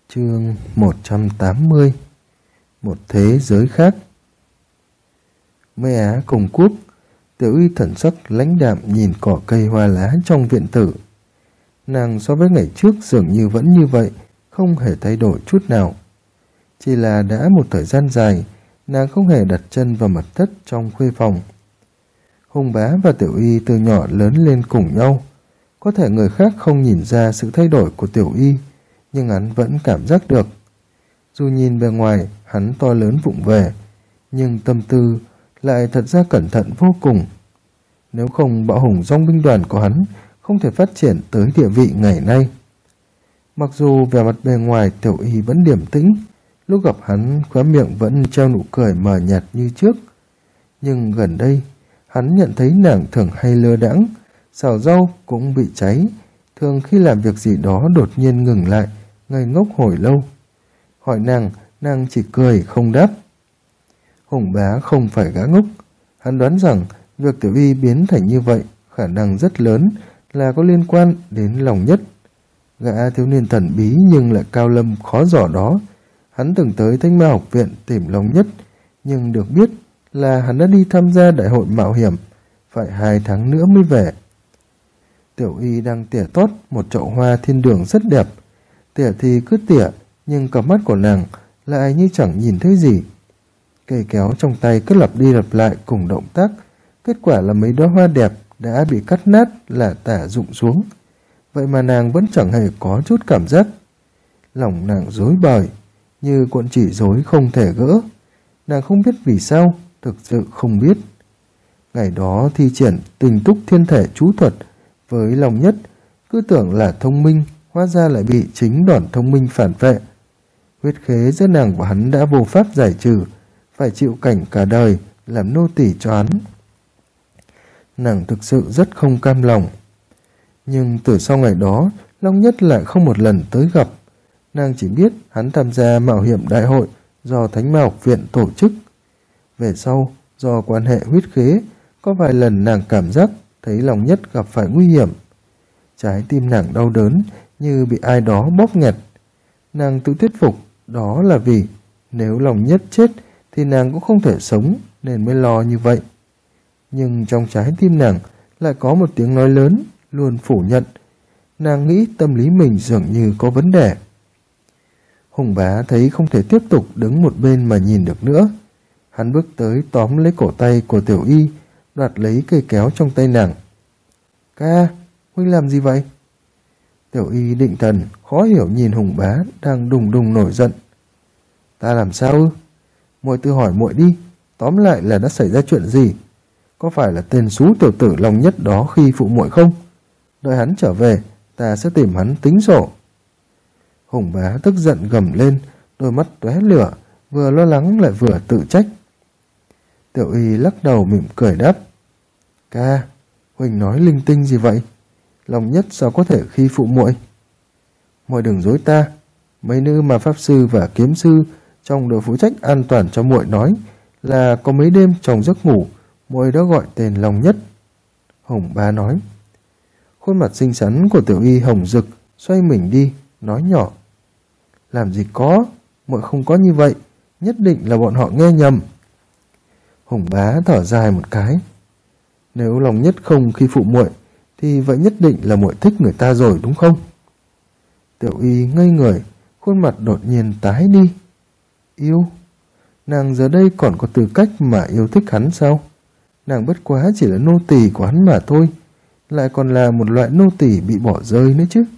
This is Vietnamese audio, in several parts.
Chương 180. Một thế giới khác. Mây Á cùng quốc, Tiểu Y thần sắc lãnh đạm nhìn cỏ cây hoa lá trong viện tử. Nàng so với ngày trước dường như vẫn như vậy, không hề thay đổi chút nào. Chỉ là đã một thời gian dài, nàng không hề đặt chân vào mật thất trong khuê phòng. Hùng Bá và Tiểu Y từ nhỏ lớn lên cùng nhau. Có thể người khác không nhìn ra sự thay đổi của Tiểu Y, nhưng hắn vẫn cảm giác được. Dù nhìn bề ngoài hắn to lớn vụng về, nhưng tâm tư lại thật ra cẩn thận vô cùng. Nếu không, bạo hùng dòng binh đoàn của hắn không thể phát triển tới địa vị ngày nay. Mặc dù vẻ mặt bề ngoài Tiểu Y vẫn điềm tĩnh, lúc gặp hắn khóe miệng vẫn treo nụ cười mờ nhạt như trước, nhưng gần đây hắn nhận thấy nàng thường hay lơ đãng, xào rau cũng bị cháy, thường khi làm việc gì đó đột nhiên ngừng lại, ngây ngốc hồi lâu. Hỏi nàng chỉ cười không đáp. Hùng Bá không phải gã ngốc, hắn đoán rằng việc Tiểu Y biến thành như vậy khả năng rất lớn là có liên quan đến Long Nhất. Gã thiếu niên thần bí nhưng lại cao lâm khó dò đó, hắn từng tới Thanh Ma học viện tìm Long Nhất, nhưng được biết là hắn đã đi tham gia đại hội mạo hiểm, phải 2 tháng nữa mới về. Tiểu Y đang tỉa tót một chậu hoa thiên đường rất đẹp. Tỉa thì cứ tỉa, nhưng cặp mắt của nàng lại như chẳng nhìn thấy gì. Cây kéo trong tay cứ lặp đi lặp lại cùng động tác, kết quả là mấy đóa hoa đẹp đã bị cắt nát lả tả rụng xuống. Vậy mà nàng vẫn chẳng hề có chút cảm giác. Lòng nàng rối bời, như cuộn chỉ rối không thể gỡ. Nàng không biết vì sao, thực sự không biết. Ngày đó thi triển tình túc thiên thể chú thuật với Long Nhất, cứ tưởng là thông minh, hóa ra lại bị chính đòn thông minh phản vệ. Huyết khế giữa nàng và hắn đã vô pháp giải trừ, phải chịu cảnh cả đời làm nô tỳ cho hắn. Nàng thực sự rất không cam lòng. Nhưng từ sau ngày đó, Long Nhất lại không một lần tới gặp. Nàng chỉ biết hắn tham gia mạo hiểm đại hội do Thánh Ma học viện tổ chức. Về sau, do quan hệ huyết khế, có vài lần nàng cảm giác thấy Long Nhất gặp phải nguy hiểm. Trái tim nàng đau đớn như bị ai đó bóp nghẹt. Nàng tự thuyết phục đó là vì nếu Long Nhất chết thì nàng cũng không thể sống, nên mới lo như vậy. Nhưng trong trái tim nàng lại có một tiếng nói lớn luôn phủ nhận. Nàng nghĩ tâm lý mình dường như có vấn đề. Hùng Bá thấy không thể tiếp tục đứng một bên mà nhìn được nữa. Hắn bước tới tóm lấy cổ tay của Tiểu Y, đoạt lấy cây kéo trong tay nàng. Ca, huynh làm gì vậy? Tiểu Y định thần, khó hiểu nhìn Hùng Bá đang đùng đùng nổi giận. Ta làm sao ư? Muội tự hỏi muội đi, tóm lại là đã xảy ra chuyện gì? Có phải là tên xú tiểu tử Long Nhất đó khi phụ muội không? Đợi hắn trở về, ta sẽ tìm hắn tính sổ. Hùng Bá tức giận gầm lên, đôi mắt tóe lửa, vừa lo lắng lại vừa tự trách. Tiểu Y lắc đầu mỉm cười đáp. Ca, huynh nói linh tinh gì vậy? Long Nhất sao có thể khi phụ muội? Muội đừng dối ta. Mấy nữ mà pháp sư và kiếm sư trong đội phụ trách an toàn cho muội nói là có mấy đêm trong giấc ngủ muội đã gọi tên Long Nhất. Hùng Bá nói. Khuôn mặt xinh xắn của Tiểu Y hồng rực, xoay mình đi, nói nhỏ. Làm gì có, muội không có như vậy, nhất định là bọn họ nghe nhầm. Hùng Bá thở dài một cái. Nếu Long Nhất không khi phụ muội thì vậy nhất định là muội thích người ta rồi đúng không? Tiểu Y ngây người, khuôn mặt đột nhiên tái đi. Yêu? Nàng giờ đây còn có tư cách mà yêu thích hắn sao? Nàng bất quá chỉ là nô tỳ của hắn mà thôi, lại còn là một loại nô tỳ bị bỏ rơi nữa chứ.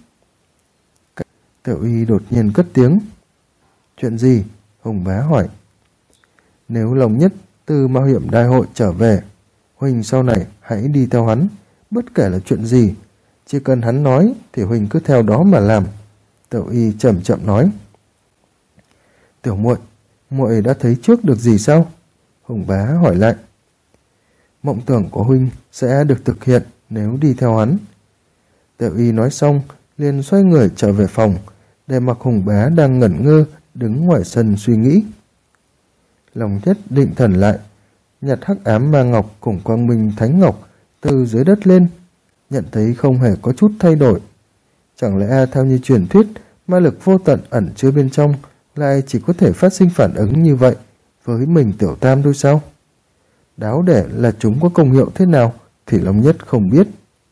Tiểu Y đột nhiên cất tiếng. Chuyện gì? Hùng Bá hỏi. Nếu Long Nhất từ mạo hiểm đại hội trở về, huynh sau này hãy đi theo hắn, bất kể là chuyện gì, chỉ cần hắn nói thì huynh cứ theo đó mà làm. Tiểu Y chậm chậm nói. Tiểu muội, muội đã thấy trước được gì sao? Hùng Bá hỏi lại. Mộng tưởng của huynh sẽ được thực hiện nếu đi theo hắn. Tiểu Y nói xong liền xoay người trở về phòng, để mặc Hùng Bá đang ngẩn ngơ đứng ngoài sân suy nghĩ. Long Nhất định thần lại, nhặt hắc ám ma ngọc cùng quang minh thánh ngọc từ dưới đất lên, nhận thấy không hề có chút thay đổi. Chẳng lẽ theo như truyền thuyết ma lực vô tận ẩn chứa bên trong lại chỉ có thể phát sinh phản ứng như vậy với mình Tiểu Tam thôi sao? Đáo để là chúng có công hiệu thế nào thì Long Nhất không biết.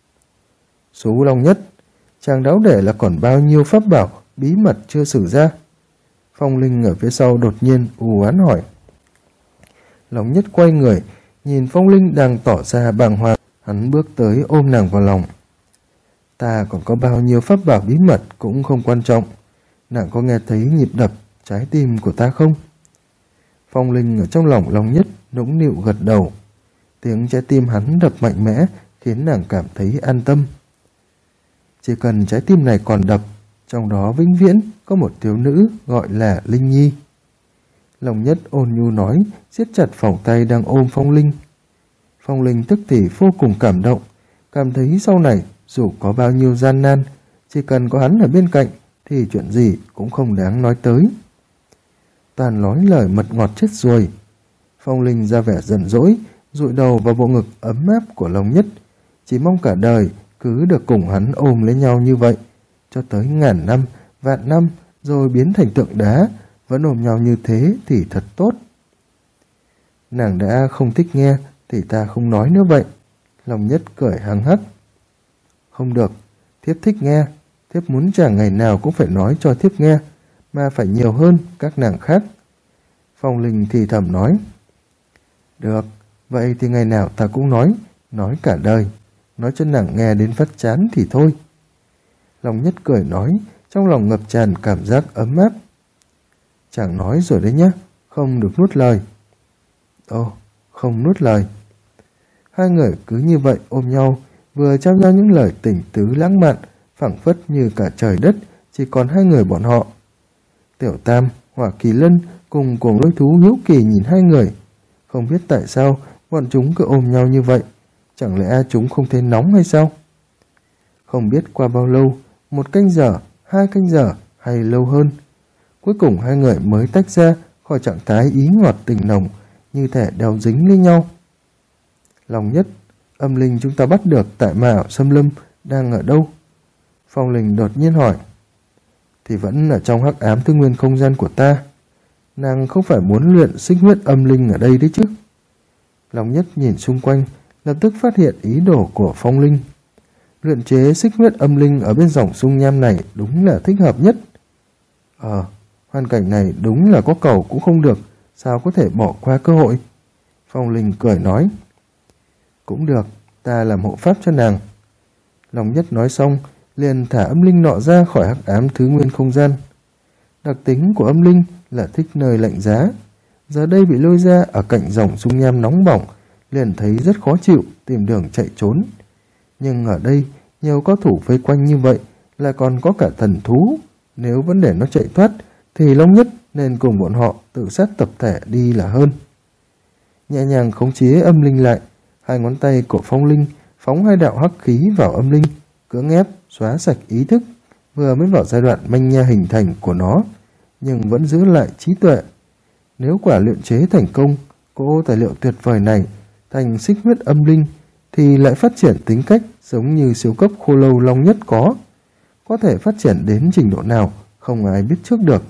Số Long Nhất, chàng đáo để là còn bao nhiêu pháp bảo bí mật chưa xử ra? Phong Linh ở phía sau đột nhiên u oán hỏi. Long Nhất quay người, nhìn Phong Linh đang tỏ ra bàng hoàng, hắn bước tới ôm nàng vào lòng. Ta còn có bao nhiêu pháp bảo bí mật cũng không quan trọng. Nàng có nghe thấy nhịp đập trái tim của ta không? Phong Linh ở trong lòng Long Nhất nũng nịu gật đầu. Tiếng trái tim hắn đập mạnh mẽ khiến nàng cảm thấy an tâm. Chỉ cần trái tim này còn đập, trong đó vĩnh viễn có một thiếu nữ gọi là Linh Nhi. Long Nhất ôn nhu nói, siết chặt vòng tay đang ôm Phong Linh. Phong Linh tức thì vô cùng cảm động, cảm thấy sau này dù có bao nhiêu gian nan, chỉ cần có hắn ở bên cạnh thì chuyện gì cũng không đáng nói tới. Toàn nói lời mật ngọt chết rồi. Phong Linh ra vẻ giận dỗi, dụi đầu vào bộ ngực ấm áp của Long Nhất, chỉ mong cả đời cứ được cùng hắn ôm lấy nhau như vậy, cho tới ngàn năm, vạn năm, rồi biến thành tượng đá, vẫn ôm nhau như thế thì thật tốt. Nàng đã không thích nghe thì ta không nói nữa vậy. Long Nhất cười hăng hắc. Không được, thiếp thích nghe, thiếp muốn chàng ngày nào cũng phải nói cho thiếp nghe, mà phải nhiều hơn các nàng khác. Phong Linh thì thầm nói. Được, vậy thì ngày nào ta cũng nói cả đời, nói cho nàng nghe đến phát chán thì thôi. Long Nhất cười nói, trong lòng ngập tràn cảm giác ấm áp. Chàng nói rồi đấy nhé, không được nuốt lời. Ồ, không nuốt lời. Hai người cứ như vậy ôm nhau, vừa trao nhau những lời tình tứ lãng mạn, phảng phất như cả trời đất chỉ còn hai người bọn họ. Tiểu Tam, Hỏa Kỳ Lân cùng cuồng lôi thú hiếu kỳ nhìn hai người. Không biết tại sao bọn chúng cứ ôm nhau như vậy, chẳng lẽ chúng không thấy nóng hay sao? Không biết qua bao lâu, 1 canh giờ, 2 canh giờ hay lâu hơn, cuối cùng hai người mới tách ra khỏi trạng thái ý ngọt tình nồng, như thể đeo dính lên nhau. Long Nhất, âm linh chúng ta bắt được tại Ma Ảo Xâm Lâm đang ở đâu? Phong Linh đột nhiên hỏi. Thì vẫn ở trong hắc ám thứ nguyên không gian của ta. Nàng không phải muốn luyện xích huyết âm linh ở đây đấy chứ? Long Nhất nhìn xung quanh, lập tức phát hiện ý đồ của Phong Linh. Luyện chế xích huyết âm linh ở bên dòng dung nham này đúng là thích hợp nhất. Hoàn cảnh này đúng là có cầu cũng không được, sao có thể bỏ qua cơ hội? Phong Linh cười nói. Cũng được, ta làm hộ pháp cho nàng. Long Nhất nói xong, liền thả âm linh nọ ra khỏi hắc ám thứ nguyên không gian. Đặc tính của âm linh là thích nơi lạnh giá. Giờ đây bị lôi ra ở cạnh dòng dung nham nóng bỏng, liền thấy rất khó chịu, tìm đường chạy trốn. Nhưng ở đây, nhiều cao thủ vây quanh như vậy, lại còn có cả thần thú. Nếu vẫn để nó chạy thoát, thì Long Nhất nên cùng bọn họ tự sát tập thể đi là hơn. Nhẹ nhàng khống chế âm linh lại, hai ngón tay của Phong Linh phóng 2 đạo hắc khí vào âm linh, cưỡng ép xóa sạch ý thức, vừa mới vào giai đoạn manh nha hình thành của nó, nhưng vẫn giữ lại trí tuệ. Nếu quả luyện chế thành công, cỗ tài liệu tuyệt vời này thành xích huyết âm linh, thì lại phát triển tính cách giống như siêu cấp khô lâu Long Nhất có thể phát triển đến trình độ nào không ai biết trước được.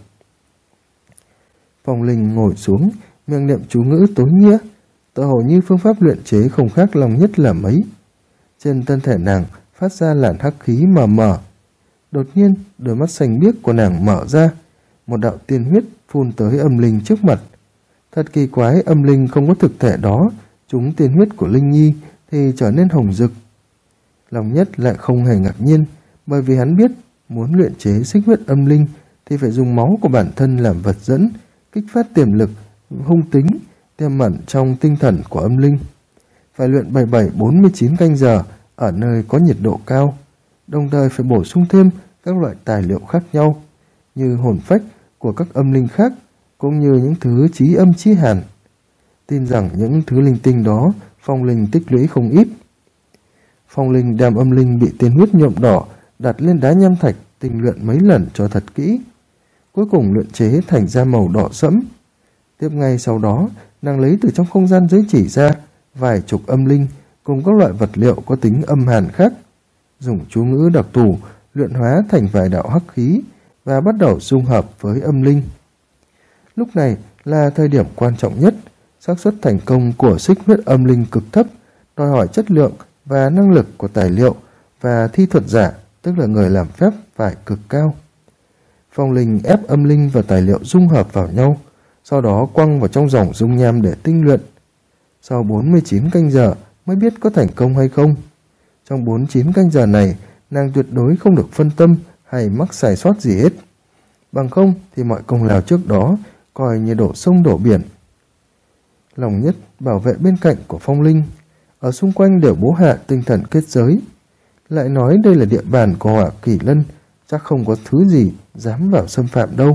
Phong Linh ngồi xuống, miệng niệm chú ngữ tối nghĩa, tựa hồ như phương pháp luyện chế không khác Long Nhất là mấy. Trên thân thể nàng phát ra làn hắc khí mờ mờ. Đột nhiên, đôi mắt xanh biếc của nàng mở ra, một đạo tiên huyết phun tới âm linh trước mặt. Thật kỳ quái, âm linh không có thực thể đó, chúng tiên huyết của Linh Nhi thì trở nên hồng rực. Long Nhất lại không hề ngạc nhiên, bởi vì hắn biết muốn luyện chế xích huyết âm linh thì phải dùng máu của bản thân làm vật dẫn, kích phát tiềm lực, hung tính, tiềm ẩn trong tinh thần của âm linh. Phải luyện 77-49 canh giờ ở nơi có nhiệt độ cao, đồng thời phải bổ sung thêm các loại tài liệu khác nhau, như hồn phách của các âm linh khác, cũng như những thứ chí âm chí hàn. Tin rằng những thứ linh tinh đó Phong Linh tích lũy không ít. Phong Linh đem âm linh bị tiên huyết nhuộm đỏ đặt lên đá nham thạch tinh luyện mấy lần cho thật kỹ, cuối cùng luyện chế thành ra màu đỏ sẫm. Tiếp ngay sau đó, nàng lấy từ trong không gian giới chỉ ra vài chục âm linh cùng các loại vật liệu có tính âm hàn khác, dùng chú ngữ đặc thù luyện hóa thành vài đạo hắc khí và bắt đầu dung hợp với âm linh. Lúc này là thời điểm quan trọng nhất, xác suất thành công của xích huyết âm linh cực thấp, đòi hỏi chất lượng và năng lực của tài liệu và thi thuật giả, tức là người làm phép, phải cực cao. Phong linh ép âm linh và tài liệu dung hợp vào nhau, sau đó quăng vào trong dòng dung nham để tinh luyện. Sau 49 canh giờ mới biết có thành công hay không. Trong 49 canh giờ này, nàng tuyệt đối không được phân tâm hay mắc sai sót gì hết. Bằng không thì mọi công lao trước đó coi như đổ sông đổ biển. Lòng Nhất bảo vệ bên cạnh của Phong linh, ở xung quanh đều bố hạ tinh thần kết giới. Lại nói đây là địa bàn của Hỏa Kỳ Lân, chắc không có thứ gì dám vào xâm phạm đâu.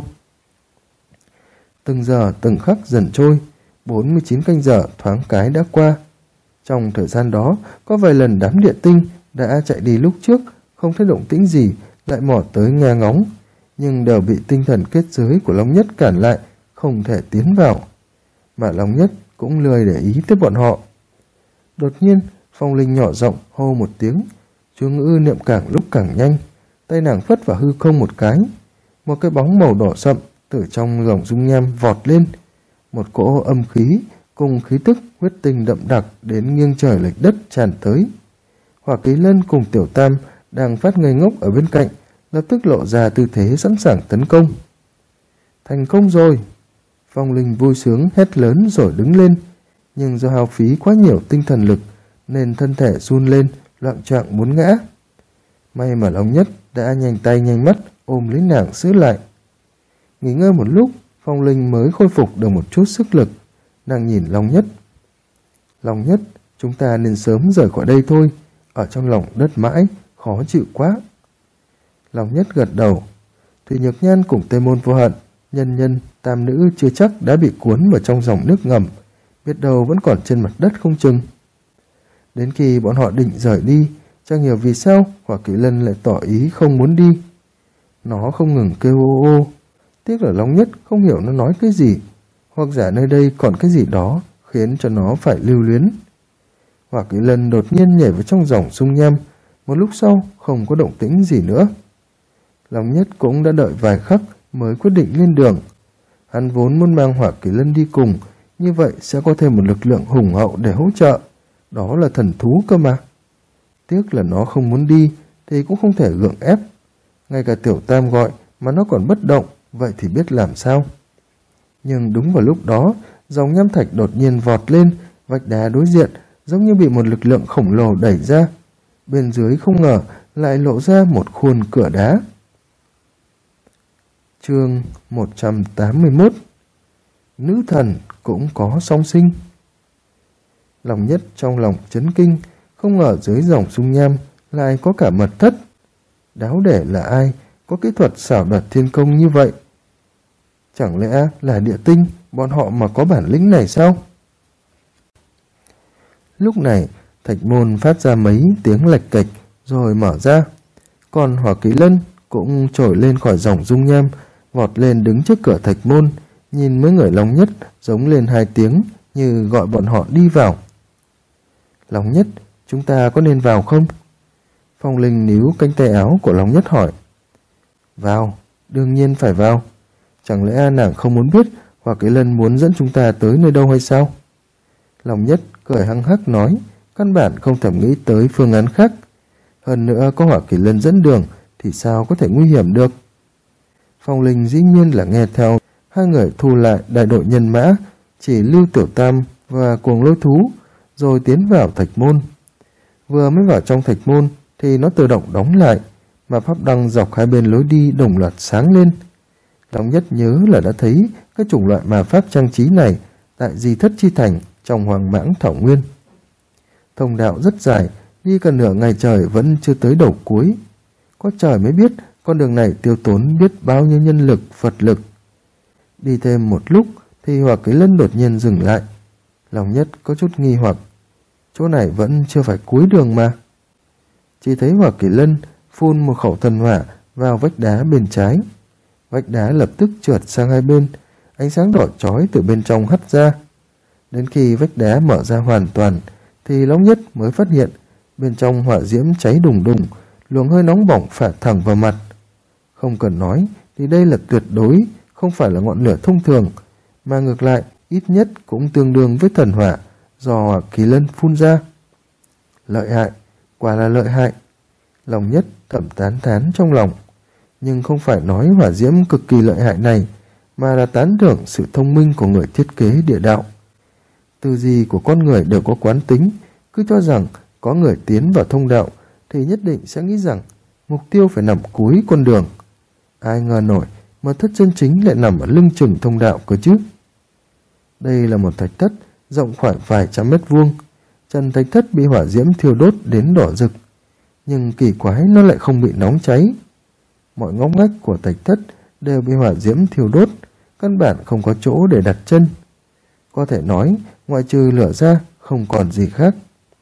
Từng giờ từng khắc dần trôi, 49 canh giờ thoáng cái đã qua. Trong thời gian đó, có vài lần đám địa tinh đã chạy đi lúc trước, không thấy động tĩnh gì, lại mò tới nghe ngóng, nhưng đều bị tinh thần kết giới của Long Nhất cản lại, không thể tiến vào. Mà Long Nhất cũng lười để ý tới bọn họ. Đột nhiên, Phong linh nhỏ giọng hô một tiếng, chú ngữ niệm càng lúc càng nhanh, tay nàng phất vào hư không một cái. Một cái bóng màu đỏ sậm từ trong dòng dung nham vọt lên, một cỗ âm khí cùng khí tức huyết tinh đậm đặc đến nghiêng trời lệch đất tràn tới. Hỏa Kỳ Lân cùng Tiểu Tam đang phát ngây ngốc ở bên cạnh, lập tức lộ ra tư thế sẵn sàng tấn công. Thành công rồi! Phong linh vui sướng hét lớn rồi đứng lên, nhưng do hao phí quá nhiều tinh thần lực nên thân thể run lên, loạng choạng muốn ngã. May mà Long Nhất đã nhanh tay nhanh mắt ôm lấy nàng giữ lại. Nghỉ ngơi một lúc, Phong linh mới khôi phục được một chút sức lực. Nàng nhìn Long Nhất. Long Nhất, chúng ta nên sớm rời khỏi đây thôi, ở trong lòng đất mãi, khó chịu quá. Long Nhất gật đầu. Thủy Nhược Nhan cùng Tây Môn Vô Hận, Nhân Nhân, Tam Nữ chưa chắc đã bị cuốn vào trong dòng nước ngầm, biết đâu vẫn còn trên mặt đất không chừng. Đến khi bọn họ định rời đi, chẳng hiểu vì sao Hỏa Kỳ Lân lại tỏ ý không muốn đi. Nó không ngừng kêu ô ô, tiếc là Long Nhất không hiểu nó nói cái gì, hoặc giả nơi đây còn cái gì đó khiến cho nó phải lưu luyến. Hỏa Kỳ Lân đột nhiên nhảy vào trong dòng dung nham, một lúc sau không có động tĩnh gì nữa. Long Nhất cũng đã đợi vài khắc mới quyết định lên đường. Hắn vốn muốn mang Hỏa Kỳ Lân đi cùng, như vậy sẽ có thêm một lực lượng hùng hậu để hỗ trợ. Đó là thần thú cơ mà. Tiếc là nó không muốn đi thì cũng không thể gượng ép. Ngay cả Tiểu Tam gọi mà nó còn bất động, vậy thì biết làm sao. Nhưng đúng vào lúc đó, dòng nham thạch đột nhiên vọt lên, vách đá đối diện giống như bị một lực lượng khổng lồ đẩy ra. Bên dưới không ngờ lại lộ ra một khuôn cửa đá. Chương 181. Nữ thần cũng có song sinh. Long Nhất trong lòng chấn kinh, không ngờ dưới dòng dung nham lại có cả mật thất. Đáo để là ai có kỹ thuật xảo đoạt thiên công như vậy? Chẳng lẽ là địa tinh, bọn họ mà có bản lĩnh này sao? Lúc này, thạch môn phát ra mấy tiếng lạch cạch rồi mở ra. Còn Hỏa Kỳ Lân cũng trồi lên khỏi dòng dung nham, vọt lên đứng trước cửa thạch môn, nhìn mấy người Long Nhất giống lên hai tiếng như gọi bọn họ đi vào. Long Nhất, chúng ta có nên vào không? Phong linh níu cánh tay áo của Long Nhất hỏi. Vào, đương nhiên phải vào. Chẳng lẽ nàng không muốn biết Hỏa Kỳ Lân muốn dẫn chúng ta tới nơi đâu hay sao? Long Nhất cười hăng hắc nói, căn bản không thèm nghĩ tới phương án khác. Hơn nữa có Hỏa Kỳ Lân dẫn đường thì sao có thể nguy hiểm được. Phong linh dĩ nhiên là nghe theo. Hai người thu lại đại đội nhân mã, chỉ lưu Tiểu Tam và cuồng lôi thú, rồi tiến vào thạch môn. Vừa mới vào trong thạch môn thì nó tự động đóng lại, mà pháp đăng dọc hai bên lối đi đồng loạt sáng lên. Long Nhất nhớ là đã thấy các chủng loại mà pháp trang trí này tại Di Thất Chi Thành trong Hoàng Mãng Thảo Nguyên. Thông đạo rất dài, đi cả nửa ngày trời vẫn chưa tới đầu cuối. Có trời mới biết con đường này tiêu tốn biết bao nhiêu nhân lực, vật lực. Đi thêm một lúc thì Hỏa Kỳ Lân đột nhiên dừng lại. Long Nhất có chút nghi hoặc, chỗ này vẫn chưa phải cuối đường mà. Chỉ thấy Hỏa Kỳ Lân phun một khẩu thần hỏa vào vách đá bên trái. Vách đá lập tức trượt sang hai bên, ánh sáng đỏ chói từ bên trong hắt ra. Đến khi vách đá mở ra hoàn toàn thì Long Nhất mới phát hiện bên trong hỏa diễm cháy đùng đùng, luồng hơi nóng bỏng phả thẳng vào mặt. Không cần nói thì đây là tuyệt đối không phải là ngọn lửa thông thường, mà ngược lại ít nhất cũng tương đương với thần hỏa do Hỏa Kỳ Lân phun ra. Lợi hại, quả là lợi hại. Lòng Nhất thầm tán thán trong lòng, nhưng không phải nói hỏa diễm cực kỳ lợi hại này, mà là tán thưởng sự thông minh của người thiết kế địa đạo. Tư duy của con người đều có quán tính, cứ cho rằng có người tiến vào thông đạo thì nhất định sẽ nghĩ rằng mục tiêu phải nằm cuối con đường. Ai ngờ nổi mật thất chân chính lại nằm ở lưng chừng thông đạo cơ chứ. Đây là một thạch thất rộng khoảng vài trăm mét vuông. Trần thạch thất bị hỏa diễm thiêu đốt đến đỏ rực, nhưng kỳ quái nó lại không bị nóng cháy. Mọi ngóc ngách của thạch thất đều bị hỏa diễm thiêu đốt, căn bản không có chỗ để đặt chân. Có thể nói ngoại trừ lửa ra không còn gì khác.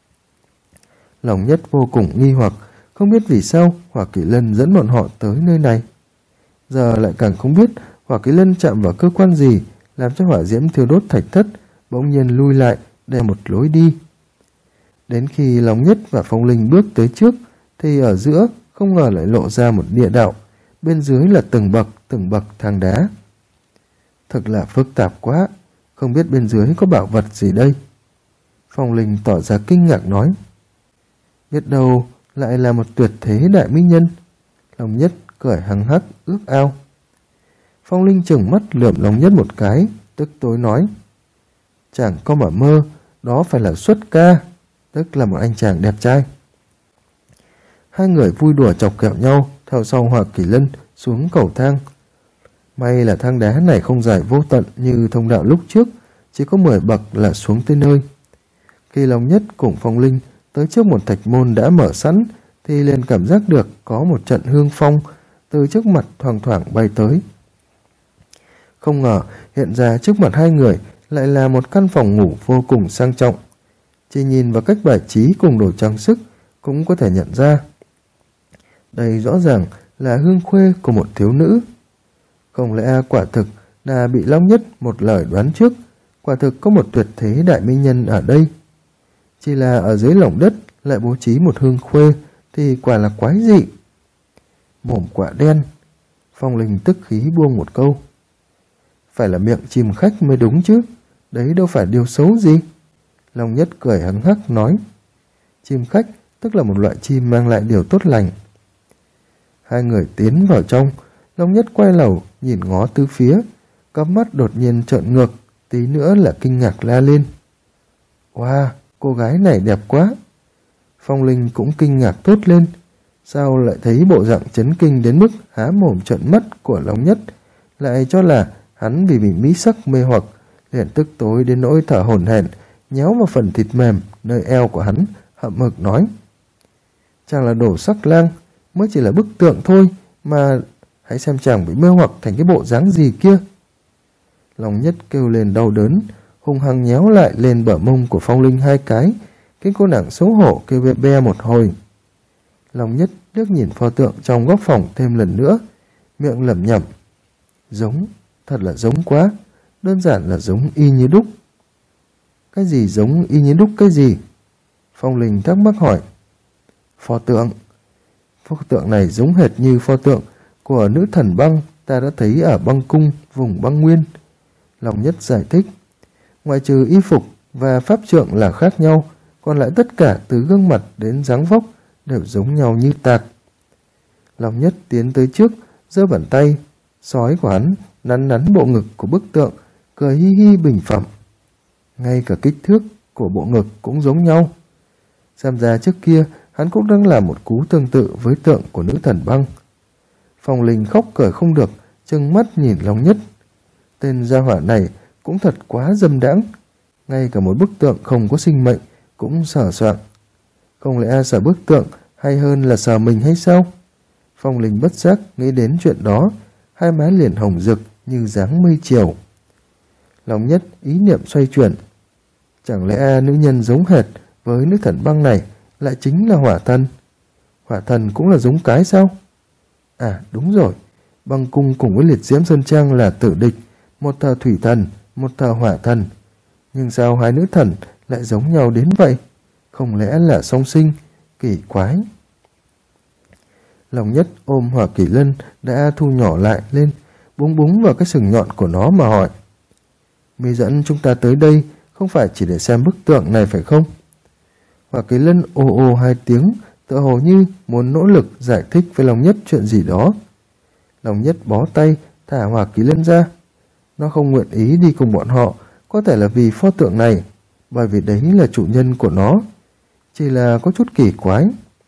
Lòng Nhất vô cùng nghi hoặc, không biết vì sao Hỏa Kỳ Lân dẫn bọn họ tới nơi này. Giờ lại càng không biết Hỏa Kỳ Lân chạm vào cơ quan gì làm cho hỏa diễm thiêu đốt thạch thất bỗng nhiên lui lại để một lối đi. Đến khi Lòng Nhất và Phong Linh bước tới trước thì ở giữa không ngờ lại lộ ra một địa đạo, bên dưới là từng bậc thang đá. Thật là phức tạp quá, không biết bên dưới có bảo vật gì đây. Phong Linh tỏ ra kinh ngạc nói, biết đâu lại là một tuyệt thế đại mỹ nhân. Lòng Nhất cười hằng hắc ước ao. Phong Linh chừng mắt lườm Lòng Nhất một cái, tức tối nói, chẳng có mà mơ, đó phải là Xuất Ca, tức là một anh chàng đẹp trai. Hai người vui đùa chọc kẹo nhau theo sau Hỏa Kỳ Lân xuống cầu thang. May là thang đá này không dài vô tận như thông đạo lúc trước, chỉ có 10 bậc là xuống tới nơi. Khi Lòng Nhất cùng Phong Linh tới trước một thạch môn đã mở sẵn thì liền cảm giác được có một trận hương phong từ trước mặt thoang thoảng bay tới. Không ngờ hiện ra trước mặt hai người lại là một căn phòng ngủ vô cùng sang trọng. Chỉ nhìn vào cách bài trí cùng đồ trang sức cũng có thể nhận ra. Đây rõ ràng là hương khuê của một thiếu nữ. Không lẽ quả thực là bị Long Nhất một lời đoán trước, quả thực có một tuyệt thế đại mỹ nhân ở đây. Chỉ là ở dưới lòng đất lại bố trí một hương khuê thì quả là quái dị. Mồm quạ đen. Phong Linh tức khí buông một câu. Phải là miệng chim khách mới đúng chứ, đấy đâu phải điều xấu gì. Long Nhất cười hắng hắc nói, chim khách tức là một loại chim mang lại điều tốt lành. Hai người tiến vào trong, Long Nhất quay đầu nhìn ngó tứ phía, cặp mắt đột nhiên trợn ngược, tí nữa là kinh ngạc la lên. Wow, cô gái này đẹp quá. Phong Linh cũng kinh ngạc thốt lên, sao lại thấy bộ dạng chấn kinh đến mức há mồm trợn mắt của Long Nhất, lại cho là hắn vì bị mỹ sắc mê hoặc, liền tức tối đến nỗi thở hổn hển, nhéo vào phần thịt mềm nơi eo của hắn, hậm hực nói, chàng là đồ sắc lang, mới chỉ là bức tượng thôi mà hãy xem chàng bị mê hoặc thành cái bộ dáng gì kia. Long Nhất kêu lên đau đớn, hung hăng nhéo lại lên bờ mông của Phong Linh hai cái, khiến cô nàng xấu hổ kêu be be một hồi. Long Nhất liếc nhìn pho tượng trong góc phòng thêm lần nữa, miệng lẩm nhẩm, giống, thật là giống quá, đơn giản là giống y như đúc. Cái gì giống y như đúc cái gì? Phong Linh thắc mắc hỏi. Pho tượng. Pho tượng này giống hệt như pho tượng của nữ thần băng ta đã thấy ở băng cung vùng băng nguyên. Long Nhất giải thích. Ngoại trừ y phục và pháp trượng là khác nhau, còn lại tất cả từ gương mặt đến dáng vóc đều giống nhau như tạc. Long Nhất tiến tới trước, giơ bàn tay, sói của hắn nắn nắn bộ ngực của bức tượng, cười hi hi bình phẩm. Ngay cả kích thước của bộ ngực cũng giống nhau. Xem ra trước kia hắn cũng đang làm một cú tương tự với tượng của nữ thần băng. Phong Linh khóc cười không được, trừng mắt nhìn Long Nhất. Tên gia hỏa này cũng thật quá dâm đãng, ngay cả một bức tượng không có sinh mệnh cũng sờ soạng. Không lẽ sờ bức tượng hay hơn là sờ mình hay sao? Phong Linh bất giác nghĩ đến chuyện đó, hai má liền hồng rực như dáng mây chiều. Long Nhất ý niệm xoay chuyển. Chẳng lẽ nữ nhân giống hệt với nữ thần băng này lại chính là hỏa thần? Hỏa thần cũng là giống cái sao? À đúng rồi, băng cung cùng với liệt diễm sơn trang là tử địch, một thờ thủy thần, một thờ hỏa thần. Nhưng sao hai nữ thần lại giống nhau đến vậy? Không lẽ là song sinh? Kỳ quái. Lòng Nhất ôm Hỏa Kỳ Lân đã thu nhỏ lại lên, búng búng vào cái sừng nhọn của nó mà hỏi: "Mi dẫn chúng ta tới đây không phải chỉ để xem bức tượng này phải không?" Hỏa Kỳ Lân ồ ồ hai tiếng, tựa hồ như muốn nỗ lực giải thích với Lòng Nhất chuyện gì đó. Lòng Nhất bó tay thả Hỏa Kỳ Lân ra. Nó không nguyện ý đi cùng bọn họ, có thể là vì pho tượng này, bởi vì đấy là chủ nhân của nó. Chỉ là có chút kỳ quái.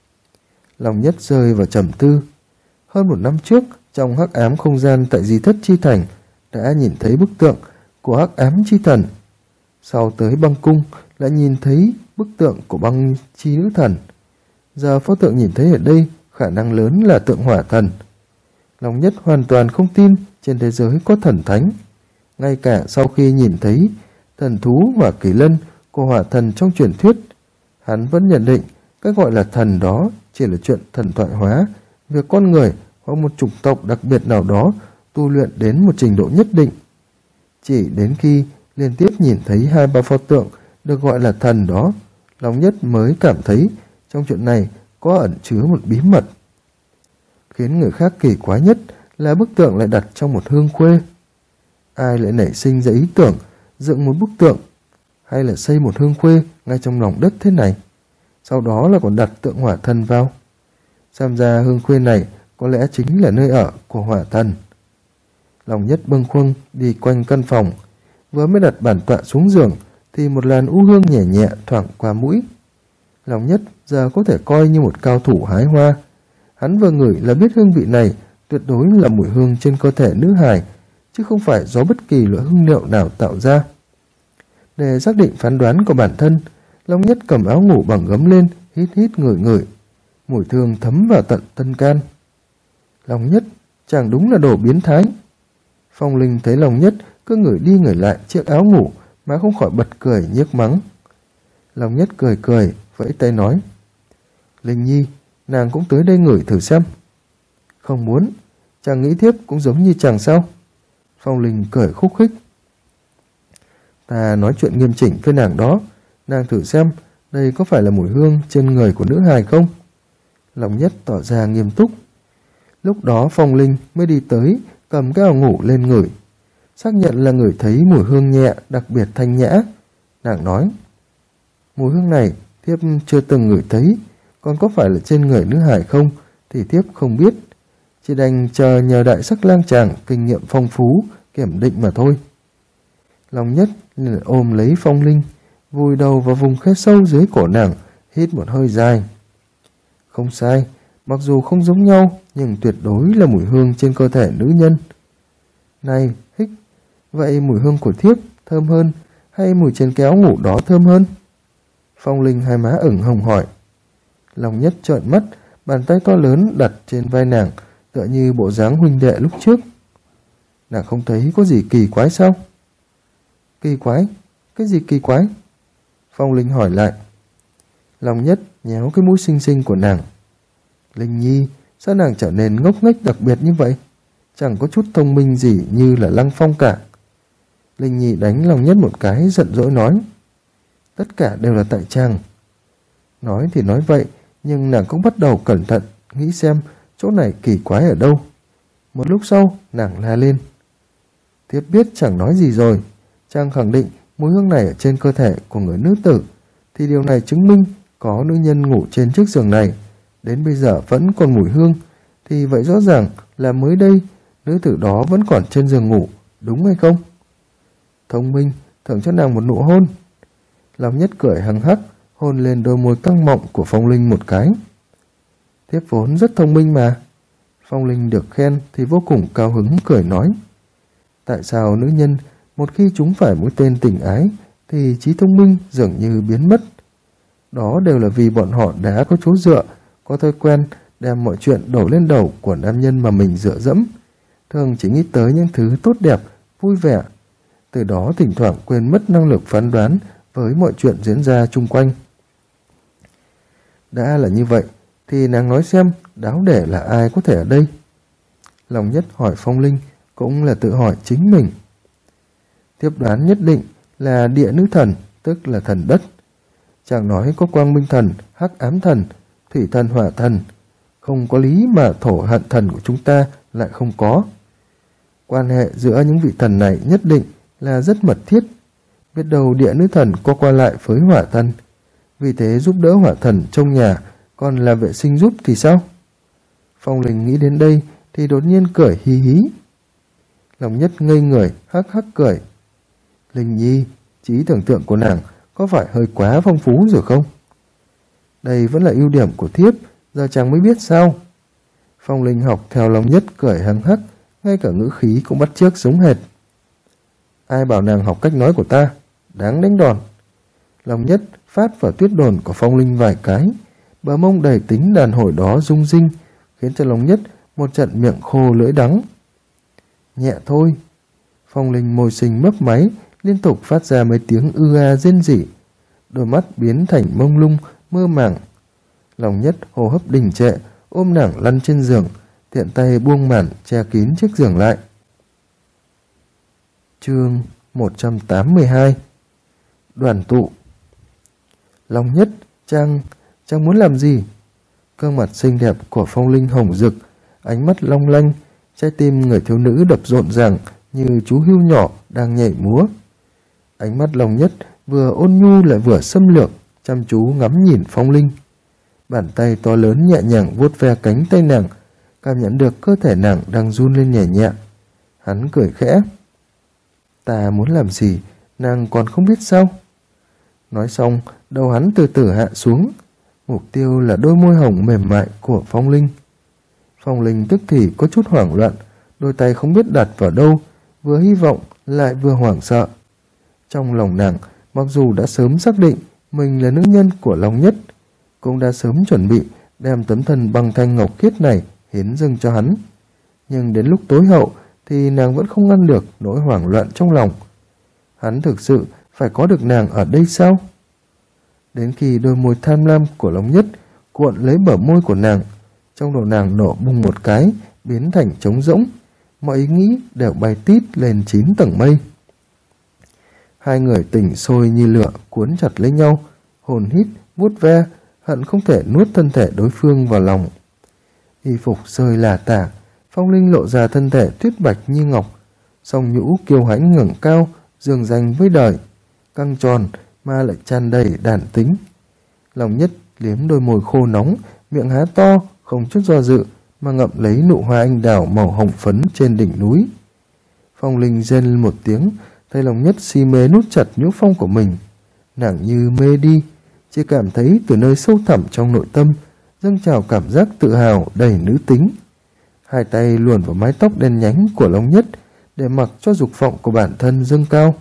Lòng Nhất rơi vào trầm tư. Hơn 1 năm trước, trong hắc ám không gian tại Di Thất Chi Thành, đã nhìn thấy bức tượng của hắc ám chi thần. Sau tới băng cung, lại nhìn thấy bức tượng của băng chi nữ thần. Giờ pho tượng nhìn thấy ở đây, khả năng lớn là tượng hỏa thần. Lòng Nhất hoàn toàn không tin trên thế giới có thần thánh. Ngay cả sau khi nhìn thấy thần thú Hỏa Kỳ Lân của hỏa thần trong truyền thuyết, hắn vẫn nhận định cái gọi là thần đó chỉ là chuyện thần thoại hóa, việc con người hoặc một chủng tộc đặc biệt nào đó tu luyện đến một trình độ nhất định. Chỉ đến khi liên tiếp nhìn thấy 2-3 pho tượng được gọi là thần đó, Lòng Nhất mới cảm thấy trong chuyện này có ẩn chứa một bí mật. Khiến người khác kỳ quái nhất là bức tượng lại đặt trong một hương khuê. Ai lại nảy sinh ra ý tưởng dựng một bức tượng hay là xây một hương khuê ngay trong lòng đất thế này, sau đó là còn đặt tượng hỏa thần vào? Xem ra hương khuê này có lẽ chính là nơi ở của hỏa thần. Lòng Nhất bâng khuâng đi quanh căn phòng, vừa mới đặt bàn tọa xuống giường thì một làn u hương nhẹ nhẹ thoảng qua mũi. Lòng Nhất giờ có thể coi như một cao thủ hái hoa. Hắn vừa ngửi là biết hương vị này tuyệt đối là mùi hương trên cơ thể nữ hài, chứ không phải do bất kỳ loại hương liệu nào tạo ra. Để xác định phán đoán của bản thân, Long Nhất cầm áo ngủ bằng gấm lên, hít hít ngửi ngửi. Mùi thơm thấm vào tận tân can. Long Nhất chàng đúng là đồ biến thái. Phong Linh thấy Long Nhất cứ ngửi đi ngửi lại chiếc áo ngủ mà không khỏi bật cười nhếch mắng. Long Nhất cười cười, vẫy tay nói: "Linh Nhi, nàng cũng tới đây ngửi thử xem." "Không muốn, chàng nghĩ thiếp cũng giống như chàng sao?" Phong Linh cười khúc khích. "Ta nói chuyện nghiêm chỉnh với nàng đó, nàng thử xem đây có phải là mùi hương trên người của nữ hài không?" Long Nhất tỏ ra nghiêm túc. Lúc đó Phong Linh mới đi tới, cầm cái áo ngủ lên ngửi. Xác nhận là ngửi thấy mùi hương nhẹ, đặc biệt thanh nhã. Nàng nói: "Mùi hương này thiếp chưa từng ngửi thấy, còn có phải là trên người nữ hải không thì thiếp không biết. Chỉ đành chờ nhờ đại sắc lang chàng kinh nghiệm phong phú kiểm định mà thôi." Long Nhất liền ôm lấy Phong Linh, vùi đầu vào vùng khe sâu dưới cổ nàng, hít một hơi dài. Không sai, mặc dù không giống nhau nhưng tuyệt đối là mùi hương trên cơ thể nữ nhân. "Này, hích, vậy mùi hương của thiếp thơm hơn hay mùi trên cái áo ngủ đó thơm hơn?" Phong Linh hai má ửng hồng hỏi. Long Nhất trợn mắt, bàn tay to lớn đặt trên vai nàng, tựa như bộ dáng huynh đệ lúc trước. "Nàng không thấy có gì kỳ quái sao?" "Kỳ quái? Cái gì kỳ quái?" Phong Linh hỏi lại. Long Nhất nhéo cái mũi xinh xinh của nàng. "Linh Nhi, sao nàng trở nên ngốc nghếch đặc biệt như vậy? Chẳng có chút thông minh gì như là Lăng Phong cả." Linh Nhi đánh Long Nhất một cái, giận dỗi nói: "Tất cả đều là tại chàng." Nói thì nói vậy, nhưng nàng cũng bắt đầu cẩn thận, nghĩ xem chỗ này kỳ quái ở đâu. Một lúc sau, nàng la lên: "Thiếp biết chẳng nói gì rồi. Chàng khẳng định mùi hương này ở trên cơ thể của người nữ tử, thì điều này chứng minh có nữ nhân ngủ trên chiếc giường này, đến bây giờ vẫn còn mùi hương, thì vậy rõ ràng là mới đây nữ tử đó vẫn còn trên giường ngủ, đúng hay không?" "Thông minh, thưởng cho nàng một nụ hôn." Long Nhất cười hằng hắc, hôn lên đôi môi căng mọng của Phong Linh một cái. "Thiếp vốn rất thông minh mà." Phong Linh được khen thì vô cùng cao hứng cười nói: "Tại sao nữ nhân một khi chúng phải mũi tên tình ái thì trí thông minh dường như biến mất? Đó đều là vì bọn họ đã có chỗ dựa, có thói quen đem mọi chuyện đổ lên đầu của nam nhân mà mình dựa dẫm, thường chỉ nghĩ tới những thứ tốt đẹp, vui vẻ, từ đó thỉnh thoảng quên mất năng lực phán đoán với mọi chuyện diễn ra chung quanh. Đã là như vậy thì nàng nói xem đáo để là ai có thể ở đây?" Long Nhất hỏi Phong Linh, cũng là tự hỏi chính mình. Thiếp đoán nhất định là địa nữ thần, tức là thần đất. Chàng nói có quang minh thần, hắc ám thần, thủy thần, hỏa thần, không có lý mà thổ hận thần của chúng ta lại không có. Quan hệ giữa những vị thần này nhất định là rất mật thiết. Biết đâu địa nữ thần có qua lại với hỏa thần, vì thế giúp đỡ hỏa thần trong nhà, còn làm vệ sinh giúp thì sao? Phong Linh nghĩ đến đây thì đột nhiên cười hí hí. Lòng Nhất ngây người, hắc hắc cười. Linh Nhi, trí tưởng tượng của nàng có phải hơi quá phong phú rồi không? Đây vẫn là ưu điểm của thiếp, giờ chàng mới biết sao? Phong Linh học theo Long Nhất cười hăng hắc, ngay cả ngữ khí cũng bắt chước giống hệt. Ai bảo nàng học cách nói của ta, đáng đánh đòn. Long Nhất phát vào tuyết đồn của Phong Linh vài cái, bờ mông đầy tính đàn hồi đó rung rinh, khiến cho Long Nhất một trận miệng khô lưỡi đắng. Nhẹ thôi. Phong Linh môi xinh mấp máy, liên tục phát ra mấy tiếng ư a rên rỉ, đôi mắt biến thành mông lung, mơ màng. Long Nhất hô hấp đình trệ, ôm nàng lăn trên giường, tiện tay buông màn che kín chiếc giường lại. Chương 182. Đoàn tụ. Long Nhất, chàng muốn làm gì? Gương mặt xinh đẹp của Phong Linh hồng rực, ánh mắt long lanh, trái tim người thiếu nữ đập rộn ràng như chú hươu nhỏ đang nhảy múa. Ánh mắt Long Nhất vừa ôn nhu lại vừa xâm lược, chăm chú ngắm nhìn Phong Linh. Bàn tay to lớn nhẹ nhàng vuốt ve cánh tay nàng, cảm nhận được cơ thể nàng đang run lên nhẹ nhẹ. Hắn cười khẽ. Ta muốn làm gì, nàng còn không biết sao? Nói xong, đầu hắn từ từ hạ xuống. Mục tiêu là đôi môi hồng mềm mại của Phong Linh. Phong Linh tức thì có chút hoảng loạn, đôi tay không biết đặt vào đâu, vừa hy vọng lại vừa hoảng sợ. Trong lòng nàng, mặc dù đã sớm xác định mình là nữ nhân của Long Nhất, cũng đã sớm chuẩn bị đem tấm thân băng thanh ngọc khiết này hiến dâng cho hắn. Nhưng đến lúc tối hậu thì nàng vẫn không ngăn được nỗi hoảng loạn trong lòng. Hắn thực sự phải có được nàng ở đây sao? Đến khi đôi môi tham lam của Long Nhất cuộn lấy bờ môi của nàng, trong đầu nàng nổ bung một cái, biến thành trống rỗng. Mọi ý nghĩ đều bay tít lên 9 tầng mây. Hai người tỉnh sôi như lửa cuốn chặt lấy nhau, hồn hít, vuốt ve, hận không thể nuốt thân thể đối phương vào lòng. Y phục rơi là tả, Phong Linh lộ ra thân thể tuyết bạch như ngọc, song nhũ kiêu hãnh ngẩng cao, dường danh với đời, căng tròn mà lại tràn đầy đàn tính. Long Nhất liếm đôi môi khô nóng, miệng há to, không chút do dự mà ngậm lấy nụ hoa anh đào màu hồng phấn trên đỉnh núi. Phong Linh rên lên một tiếng, thấy Long Nhất si mê nút chặt nhũ phong của mình. Nàng như mê đi, chỉ cảm thấy từ nơi sâu thẳm trong nội tâm dâng trào cảm giác tự hào đầy nữ tính. Hai tay luồn vào mái tóc đen nhánh của Long Nhất để mặc cho dục vọng của bản thân dâng cao.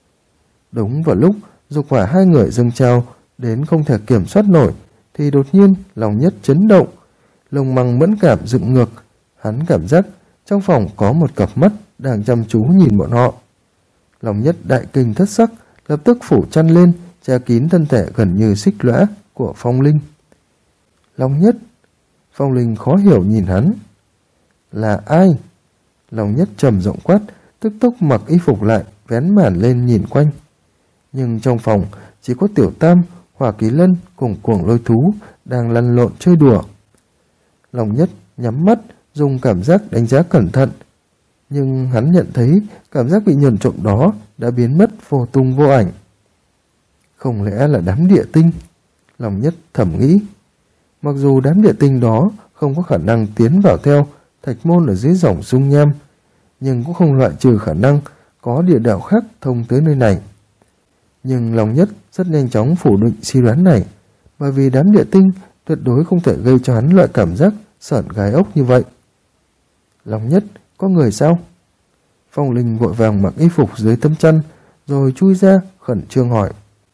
Đúng vào lúc dục hỏa hai người dâng trào đến không thể kiểm soát nổi, thì đột nhiên Long Nhất chấn động, lông măng mẫn cảm dựng ngược. Hắn cảm giác trong phòng có một cặp mắt đang chăm chú nhìn bọn họ. Long Nhất đại kinh thất sắc, lập tức phủ chăn lên, che kín thân thể gần như xích lõa của Phong Linh. Long Nhất. Phong Linh khó hiểu nhìn hắn. Là ai? Long Nhất trầm giọng quát, tức tốc mặc y phục lại, vén màn lên nhìn quanh. Nhưng trong phòng chỉ có Tiểu Tam, Hỏa Kỳ Lân cùng Cuồng Lôi Thú đang lăn lộn chơi đùa. Long Nhất nhắm mắt, dùng cảm giác đánh giá cẩn thận. Nhưng hắn nhận thấy cảm giác bị nhầm trộm đó đã biến mất vô tung vô ảnh. Không lẽ là đám địa tinh? Long Nhất thầm nghĩ. Mặc dù đám địa tinh đó không có khả năng tiến vào theo thạch môn ở dưới dòng dung nham, nhưng cũng không loại trừ khả năng có địa đạo khác thông tới nơi này. Nhưng Long Nhất rất nhanh chóng phủ định suy đoán này, bởi vì đám địa tinh tuyệt đối không thể gây cho hắn loại cảm giác sởn gai ốc như vậy. Long Nhất, có người sao? Phong Linh vội vàng mặc y phục dưới tấm chăn, rồi chui ra khẩn trương hỏi.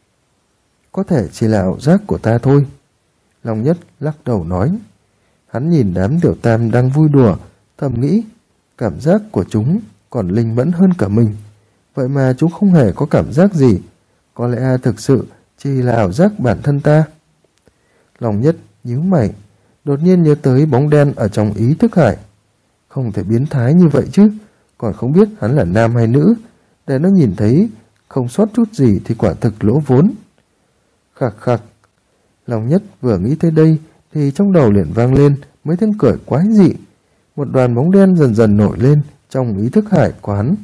Có thể chỉ là ảo giác của ta thôi. Long Nhất lắc đầu nói. Hắn nhìn đám Tiểu Tam đang vui đùa, thầm nghĩ, cảm giác của chúng còn linh mẫn hơn cả mình. Vậy mà chúng không hề có cảm giác gì, có lẽ thực sự chỉ là ảo giác bản thân ta. Long Nhất nhíu mày, đột nhiên nhớ tới bóng đen ở trong ý thức hải. Không thể biến thái như vậy chứ, còn không biết hắn là nam hay nữ, để nó nhìn thấy không sót chút gì thì quả thực lỗ vốn. Khạc khạc. Long Nhất vừa nghĩ tới đây thì trong đầu liền vang lên mấy tiếng cười quái dị. Một đoàn bóng đen dần dần nổi lên trong ý thức hải của hắn.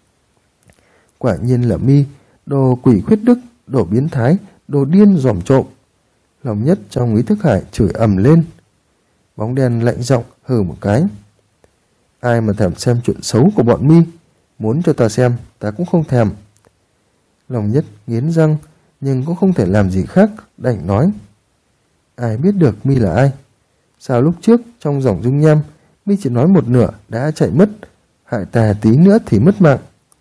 Quả nhiên là mi, đồ quỷ khuyết đức, đồ biến thái, đồ điên dòm trộm. Lòng Nhất trong ý thức hải chửi ầm lên. Bóng đen lạnh giọng hừ một cái. Ai mà thèm xem chuyện xấu của bọn mi, muốn cho ta xem, ta cũng không thèm. Lòng Nhất nghiến răng, nhưng cũng không thể làm gì khác, đành nói. Ai biết được mi là ai? Sao lúc trước trong dòng dung nham mi chỉ nói một nửa đã chạy mất, hại ta tí nữa thì mất mạng.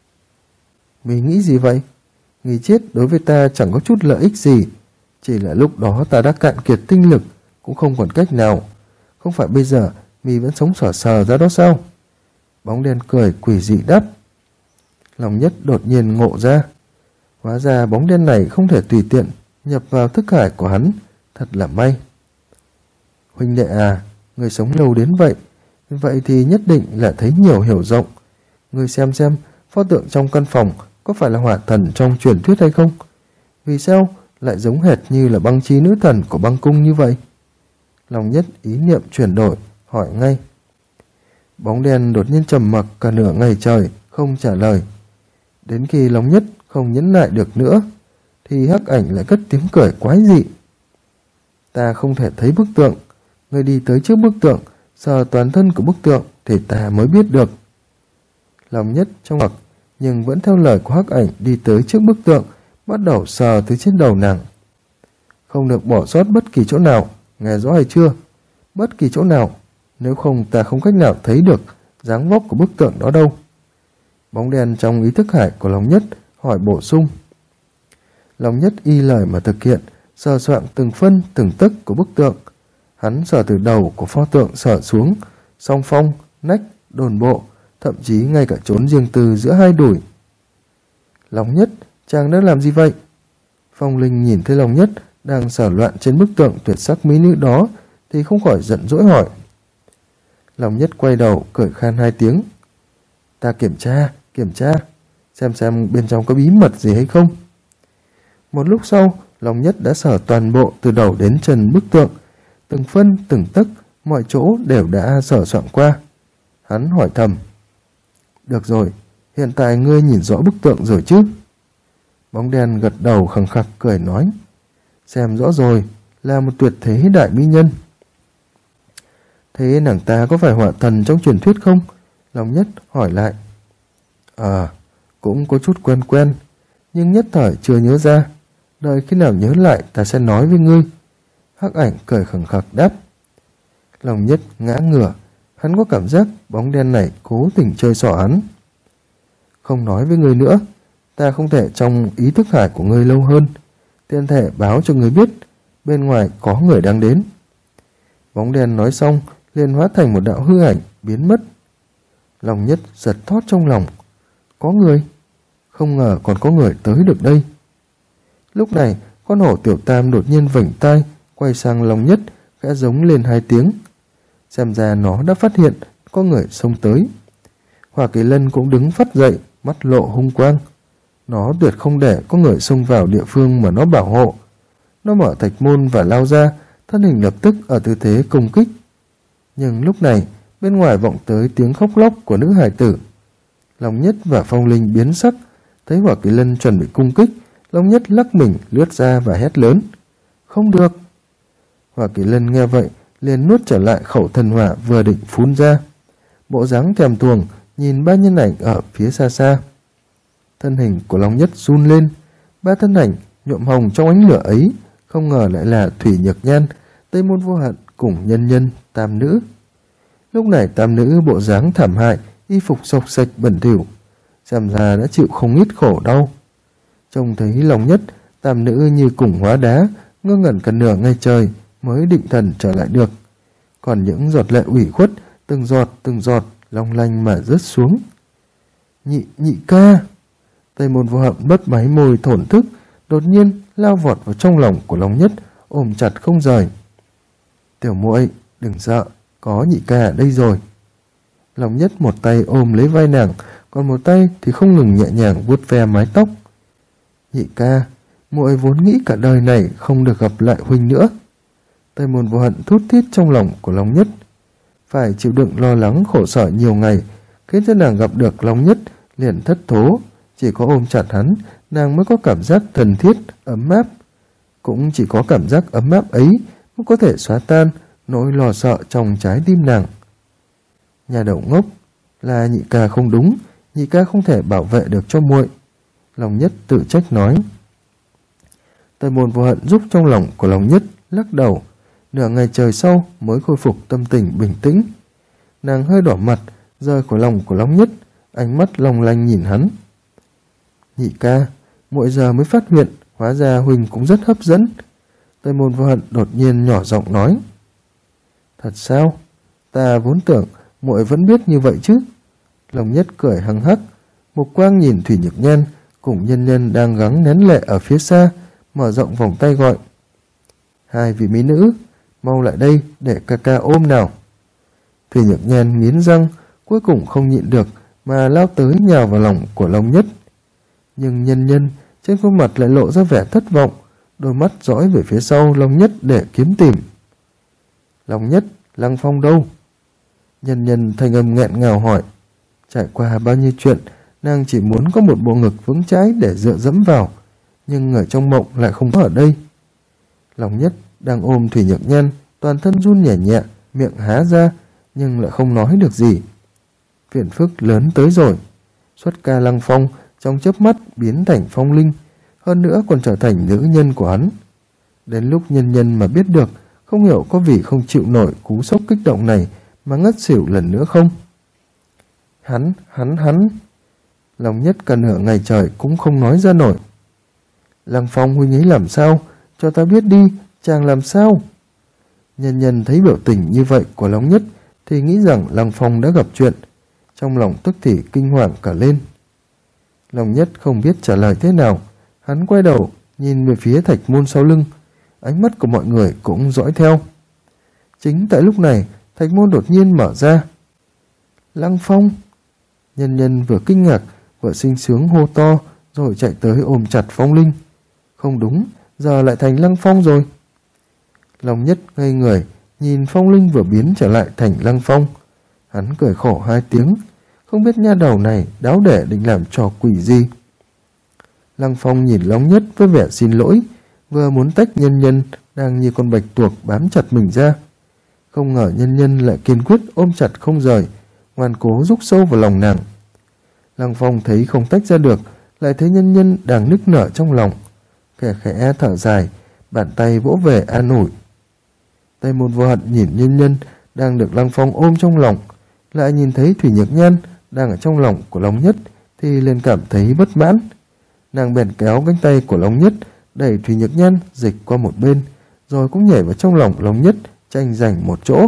Mi nghĩ gì vậy? Nghĩ chết đối với ta chẳng có chút lợi ích gì, chỉ là lúc đó ta đã cạn kiệt tinh lực, cũng không còn cách nào. Không phải bây giờ mi vẫn sống sờ sờ ra đó sao? Bóng đen cười quỷ dị đáp. Lòng Nhất đột nhiên ngộ ra. Hóa ra bóng đen này không thể tùy tiện nhập vào thức hải của hắn, thật là may. Huynh đệ à, người sống lâu đến vậy, vậy thì nhất định là thấy nhiều hiểu rộng. Người xem pho tượng trong căn phòng có phải là hỏa thần trong truyền thuyết hay không? Vì sao lại giống hệt như là băng chi nữ thần của băng cung như vậy? Lòng Nhất ý niệm chuyển đổi, hỏi ngay. Bóng đen đột nhiên trầm mặc cả nửa ngày trời, không trả lời. Đến khi Lòng Nhất không nhẫn nại được nữa, thì Hắc Ảnh lại cất tiếng cười quái dị. Ta không thể thấy bức tượng, người đi tới trước bức tượng, sờ toàn thân của bức tượng thì ta mới biết được. Lòng Nhất trong mặc, nhưng vẫn theo lời của Hắc Ảnh đi tới trước bức tượng, bắt đầu sờ từ trên đầu nàng. Không được bỏ sót bất kỳ chỗ nào, nghe rõ hay chưa? Bất kỳ chỗ nào, nếu không ta không cách nào thấy được dáng vóc của bức tượng đó đâu. Bóng đen trong ý thức hải của Lòng Nhất hỏi bổ sung. Lòng Nhất y lời mà thực hiện, sờ soạng từng phân từng tấc của bức tượng. Hắn sờ từ đầu của pho tượng sờ xuống, song phong, nách, đồn bộ, thậm chí ngay cả chốn riêng tư giữa hai đùi. Lòng Nhất, chàng đang làm gì vậy? Phong Linh nhìn thấy Lòng Nhất đang sờ loạn trên bức tượng tuyệt sắc mỹ nữ đó thì không khỏi giận dỗi hỏi. Lòng Nhất quay đầu cười khan hai tiếng. Ta kiểm tra, xem bên trong có bí mật gì hay không. Một lúc sau, Lòng Nhất đã sờ toàn bộ từ đầu đến chân bức tượng, từng phân từng tấc, mọi chỗ đều đã sờ soạn qua. Hắn hỏi thầm. Được rồi, hiện tại ngươi nhìn rõ bức tượng rồi chứ? Bóng đen gật đầu khằng khặc cười nói. Xem rõ rồi, là một tuyệt thế đại mỹ nhân. Thế nàng ta có phải hỏa thần trong truyền thuyết không? Lòng Nhất hỏi lại. Cũng có chút quen, nhưng nhất thời chưa nhớ ra. Đợi khi nào nhớ lại ta sẽ nói với ngươi. Hắc Ảnh cười khẳng khặc đáp. Lòng Nhất ngã ngửa, hắn có cảm giác bóng đen này cố tình chơi xỏ hắn. Không nói với ngươi nữa, ta không thể trong ý thức hải của ngươi lâu hơn. Tiện thể báo cho ngươi biết, bên ngoài có người đang đến. Bóng đen nói xong, liền hóa thành một đạo hư ảnh, biến mất. Lòng Nhất giật thót trong lòng. Có người? Không ngờ còn có người tới được đây. Lúc này, con hổ Tiểu Tam đột nhiên vểnh tai, quay sang Lòng Nhất, khẽ giống lên hai tiếng. Xem ra nó đã phát hiện có người xông tới. Hỏa Kỳ Lân cũng đứng phắt dậy, mắt lộ hung quang. Nó tuyệt không để có người xông vào địa phương mà nó bảo hộ. Nó mở thạch môn và lao ra, thân hình lập tức ở tư thế công kích. Nhưng lúc này, bên ngoài vọng tới tiếng khóc lóc của nữ hài tử. Lòng Nhất và Phong Linh biến sắc, thấy Hỏa Kỳ Lân chuẩn bị cung kích, Long Nhất lắc mình lướt ra và hét lớn. Không được! Hỏa Kỳ Lân nghe vậy, liền nuốt trở lại khẩu thần hỏa vừa định phun ra. Bộ dáng thèm thuồng, nhìn ba nhân ảnh ở phía xa xa. Thân hình của Long Nhất run lên, ba thân ảnh nhuộm hồng trong ánh lửa ấy, không ngờ lại là Thủy Nhược Nhan, Tây Môn Vô Hạn cùng Nhân Nhân, Tam Nữ. Lúc này Tam Nữ bộ dáng thảm hại, y phục xộc xệch bẩn thỉu, xem ra đã chịu không ít khổ đau. Trông thấy Long Nhất, Tam Nữ như cùng hóa đá, ngơ ngẩn cả nửa ngày trời mới định thần trở lại được. Còn những giọt lệ ủy khuất, từng giọt long lanh mà rớt xuống. Nhị ca! Tây Môn Vô Hạn bấp máy môi thổn thức, đột nhiên lao vọt vào trong lòng của Long Nhất, ôm chặt không rời. Tiểu muội, đừng sợ, có nhị ca ở đây rồi. Long Nhất một tay ôm lấy vai nàng, còn một tay thì không ngừng nhẹ nhàng vuốt ve mái tóc. Nhị ca, muội vốn nghĩ cả đời này không được gặp lại huynh nữa. Tây Môn Vô Hạn thút thít trong lòng của Long Nhất. phải chịu đựng lo lắng khổ sở nhiều ngày, khiến cho nàng gặp được Long Nhất liền thất thố. Chỉ có ôm chặt hắn, nàng mới có cảm giác thân thiết, ấm áp. Cũng chỉ có cảm giác ấm áp ấy mới có thể xóa tan nỗi lo sợ trong trái tim nàng. Nhà đầu ngốc, là nhị ca không đúng, nhị ca không thể bảo vệ được cho muội. Long Nhất tự trách nói. Tây Môn Vô Hận giúp trong lòng của Long Nhất lắc đầu. Nửa ngày trời sau mới khôi phục tâm tình bình tĩnh. Nàng hơi đỏ mặt, rời khỏi lòng của Long Nhất, ánh mắt long lanh nhìn hắn. Nhị ca, muội giờ mới phát hiện, hóa ra huynh cũng rất hấp dẫn. Tây Môn Vô Hận đột nhiên nhỏ giọng nói. Thật sao? Ta vốn tưởng muội vẫn biết như vậy chứ. Long Nhất cười hăng hắc, mục quang nhìn Thủy Nhược Nhan cùng Nhân Nhân đang gắng nén lệ ở phía xa, mở rộng vòng tay gọi. Hai vị mỹ nữ, mau lại đây để ca ca ôm nào. Thủy Nhược Nhan nghiến răng, cuối cùng không nhịn được mà lao tới nhào vào lòng của Long Nhất. Nhưng Nhân Nhân trên khuôn mặt lại lộ ra vẻ thất vọng, đôi mắt dõi về phía sau Long Nhất để kiếm tìm. Long Nhất, Lăng Phong đâu? Nhân Nhân thanh âm nghẹn ngào hỏi. Trải qua bao nhiêu chuyện, nàng chỉ muốn có một bộ ngực vững chãi để dựa dẫm vào, nhưng ở trong mộng lại không có ở đây. Long Nhất đang ôm Thủy Nhược Nhan, toàn thân run nhẹ nhẹ, miệng há ra, nhưng lại không nói được gì. Phiền phức lớn tới rồi. Xuất ca Lăng Phong trong chớp mắt biến thành phong linh, hơn nữa còn trở thành nữ nhân của hắn. Đến lúc Nhân Nhân mà biết được, không hiểu có vì không chịu nổi cú sốc kích động này mà ngất xỉu lần nữa không? Hắn. Long Nhất cả nửa ngày trời cũng không nói ra nổi. Lăng Phong huynh ấy làm sao? Cho ta biết đi, chàng làm sao? Nhân Nhân thấy biểu tình như vậy của Long Nhất thì nghĩ rằng Lăng Phong đã gặp chuyện, trong lòng tức thì kinh hoàng cả lên. Long Nhất không biết trả lời thế nào, hắn quay đầu nhìn về phía Thạch Môn sau lưng, ánh mắt của mọi người cũng dõi theo. Chính tại lúc này, Thạch Môn đột nhiên mở ra. Lăng Phong! Nhân Nhân vừa kinh ngạc vừa sung sướng hô to, rồi chạy tới ôm chặt Phong Linh. Không đúng, giờ lại thành Lăng Phong rồi. Long Nhất ngây người, nhìn Phong Linh vừa biến trở lại thành Lăng Phong. Hắn cười khổ hai tiếng, không biết nha đầu này đáo để định làm trò quỷ gì. Lăng Phong nhìn Long Nhất với vẻ xin lỗi, vừa muốn tách Nhân Nhân đang như con bạch tuộc bám chặt mình ra. Không ngờ Nhân Nhân lại kiên quyết ôm chặt không rời, ngoan cố rúc sâu vào lòng nàng. Lăng Phong thấy không tách ra được, lại thấy Nhân Nhân đang nức nở trong lòng, khẽ khẽ thở dài, bàn tay vỗ về an ủi. Tây Môn Vô Hận nhìn Nhân Nhân đang được Lăng Phong ôm trong lòng, lại nhìn thấy Thủy Nhược Nhan đang ở trong lòng của Long Nhất thì liền cảm thấy bất mãn. Nàng bèn kéo cánh tay của Long Nhất đẩy Thủy Nhược Nhan dịch qua một bên, rồi cũng nhảy vào trong lòng Long Nhất tranh giành một chỗ.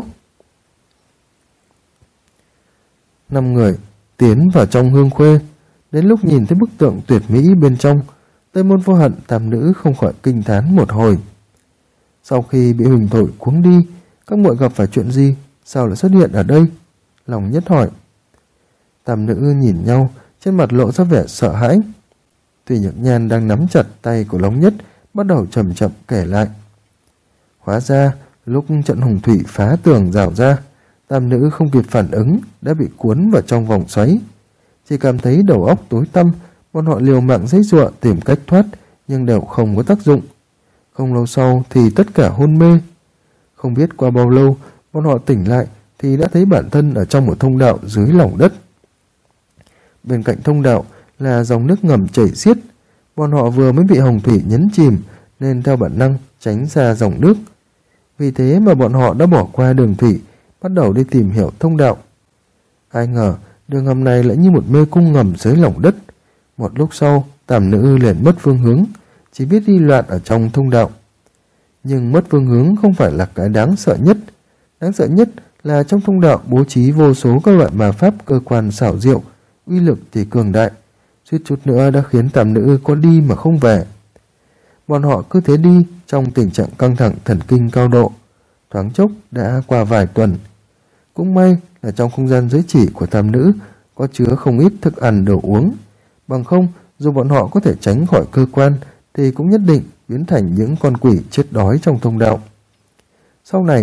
5 người tiến vào trong Hương Khuê. Đến lúc nhìn thấy bức tượng tuyệt mỹ bên trong, Tây Môn Vô Hận tam nữ không khỏi kinh thán một hồi. Sau khi bị Huỳnh thổi cuống đi, các muội gặp phải chuyện gì? Sao lại xuất hiện ở đây? Long Nhất hỏi. Tam nữ nhìn nhau, trên mặt lộ ra vẻ sợ hãi. Thủy Nhược Nhan đang nắm chặt tay của Long Nhất, bắt đầu chậm chậm kể lại. Hóa ra, lúc trận hồng thủy phá tường rào ra, tam nữ không kịp phản ứng đã bị cuốn vào trong vòng xoáy. Chỉ cảm thấy đầu óc tối tăm, bọn họ liều mạng giãy giụa tìm cách thoát, nhưng đều không có tác dụng. Không lâu sau thì tất cả hôn mê. Không biết qua bao lâu, bọn họ tỉnh lại thì đã thấy bản thân ở trong một thông đạo dưới lòng đất. Bên cạnh thông đạo là dòng nước ngầm chảy xiết. Bọn họ vừa mới bị hồng thủy nhấn chìm nên theo bản năng tránh ra dòng nước. Vì thế mà bọn họ đã bỏ qua đường thủy, bắt đầu đi tìm hiểu thông đạo. Ai ngờ đường ngầm này lại như một mê cung ngầm dưới lòng đất. Một lúc sau, tam nữ liền mất phương hướng, chỉ biết đi loạn ở trong thông đạo. Nhưng mất phương hướng không phải là cái đáng sợ nhất. Đáng sợ nhất là trong thông đạo bố trí vô số các loại ma pháp cơ quan xảo diệu, uy lực thì cường đại, suýt chút nữa đã khiến tam nữ có đi mà không về. Bọn họ cứ thế đi trong tình trạng căng thẳng thần kinh cao độ, thoáng chốc đã qua vài tuần. Cũng may là trong không gian giới chỉ của tam nữ có chứa không ít thức ăn đồ uống, bằng không dù bọn họ có thể tránh khỏi cơ quan thì cũng nhất định biến thành những con quỷ chết đói trong thông đạo. Sau này,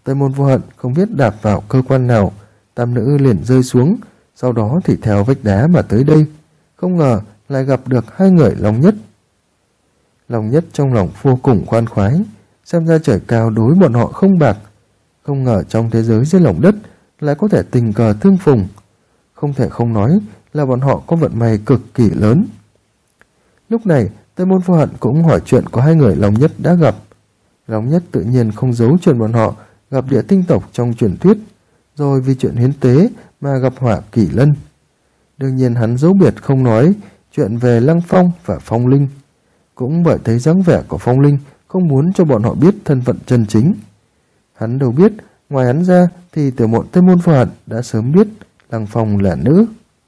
Tây Môn Vô Hận không biết đạp vào cơ quan nào, tam nữ liền rơi xuống, sau đó thì theo vách đá mà tới đây. Không ngờ lại gặp được hai người Long Nhất. Long Nhất trong lòng vô cùng khoan khoái, xem ra trời cao đối bọn họ không bạc. Không ngờ trong thế giới dưới lòng đất lại có thể tình cờ tương phùng. Không thể không nói là bọn họ có vận may cực kỳ lớn. Lúc này Tây Môn Vô Hận cũng hỏi chuyện của hai người Long Nhất đã gặp. Long Nhất tự nhiên không giấu chuyện bọn họ gặp địa tinh tộc trong truyền thuyết, rồi vì chuyện hiến tế mà gặp Hỏa Kỷ Lân. Đương nhiên hắn giấu biệt không nói chuyện về Lăng Phong và Phong Linh, cũng bởi thấy dáng vẻ của Phong Linh không muốn cho bọn họ biết thân phận chân chính. Hắn đâu biết, ngoài hắn ra thì tiểu mộ Tây Môn Vô Hận đã sớm biết Lăng Phong là nữ.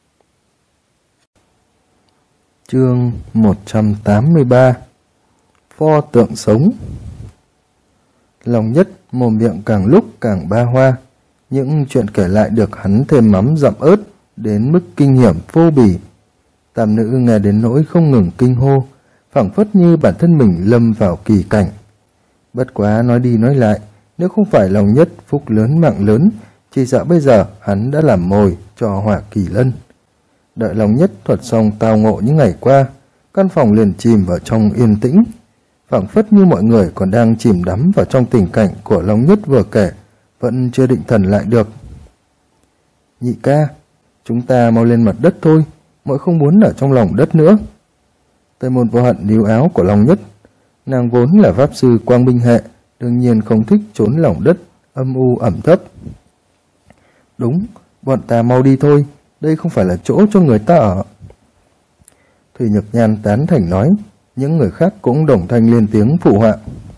Chương 183 Pho tượng sống. Long Nhất mồm miệng càng lúc càng ba hoa, những chuyện kể lại được hắn thêm mắm dặm ớt đến mức kinh hiểm vô bì. Tam nữ nghe đến nỗi không ngừng kinh hô, phảng phất như bản thân mình lâm vào kỳ cảnh. Bất quá nói đi nói lại, nếu không phải Long Nhất phúc lớn mạng lớn, chỉ sợ bây giờ hắn đã làm mồi cho Hỏa Kỷ Lân. Đợi Long Nhất thuật xong tao ngộ những ngày qua, căn phòng liền chìm vào trong yên tĩnh, phảng phất như mọi người còn đang chìm đắm vào trong tình cảnh của Long Nhất vừa kể, vẫn chưa định thần lại được. Nhị ca, chúng ta mau lên mặt đất thôi, muội không muốn ở trong lòng đất nữa. Tây Môn Vô Hận níu áo của Long Nhất. Nàng vốn là pháp sư quang minh hệ, đương nhiên không thích trốn lòng đất âm u ẩm thấp. Đúng, bọn ta mau đi thôi, đây không phải là chỗ cho người ta ở. Thủy Nhược Nhan tán thành nói, những người khác cũng đồng thanh lên tiếng phụ họa.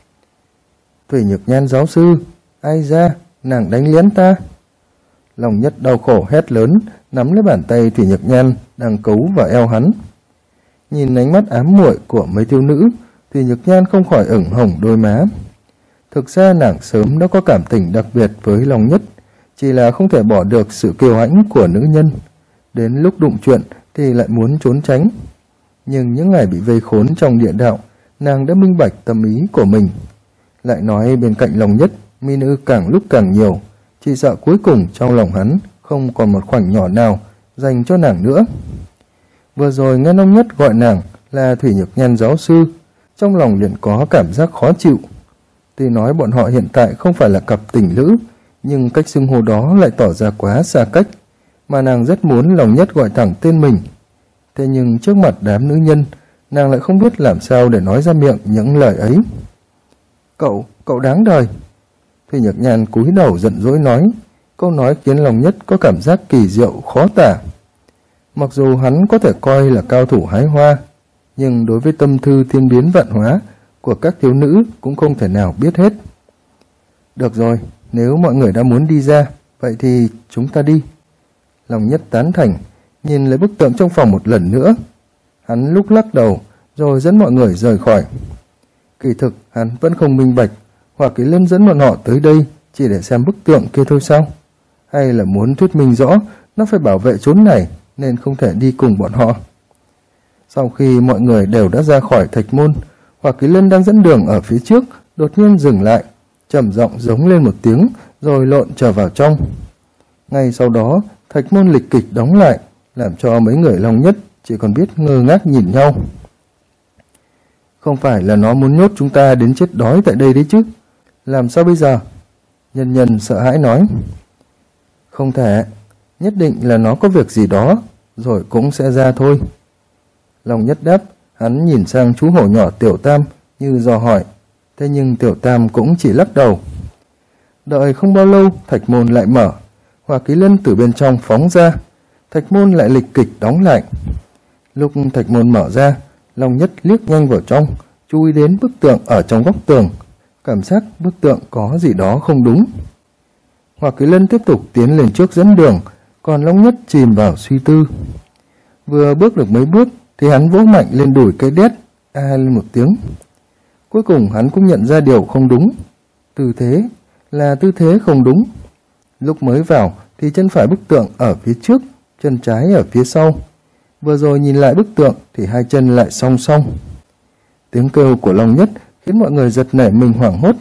Thủy Nhược Nhan giáo sư, ai ra, nàng đánh lén ta. Long Nhất đau khổ hét lớn, nắm lấy bàn tay Thủy Nhược Nhan đang cấu vào eo hắn. Nhìn ánh mắt ám muội của mấy thiếu nữ, Thủy Nhược Nhan không khỏi ửng hồng đôi má. Thực ra nàng sớm đã có cảm tình đặc biệt với Long Nhất, chỉ là không thể bỏ được sự kiêu hãnh của nữ nhân. Đến lúc đụng chuyện thì lại muốn trốn tránh. Nhưng những ngày bị vây khốn trong địa đạo, nàng đã minh bạch tâm ý của mình. Lại nói bên cạnh Long Nhất, mỹ nữ càng lúc càng nhiều, chỉ sợ cuối cùng trong lòng hắn không còn một khoảnh nhỏ nào dành cho nàng nữa. Vừa rồi nghe Long Nhất gọi nàng là Thủy Nhược Nhan giáo sư, trong lòng liền có cảm giác khó chịu. Tuy nói bọn họ hiện tại không phải là cặp tình lữ, nhưng cách xưng hô đó lại tỏ ra quá xa cách, mà nàng rất muốn Long Nhất gọi thẳng tên mình. Thế nhưng trước mặt đám nữ nhân, nàng lại không biết làm sao để nói ra miệng những lời ấy. Cậu đáng đời. Thủy Nhược Nhan cúi đầu giận dỗi nói, câu nói khiến Long Nhất có cảm giác kỳ diệu khó tả. Mặc dù hắn có thể coi là cao thủ hái hoa, nhưng đối với tâm thư thiên biến vạn hóa của các thiếu nữ cũng không thể nào biết hết. Được rồi, nếu mọi người đã muốn đi ra, vậy thì chúng ta đi. Long Nhất tán thành, nhìn lấy bức tượng trong phòng một lần nữa. Hắn lúc lắc đầu, rồi dẫn mọi người rời khỏi. Kỳ thực, hắn vẫn không minh bạch, Hỏa Kỷ Lân dẫn bọn họ tới đây chỉ để xem bức tượng kia thôi sao? Hay là muốn thuyết minh rõ nó phải bảo vệ chốn này nên không thể đi cùng bọn họ? Sau khi mọi người đều đã ra khỏi thạch môn, Hỏa Kỷ Lân đang dẫn đường ở phía trước, đột nhiên dừng lại, trầm giọng giống lên một tiếng, rồi lộn trở vào trong. Ngay sau đó, thạch môn lịch kịch đóng lại, làm cho mấy người Long Nhất chỉ còn biết ngơ ngác nhìn nhau. Không phải là nó muốn nhốt chúng ta đến chết đói tại đây đấy chứ? Làm sao bây giờ? Nhân Nhân sợ hãi nói. Không thể, nhất định là nó có việc gì đó, rồi cũng sẽ ra thôi. Long Nhất đáp, hắn nhìn sang chú hổ nhỏ Tiểu Tam như dò hỏi, thế nhưng Tiểu Tam cũng chỉ lắc đầu. Đợi không bao lâu, thạch môn lại mở, Hỏa Kỷ Lân từ bên trong phóng ra, thạch môn lại lịch kịch đóng lại. Lúc thạch môn mở ra, Long Nhất liếc nhanh vào trong, chú ý đến bức tượng ở trong góc tường, cảm giác bức tượng có gì đó không đúng. Hỏa Kỷ Lân tiếp tục tiến lên trước dẫn đường, còn Long Nhất chìm vào suy tư. Vừa bước được mấy bước thì hắn vỗ mạnh lên đùi cây đét, lên một tiếng. Cuối cùng hắn cũng nhận ra điều không đúng. Tư thế không đúng. Lúc mới vào thì chân phải bức tượng ở phía trước, chân trái ở phía sau. Vừa rồi nhìn lại bức tượng thì hai chân lại song song. Tiếng kêu của Long Nhất khiến mọi người giật nảy mình hoảng hốt.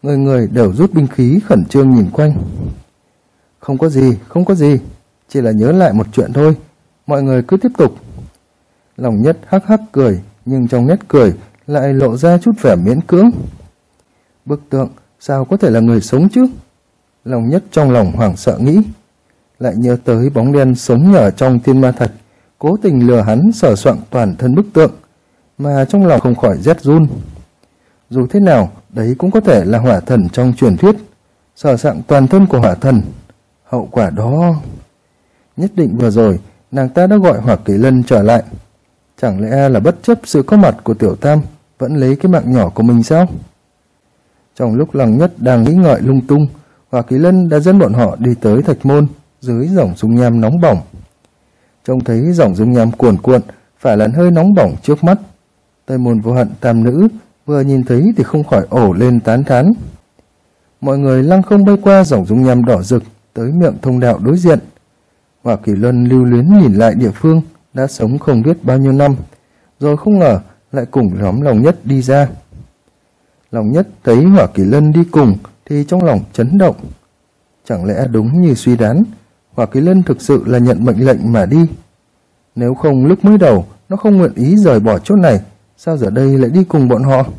người người đều rút binh khí khẩn trương nhìn quanh. Không có gì, chỉ là nhớ lại một chuyện thôi, mọi người cứ tiếp tục. Lòng Nhất hắc hắc cười, nhưng trong nét cười lại lộ ra chút vẻ miễn cưỡng. Bức tượng sao có thể là người sống chứ? Lòng Nhất trong lòng hoảng sợ nghĩ, lại nhớ tới bóng đen sống nhờ trong thiên ma thạch, cố tình lừa hắn sờ soạng toàn thân bức tượng, mà trong lòng không khỏi rét run. Dù thế nào, đấy cũng có thể là hỏa thần trong truyền thuyết, sờ soạng toàn thân của hỏa thần. Hậu quả đó... Nhất định vừa rồi, nàng ta đã gọi Hỏa Kỳ Lân trở lại. Chẳng lẽ là bất chấp sự có mặt của Tiểu Tam, vẫn lấy cái mạng nhỏ của mình sao? Trong lúc Lòng Nhất đang nghĩ ngợi lung tung, Hỏa Kỳ Lân đã dẫn bọn họ đi tới thạch môn, dưới dòng dung nham nóng bỏng. Trông thấy dòng dung nham cuồn cuộn, phải làn hơi nóng bỏng trước mắt. Tây Môn Vô Hận tam nữ vừa nhìn thấy thì không khỏi ổ lên tán thán. Mọi người lăng không bay qua dòng dung nham đỏ rực tới miệng thông đạo đối diện. Hỏa Kỳ Lân lưu luyến nhìn lại địa phương đã sống không biết bao nhiêu năm, rồi không ngờ lại cùng nhóm Lòng Nhất đi ra. Lòng Nhất thấy Hỏa Kỳ Lân đi cùng thì trong lòng chấn động. Chẳng lẽ đúng như suy đoán, Hỏa Kỳ Lân thực sự là nhận mệnh lệnh mà đi? Nếu không lúc mới đầu nó không nguyện ý rời bỏ chỗ này, sao giờ đây lại đi cùng bọn họ?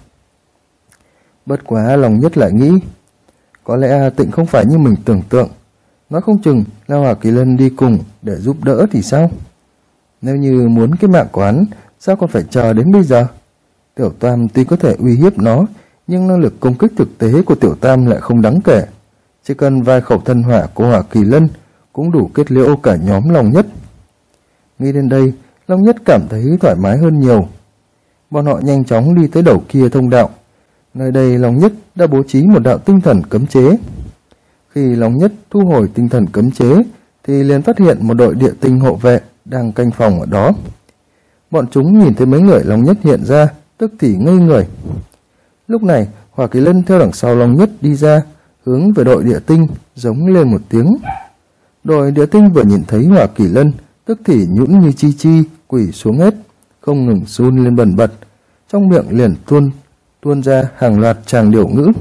Bất quá Lòng Nhất lại nghĩ, có lẽ Tịnh không phải như mình tưởng tượng. Nói không chừng là Hỏa Kỳ Lân đi cùng để giúp đỡ thì sao? Nếu như muốn cái mạng của hắn, sao còn phải chờ đến bây giờ? Tiểu Tam tuy có thể uy hiếp nó, nhưng năng lực công kích thực tế của Tiểu Tam lại không đáng kể. Chỉ cần vài khẩu thân hỏa của Hỏa Kỳ Lân cũng đủ kết liễu cả nhóm Lòng Nhất. Nghĩ đến đây, Lòng Nhất cảm thấy thoải mái hơn nhiều. Bọn họ nhanh chóng đi tới đầu kia thông đạo. Nơi đây Lòng Nhất đã bố trí một đạo tinh thần cấm chế. Khi Lòng Nhất thu hồi tinh thần cấm chế thì liền phát hiện một đội địa tinh hộ vệ đang canh phòng ở đó. Bọn chúng nhìn thấy mấy người Lòng Nhất hiện ra, tức thì ngây người. Lúc này, Hỏa Kỳ Lân theo đằng sau Lòng Nhất đi ra, hướng về đội địa tinh, giống lên một tiếng. Đội địa tinh vừa nhìn thấy Hỏa Kỳ Lân, tức thì nhũn như chi chi, quỳ xuống hết, không ngừng run lên bần bật, trong miệng liền tuôn ra hàng loạt tràng điệu ngữ.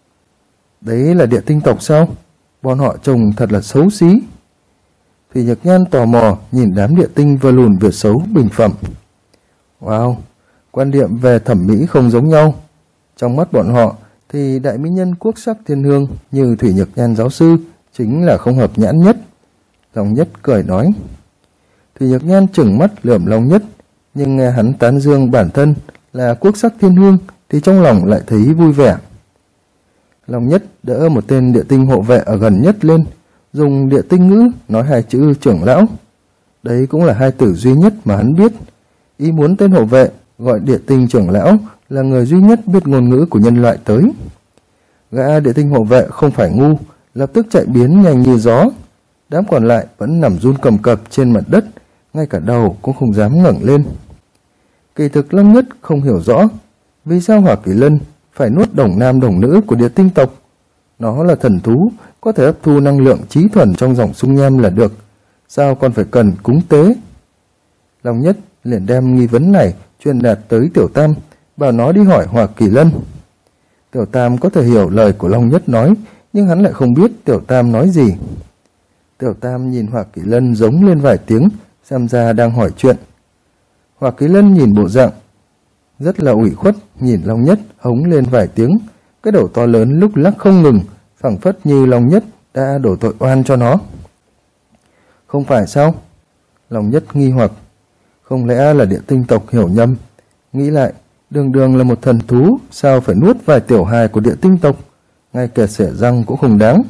Đấy là địa tinh tộc sao? Bọn họ trông thật là xấu xí. Thủy Nhược Nhan tò mò nhìn đám địa tinh vừa lùn vừa xấu bình phẩm. Wow, quan điểm về thẩm mỹ không giống nhau. Trong mắt bọn họ thì đại mỹ nhân quốc sắc thiên hương như Thủy Nhược Nhan giáo sư chính là không hợp nhãn nhất. Lòng Nhất cười nói. Thủy Nhược Nhan trừng mắt lườm Lòng Nhất, nhưng nghe hắn tán dương bản thân là quốc sắc thiên hương thì trong lòng lại thấy vui vẻ. Lòng Nhất đỡ một tên địa tinh hộ vệ ở gần nhất lên, dùng địa tinh ngữ nói hai chữ trưởng lão. Đấy cũng là hai từ duy nhất mà hắn biết. Ý muốn tên hộ vệ gọi địa tinh trưởng lão là người duy nhất biết ngôn ngữ của nhân loại tới. Gã địa tinh hộ vệ không phải ngu, lập tức chạy biến nhanh như gió. Đám còn lại vẫn nằm run cầm cập trên mặt đất, ngay cả đầu cũng không dám ngẩng lên. Kỳ thực Long Nhất không hiểu rõ vì sao Hỏa Kỳ Lân phải nuốt đồng nam đồng nữ của địa tinh tộc. Nó là thần thú, có thể hấp thu năng lượng trí thuần trong dòng dung nham là được, sao còn phải cần cúng tế? Long Nhất liền đem nghi vấn này truyền đạt tới Tiểu Tam, bảo nó đi hỏi Hỏa Kỳ Lân. Tiểu Tam có thể hiểu lời của Long Nhất nói, nhưng hắn lại không biết Tiểu Tam nói gì. Tiểu Tam nhìn Hỏa Kỳ Lân giống lên vài tiếng, xem ra đang hỏi chuyện. Hỏa Kỳ Lân nhìn bộ dạng rất là ủy khuất, nhìn Long Nhất hống lên vài tiếng, cái đầu to lớn lúc lắc không ngừng, phảng phất như Long Nhất đã đổ tội oan cho nó. Không phải sao? Long Nhất nghi hoặc, không lẽ là địa tinh tộc hiểu nhầm? Nghĩ lại, đường đường là một thần thú, sao phải nuốt vài tiểu hài của địa tinh tộc, ngay cả xẻ răng cũng không đáng.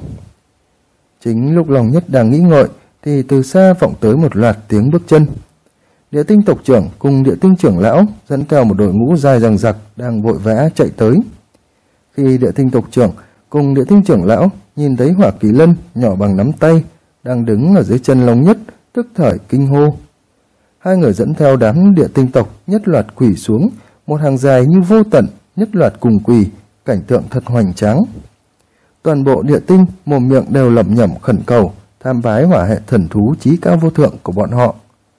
Chính lúc Long Nhất đang nghĩ ngợi thì từ xa vọng tới một loạt tiếng bước chân. Địa tinh tộc trưởng cùng địa tinh trưởng lão dẫn theo một đội ngũ dài dằng dặc đang vội vã chạy tới. Khi địa tinh tộc trưởng cùng địa tinh trưởng lão nhìn thấy Hỏa Kỳ Lân nhỏ bằng nắm tay đang đứng ở dưới chân Long Nhất, tức thời kinh hô. Hai người dẫn theo đám địa tinh tộc nhất loạt quỳ xuống, một hàng dài như vô tận, nhất loạt cùng quỳ, cảnh tượng thật hoành tráng. Toàn bộ địa tinh mồm miệng đều lẩm nhẩm khẩn cầu, tham bái hỏa hệ thần thú chí cao vô thượng của bọn họ.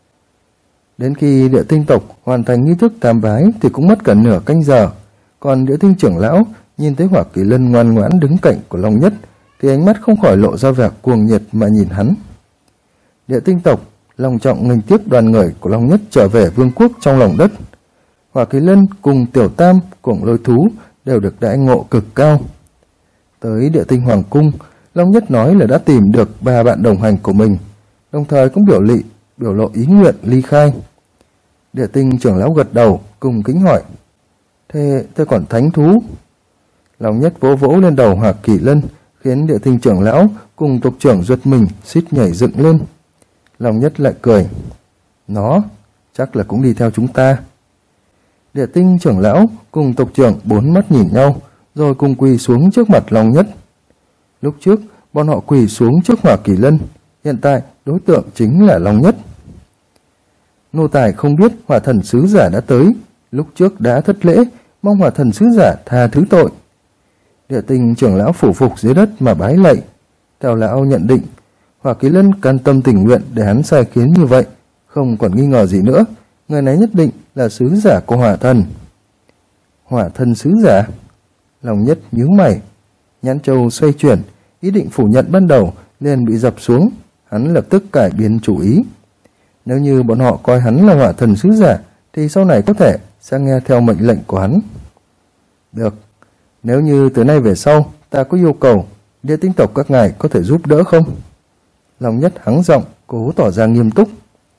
Đến khi địa tinh tộc hoàn thành nghi thức tham bái thì cũng mất cả nửa canh giờ, còn địa tinh trưởng lão nhìn thấy Hỏa Kỳ Lân ngoan ngoãn đứng cạnh của Long Nhất thì ánh mắt không khỏi lộ ra vẻ cuồng nhiệt mà nhìn hắn. Địa Tinh tộc long trọng nghênh tiếp đoàn người của Long Nhất trở về vương quốc trong lòng đất. Hỏa Kỳ Lân cùng Tiểu Tam cùng Lôi Thú đều được đãi ngộ cực cao. Tới Địa Tinh Hoàng cung, Long Nhất nói là đã tìm được 3 bạn đồng hành của mình, đồng thời cũng biểu lộ ý nguyện ly khai. Địa Tinh trưởng lão gật đầu, cùng kính hỏi: Thế còn thánh thú? Long Nhất vỗ vỗ lên đầu Hỏa Kỳ Lân, khiến Địa Tinh trưởng lão cùng tộc trưởng giật mình, suýt nhảy dựng lên. Long Nhất lại cười: Nó chắc là cũng đi theo chúng ta. Địa Tinh trưởng lão cùng tộc trưởng 4 mắt nhìn nhau, rồi cùng quỳ xuống trước mặt Long Nhất. Lúc trước bọn họ quỳ xuống trước Hỏa Kỳ Lân, hiện tại đối tượng chính là Long Nhất. Nô tài không biết Hỏa Thần sứ giả đã tới, lúc trước đã thất lễ, mong Hỏa Thần sứ giả tha thứ tội. Địa Tinh trưởng lão phủ phục dưới đất mà bái lạy. Theo lão nhận định, Hỏa Kỳ Lân can tâm tình nguyện để hắn sai khiến như vậy, không còn nghi ngờ gì nữa, người này nhất định là sứ giả của Hỏa Thần. Hỏa Thần sứ giả? Long Nhất nhíu mày, nhãn châu xoay chuyển, ý định phủ nhận ban đầu liền bị dập xuống. Hắn lập tức cải biến chủ ý. Nếu như bọn họ coi hắn là Hỏa Thần sứ giả thì sau này có thể sẽ nghe theo mệnh lệnh của hắn. Được, nếu như từ nay về sau ta có yêu cầu, Địa Tinh tộc các ngài có thể giúp đỡ không? Long Nhất hắng giọng, cố tỏ ra nghiêm túc.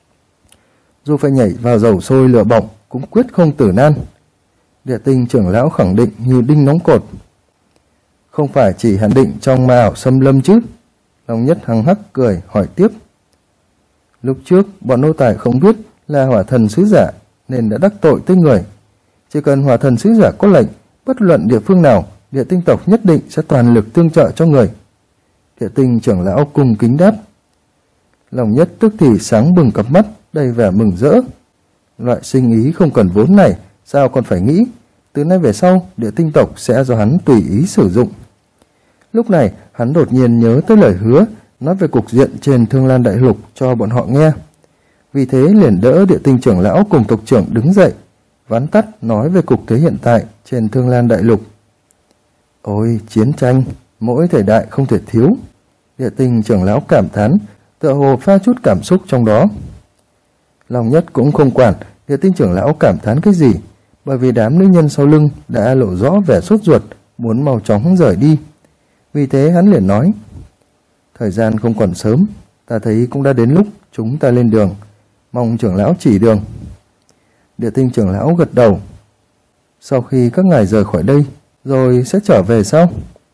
Dù phải nhảy vào dầu sôi lửa bỏng cũng quyết không tử nan. Địa Tinh trưởng lão khẳng định như đinh nóng cột. Không phải chỉ hạn định trong ma ảo xâm lâm chứ? Long Nhất hằng hắc cười hỏi tiếp. Lúc trước bọn nô tài không biết là Hỏa Thần sứ giả nên đã đắc tội tới người. Chỉ cần Hỏa Thần sứ giả có lệnh, bất luận địa phương nào, Địa Tinh tộc nhất định sẽ toàn lực tương trợ cho người. Địa Tinh trưởng lão cùng kính đáp. Long Nhất tức thì sáng bừng cặp mắt, đầy vẻ mừng rỡ. Loại sinh ý không cần vốn này, sao còn phải nghĩ? Từ nay về sau, Địa Tinh tộc sẽ do hắn tùy ý sử dụng. Lúc này, hắn đột nhiên nhớ tới lời hứa, nói về cục diện trên Thương Lan Đại Lục cho bọn họ nghe. Vì thế liền đỡ Địa Tinh trưởng lão cùng tộc trưởng đứng dậy, vắn tắt nói về cục thế hiện tại trên Thương Lan Đại Lục. Ôi, chiến tranh, mỗi thời đại không thể thiếu. Địa Tinh trưởng lão cảm thán, tựa hồ pha chút cảm xúc trong đó. Long Nhất cũng không quản Địa Tinh trưởng lão cảm thán cái gì, bởi vì đám nữ nhân sau lưng đã lộ rõ vẻ sốt ruột, muốn mau chóng rời đi. Vì thế hắn liền nói, thời gian không còn sớm, ta thấy cũng đã đến lúc chúng ta lên đường, mong trưởng lão chỉ đường. Địa Tinh trưởng lão gật đầu. Sau khi các ngài rời khỏi đây, rồi sẽ trở về sao?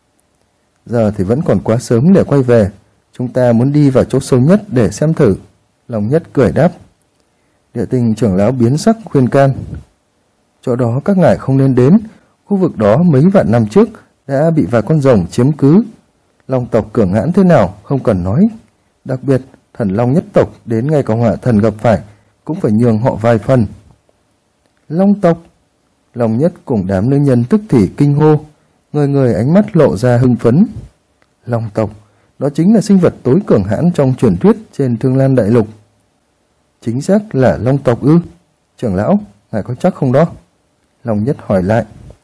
Giờ thì vẫn còn quá sớm để quay về, chúng ta muốn đi vào chỗ sâu nhất để xem thử. Long Nhất cười đáp. Địa Tinh trưởng lão biến sắc khuyên can. Chỗ đó các ngài không nên đến, khu vực đó mấy vạn năm trước đã bị vài con rồng chiếm cứ. Long tộc cường hãn thế nào không cần nói, đặc biệt thần Long nhất tộc đến ngay cả Hỏa Thần gặp phải cũng phải nhường họ vài phần. Long tộc? Long Nhất cùng đám nữ nhân tức thì kinh hô, người người ánh mắt lộ ra hưng phấn. Long tộc, đó chính là sinh vật tối cường hãn trong truyền thuyết trên Thương Lan Đại Lục. Chính xác là Long tộc ư? Trưởng lão, ngài có chắc không đó? Long Nhất hỏi lại.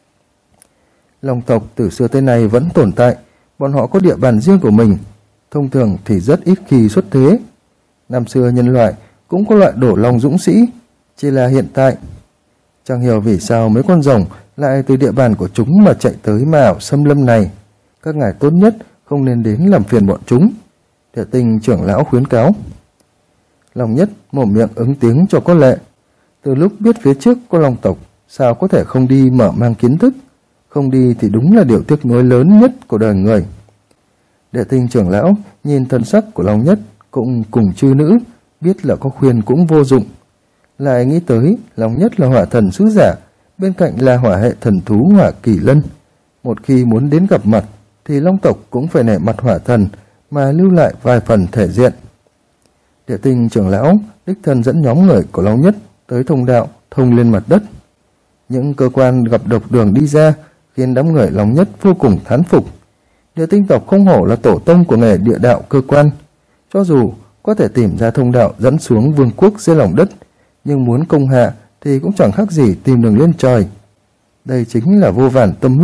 Long tộc từ xưa tới nay vẫn tồn tại, bọn họ có địa bàn riêng của mình, thông thường thì rất ít khi xuất thế. Năm xưa nhân loại cũng có loại đổ long dũng sĩ, chỉ là hiện tại chẳng hiểu vì sao mấy con rồng lại từ địa bàn của chúng mà chạy tới ma ảo xâm lâm này. Các ngài tốt nhất không nên đến làm phiền bọn chúng. Địa Tinh trưởng lão khuyến cáo. Long Nhất mồm miệng ứng tiếng cho có lệ. Từ lúc biết phía trước có long tộc, sao có thể không đi mở mang kiến thức? Không đi thì đúng là điều tiếc nuối lớn nhất của đời người. Địa Tinh trưởng lão nhìn thân sắc của Long Nhất cũng cùng chư nữ, biết là có khuyên cũng vô dụng. Lại nghĩ tới Long Nhất là Hỏa Thần sứ giả, bên cạnh là hỏa hệ thần thú Hỏa Kỳ Lân. Một khi muốn đến gặp mặt thì Long tộc cũng phải nể mặt Hỏa Thần mà lưu lại vài phần thể diện. Địa Tinh trưởng lão đích thân dẫn nhóm người của Long Nhất tới thông đạo thông lên mặt đất. Những cơ quan gặp độc đường đi ra khiến đám người Long Nhất vô cùng thán phục. Địa Tinh tộc không hổ là tổ tông của nghề địa đạo cơ quan. Cho dù có thể tìm ra thông đạo dẫn xuống vương quốc dưới lòng đất, nhưng muốn công hạ thì cũng chẳng khác gì tìm đường lên trời. Đây chính là vô vàn tâm huyết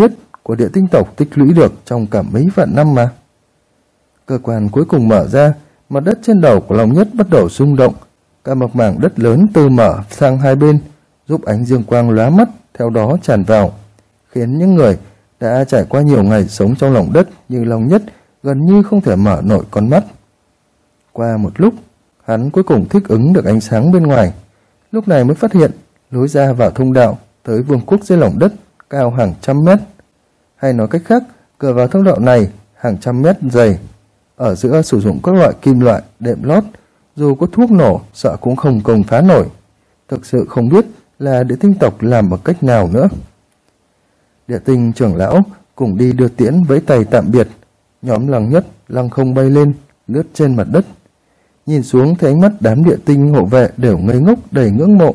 của địa tinh tộc tích lũy được trong cả mấy vạn năm mà. Cơ quan cuối cùng mở ra, mặt đất trên đầu của Long Nhất bắt đầu rung động, cả một mảng đất lớn từ mở sang hai bên, giúp ánh dương quang lóa mắt theo đó tràn vào, khiến những người đã trải qua nhiều ngày sống trong lòng đất như Long Nhất gần như không thể mở nổi con mắt. Qua một lúc, hắn cuối cùng thích ứng được ánh sáng bên ngoài, lúc này mới phát hiện lối ra vào thông đạo tới vương quốc dưới lòng đất cao hàng trăm mét. Hay nói cách khác, cửa vào thông đạo này hàng trăm mét dày, ở giữa sử dụng các loại kim loại đệm lót, dù có thuốc nổ sợ cũng không công phá nổi. Thực sự không biết là địa tinh tộc làm bằng cách nào nữa. Địa tinh trưởng lão cùng đi đưa tiễn với tay tạm biệt. Nhóm Lăng Nhất lăng không bay lên, lướt trên mặt đất. Nhìn xuống thấy ánh mắt đám địa tinh hộ vệ đều ngây ngốc đầy ngưỡng mộ.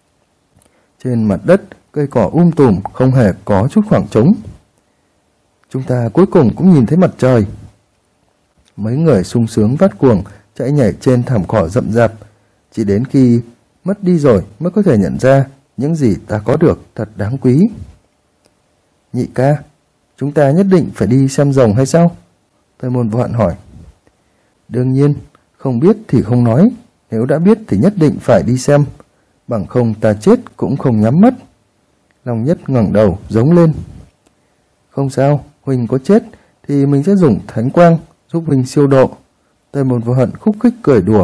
Trên mặt đất, cây cỏ tùm, không hề có chút khoảng trống. Chúng ta cuối cùng cũng nhìn thấy mặt trời. Mấy người sung sướng vắt cuồng, chạy nhảy trên thảm cỏ rậm rạp. Chỉ đến khi mất đi rồi mới có thể nhận ra những gì ta có được thật đáng quý. Nhị ca, chúng ta nhất định phải đi xem rồng hay sao? Tây Môn Vô Hạn hỏi. Đương nhiên, không biết thì không nói, nếu đã biết thì nhất định phải đi xem, bằng không ta chết cũng không nhắm mắt. Long Nhất ngẩng đầu giống lên. Không sao, huynh có chết thì mình sẽ dùng thánh quang giúp huynh siêu độ. Tây Môn Vô Hạn khúc khích cười đùa.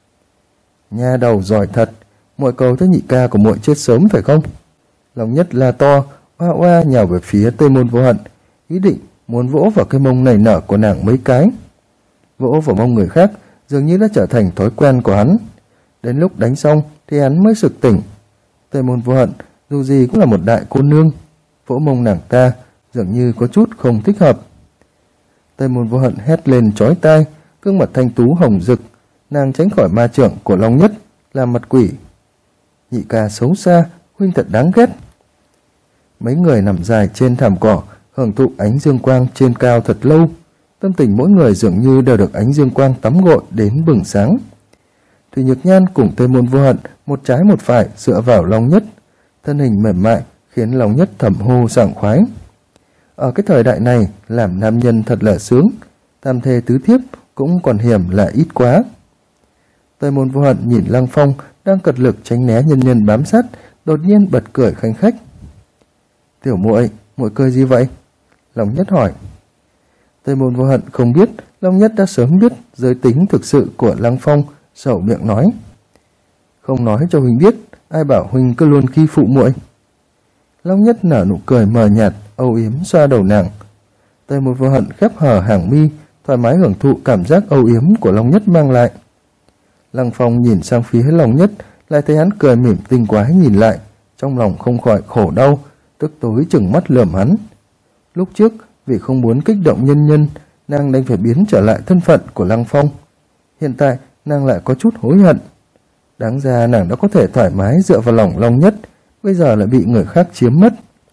Nha đầu giỏi thật, muội cầu cho nhị ca của muội chết sớm phải không? Long Nhất la to, oa oa nhào về phía Tây Môn Vô Hạn, ý định muốn vỗ vào cái mông nảy nở của nàng mấy cái. Vỗ vào mông người khác dường như đã trở thành thói quen của hắn. Đến lúc đánh xong thì hắn mới sực tỉnh. Tây Môn Vô Hạn dù gì cũng là một đại cô nương, vỗ mông nàng ta dường như có chút không thích hợp. Tây Môn Vô Hạn hét lên chói tai, gương mặt thanh tú hồng rực, nàng tránh khỏi ma trưởng của Long Nhất, làm mặt quỷ. Nhị ca xấu xa, huynh thật đáng ghét. Mấy người nằm dài trên thảm cỏ, hưởng thụ ánh dương quang trên cao thật lâu. Tâm tình mỗi người dường như đều được ánh dương quang tắm gội đến bừng sáng. Thủy Nhược Nhan cùng Tây Môn Vô Hạn một trái một phải dựa vào Long Nhất, thân hình mềm mại khiến Long Nhất thầm hô sảng khoái. Ở cái thời đại này, làm nam nhân thật là sướng, tam thê tứ thiếp cũng còn hiểm là ít quá. Tây Môn Vô Hạn nhìn Lăng Phong đang cật lực tránh né nhân nhân bám sát, đột nhiên bật cười khanh khách. Tiểu muội, muội cười gì vậy? Long Nhất hỏi. Tây Môn Vô Hạn không biết, Long Nhất đã sớm biết giới tính thực sự của Lăng Phong, sầu miệng nói. Không nói cho huynh biết, ai bảo huynh cứ luôn khi phụ muội. Long Nhất nở nụ cười mờ nhạt, âu yếm xoa đầu nàng. Tây Môn Vô Hạn khép hờ hàng mi, thoải mái hưởng thụ cảm giác âu yếm của Long Nhất mang lại. Lăng Phong nhìn sang phía Long Nhất, lại thấy hắn cười mỉm tinh quái nhìn lại, trong lòng không khỏi khổ đau, tức tối chừng mắt lườm hắn. Lúc trước, vì không muốn kích động nhân nhân, nàng đành phải biến trở lại thân phận của Lăng Phong. Hiện tại, nàng lại có chút hối hận. Đáng ra nàng đã có thể thoải mái dựa vào lòng Long Nhất, bây giờ lại bị người khác chiếm mất.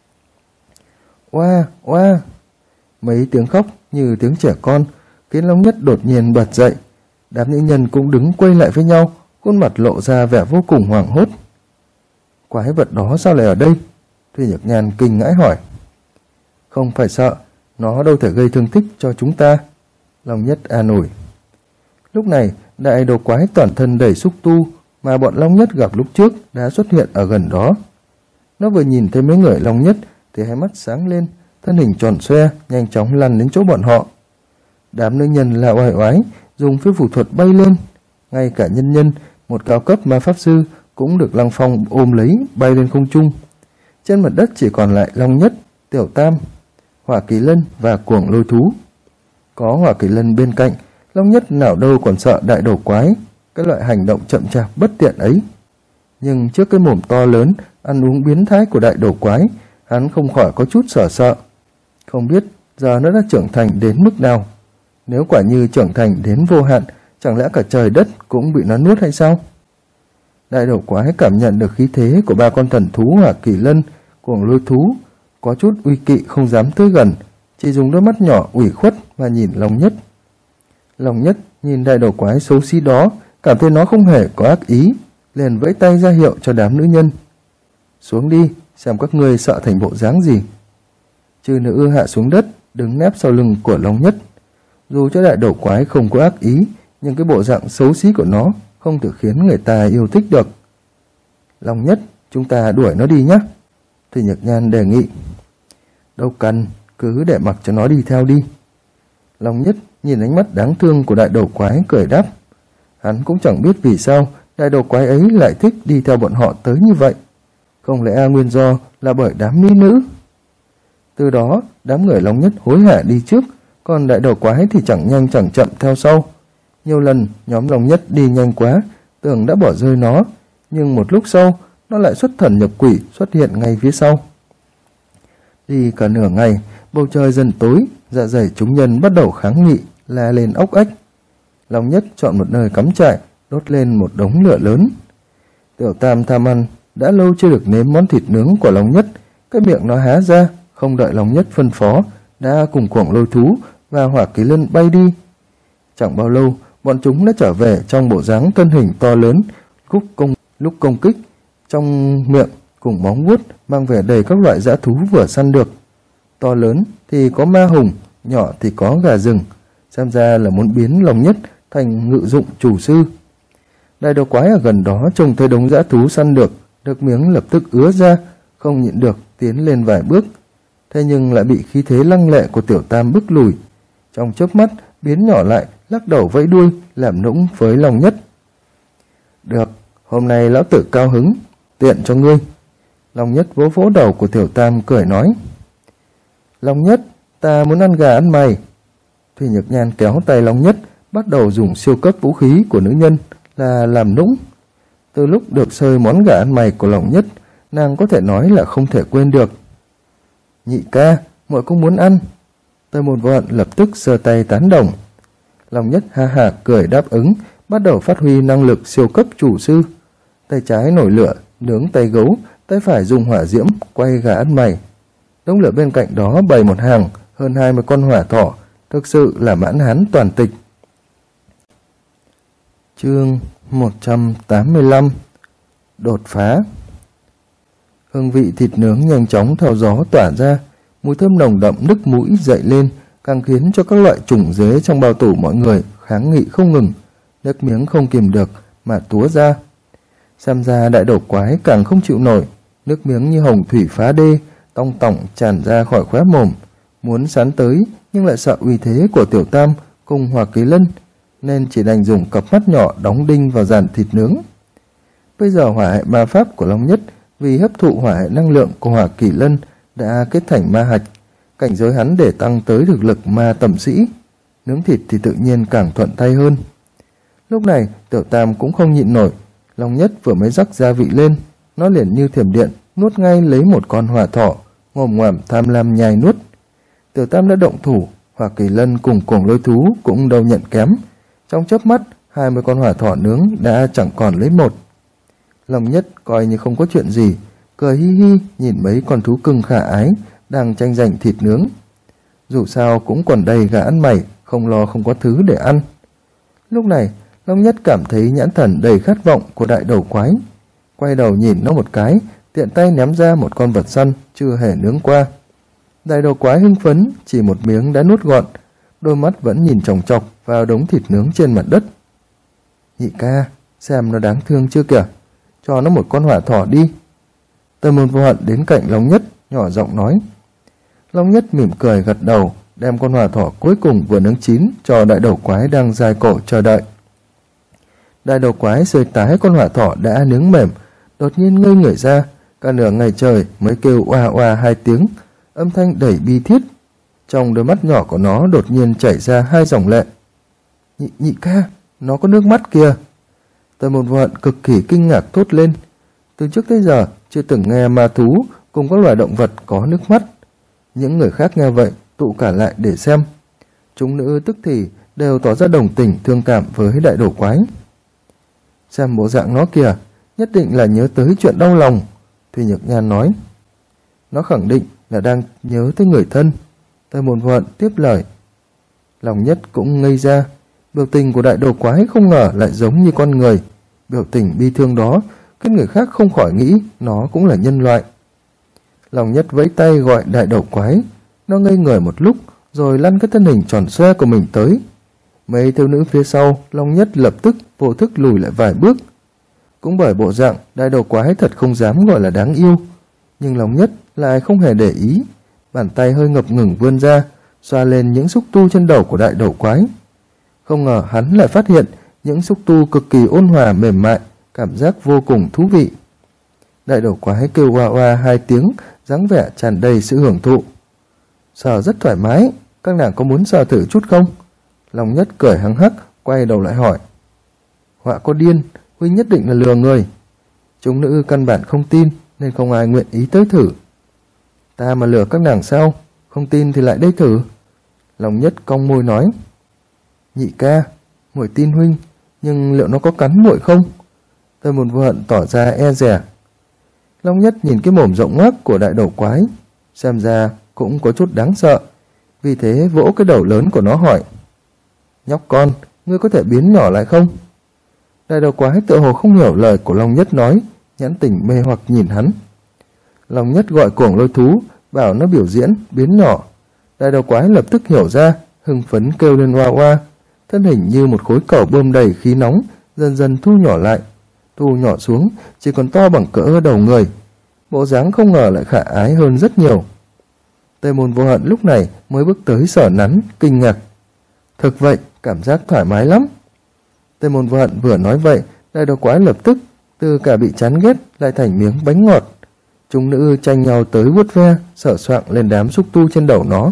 Oa, oa! Mấy tiếng khóc như tiếng trẻ con, khiến Long Nhất đột nhiên bật dậy. Đám nữ nhân cũng đứng quay lại với nhau, khuôn mặt lộ ra vẻ vô cùng hoảng hốt. Quái vật đó sao lại ở đây? Thủy Nhược Nhan kinh ngãi hỏi. Không phải sợ, nó đâu thể gây thương tích cho chúng ta. Long Nhất an ủi. Lúc này, đại đồ quái toàn thân đầy xúc tu mà bọn Long Nhất gặp lúc trước đã xuất hiện ở gần đó. Nó vừa nhìn thấy mấy người Long Nhất thì hai mắt sáng lên, thân hình tròn xoe, nhanh chóng lăn đến chỗ bọn họ. Đám nữ nhân là oai oái, dùng phiêu phù thuật bay lên. Ngay cả nhân nhân, một cao cấp ma pháp sư, cũng được Lăng Phong ôm lấy, bay lên không trung. Trên mặt đất chỉ còn lại Long Nhất, Tiểu Tam, Hỏa Kỳ Lân và Cuồng Lôi Thú. Có Hỏa Kỳ Lân bên cạnh, Long Nhất nào đâu còn sợ đại đồ quái, cái loại hành động chậm chạp bất tiện ấy. Nhưng trước cái mồm to lớn, ăn uống biến thái của đại đồ quái, hắn không khỏi có chút sợ. Không biết giờ nó đã trưởng thành đến mức nào. Nếu quả như trưởng thành đến vô hạn, chẳng lẽ cả trời đất cũng bị nó nuốt hay sao? Đại đầu quái cảm nhận được khí thế của ba con thần thú Hỏa Kỳ Lân, Cuồng Lôi Thú, có chút uy kỵ không dám tới gần, chỉ dùng đôi mắt nhỏ ủy khuất mà nhìn Long Nhất. Long Nhất nhìn đại đầu quái xấu xí đó, cảm thấy nó không hề có ác ý, liền vẫy tay ra hiệu cho đám nữ nhân. Xuống đi, xem các ngươi sợ thành bộ dáng gì. Chư nữ hạ xuống đất, đứng nép sau lưng của Long Nhất. Dù cho đại đầu quái không có ác ý, nhưng cái bộ dạng xấu xí của nó không thể khiến người ta yêu thích được. Long Nhất, chúng ta đuổi nó đi nhé. Thủy Nhược Nhan đề nghị. Đâu cần, cứ để mặc cho nó đi theo đi. Long Nhất nhìn ánh mắt đáng thương của đại đầu quái cười đáp. Hắn cũng chẳng biết vì sao đại đầu quái ấy lại thích đi theo bọn họ tới như vậy. Không lẽ nguyên do là bởi đám mỹ nữ? Từ đó đám người Long Nhất hối hả đi trước, còn đại đầu quái thì chẳng nhanh chẳng chậm theo sau. Nhiều lần nhóm Long Nhất đi nhanh quá, tưởng đã bỏ rơi nó, nhưng một lúc sau nó lại xuất thần nhập quỷ xuất hiện ngay phía sau. Đi cả nửa ngày, bầu trời dần tối, dạ dày chúng nhân bắt đầu kháng nghị, la lên ốc ếch. Long Nhất chọn một nơi cắm trại, đốt lên một đống lửa lớn. Tiểu Tam tham ăn, đã lâu chưa được nếm món thịt nướng của Long Nhất, cái miệng nó há ra, không đợi Long Nhất phân phó, đã cùng cuồng lôi thú và Hỏa Kỳ Lân bay đi. Chẳng bao lâu, bọn chúng đã trở về trong bộ dáng thân hình to lớn, lúc công kích, trong miệng cùng móng vuốt mang vẻ đầy các loại dã thú vừa săn được. To lớn thì có ma hùng, nhỏ thì có gà rừng, xem ra là muốn biến Long Nhất thành ngự dụng chủ sư. Đại đầu quái ở gần đó trông thấy đống dã thú săn được, nước miếng lập tức ứa ra, không nhịn được tiến lên vài bước. Thế nhưng lại bị khí thế lăng lệ của Tiểu Tam bức lùi. Trong chớp mắt biến nhỏ lại, lắc đầu vẫy đuôi làm nũng với Long Nhất. Được, hôm nay lão tử cao hứng, tiện cho ngươi. Long Nhất vỗ vỗ đầu của Tiểu Tam cười nói. Long Nhất, ta muốn ăn gà ăn mày. Thủy Nhược Nhan kéo tay Long Nhất, bắt đầu dùng siêu cấp vũ khí của nữ nhân là làm nũng. Từ lúc được sơi món gà ăn mày của Long Nhất, nàng có thể nói là không thể quên được. Nhị ca, muội cũng muốn ăn. Tây Môn Vô Hận lập tức giơ tay tán đồng. Long Nhất ha ha cười đáp ứng, bắt đầu phát huy năng lực siêu cấp chủ sư. Tay trái nổi lửa, nướng tay gấu, tay phải dùng hỏa diễm, quay gà ăn mày. Đống lửa bên cạnh đó bày một hàng, hơn 20 con hỏa thỏ, thực sự là mãn hán toàn tịch. Chương 185 Đột phá. Hương vị thịt nướng nhanh chóng theo gió tỏa ra, mùi thơm nồng đậm nức mũi dậy lên, càng khiến cho các loại trùng dế trong bao tủ mọi người kháng nghị không ngừng, nước miếng không kìm được mà túa ra. Xem ra đại đầu quái càng không chịu nổi, nước miếng như hồng thủy phá đê, tong tỏng tràn ra khỏi khóe mồm, muốn sán tới nhưng lại sợ uy thế của Tiểu Tam cùng Hỏa Kỳ Lân, nên chỉ đành dùng cặp mắt nhỏ đóng đinh vào dàn thịt nướng. Bây giờ hỏa hệ ma pháp của Long Nhất vì hấp thụ hỏa hệ năng lượng của Hỏa Kỳ Lân đã kết thành ma hạch, cảnh giới hắn để tăng tới thực lực ma tầm sĩ, nướng thịt thì tự nhiên càng thuận tay hơn. Lúc này Tiểu Tam cũng không nhịn nổi, Long Nhất vừa mới rắc gia vị lên, nó liền như thiểm điện nuốt ngay lấy một con hỏa thỏ, ngồm ngoàm tham lam nhai nuốt. Tiểu Tam đã động thủ, Hỏa Kỳ Lân cùng cuồng lôi thú cũng đâu nhận kém. Trong chớp mắt 20 con hỏa thỏ nướng đã chẳng còn lấy một. Long Nhất coi như không có chuyện gì, cười hi hi nhìn mấy con thú cưng khả ái đang tranh giành thịt nướng. Dù sao cũng còn đầy gà ăn mày, không lo không có thứ để ăn. Lúc này Long Nhất cảm thấy nhãn thần đầy khát vọng của đại đầu quái, quay đầu nhìn nó một cái, tiện tay ném ra một con vật săn chưa hề nướng qua. Đại đầu quái hưng phấn, chỉ một miếng đã nuốt gọn, đôi mắt vẫn nhìn chòng chọc vào đống thịt nướng trên mặt đất. Nhị ca, xem nó đáng thương chưa kìa, cho nó một con hỏa thỏ đi. Tây Môn Vô Hận đến cạnh Long Nhất, nhỏ giọng nói. Long Nhất mỉm cười gật đầu, đem con hỏa thỏ cuối cùng vừa nướng chín cho đại đầu quái đang dài cổ chờ đợi. Đại đầu quái sơi tái con hỏa thỏ đã nướng mềm, đột nhiên ngây người ra, cả nửa ngày trời mới kêu oa oa 2 tiếng, âm thanh đầy bi thiết. Trong đôi mắt nhỏ của nó đột nhiên chảy ra 2 dòng lệ. Nhị ca, nó có nước mắt kìa. Tây Môn Vô Hận cực kỳ kinh ngạc thốt lên. Từ trước tới giờ chưa từng nghe ma thú cùng các loài động vật có nước mắt. Những người khác nghe vậy tụ cả lại để xem. Chúng nữ tức thì đều tỏ ra đồng tình thương cảm với đại đầu quái. Xem bộ dạng nó kìa, nhất định là nhớ tới chuyện đau lòng, Thủy Nhược Nhan nói. Nó khẳng định là đang nhớ tới người thân. Tây Môn Vô Hận tiếp lời. Long Nhất cũng ngây ra, biểu tình của đại đầu quái không ngờ lại giống như con người. Biểu tình bi thương đó khiến người khác không khỏi nghĩ nó cũng là nhân loại. Long Nhất vẫy tay gọi đại đầu quái, Nó ngây người một lúc rồi lăn cái thân hình tròn xoe của mình tới. Mấy thiếu nữ phía sau, Long Nhất lập tức vô thức lùi lại vài bước. Cũng bởi bộ dạng đại đầu quái thật không dám gọi là đáng yêu, nhưng Long Nhất lại không hề để ý. Bàn tay hơi ngập ngừng vươn ra, xoa lên những xúc tu trên đầu của đại đầu quái. Không ngờ hắn lại phát hiện những xúc tu cực kỳ ôn hòa mềm mại, cảm giác vô cùng thú vị. Đại đầu quái kêu oa oa 2 tiếng, dáng vẻ tràn đầy sự hưởng thụ. Sờ rất thoải mái, các nàng có muốn sờ thử chút không? Long Nhất cười hăng hắc, quay đầu lại hỏi. Họa có điên, huynh nhất định là lừa người. Chúng nữ căn bản không tin nên không ai nguyện ý tới thử. Ta mà lừa các nàng sao? Không tin thì lại đây thử. Long Nhất cong môi nói. Nhị ca, muội tin huynh, nhưng liệu nó có cắn muội không? Tây Môn Vô Hận tỏ ra e dè. Long Nhất nhìn cái mồm rộng ngoác của đại đầu quái, xem ra cũng có chút đáng sợ, vì thế vỗ cái đầu lớn của nó hỏi. Nhóc con, ngươi có thể biến nhỏ lại không? Đại đầu quái tựa hồ không hiểu lời của Long Nhất nói, nhãn tình mê hoặc nhìn hắn. Long Nhất gọi cuồng lôi thú, bảo nó biểu diễn biến nhỏ. Đại đầu quái lập tức hiểu ra, hưng phấn kêu lên oa oa, thân hình như một khối cầu bơm đầy khí nóng, dần dần thu nhỏ lại. Thu nhỏ xuống, chỉ còn to bằng cỡ đầu người. Bộ dáng không ngờ lại khả ái hơn rất nhiều. Tây Môn Vô Hận lúc này mới bước tới sờ nắn, kinh ngạc. Thực vậy, cảm giác thoải mái lắm. Tây Môn Vô Hận vừa nói vậy, đại đầu quái lập tức từ cả bị chán ghét lại thành miếng bánh ngọt. Chúng nữ tranh nhau tới vuốt ve, sờ soạng lên đám xúc tu trên đầu nó.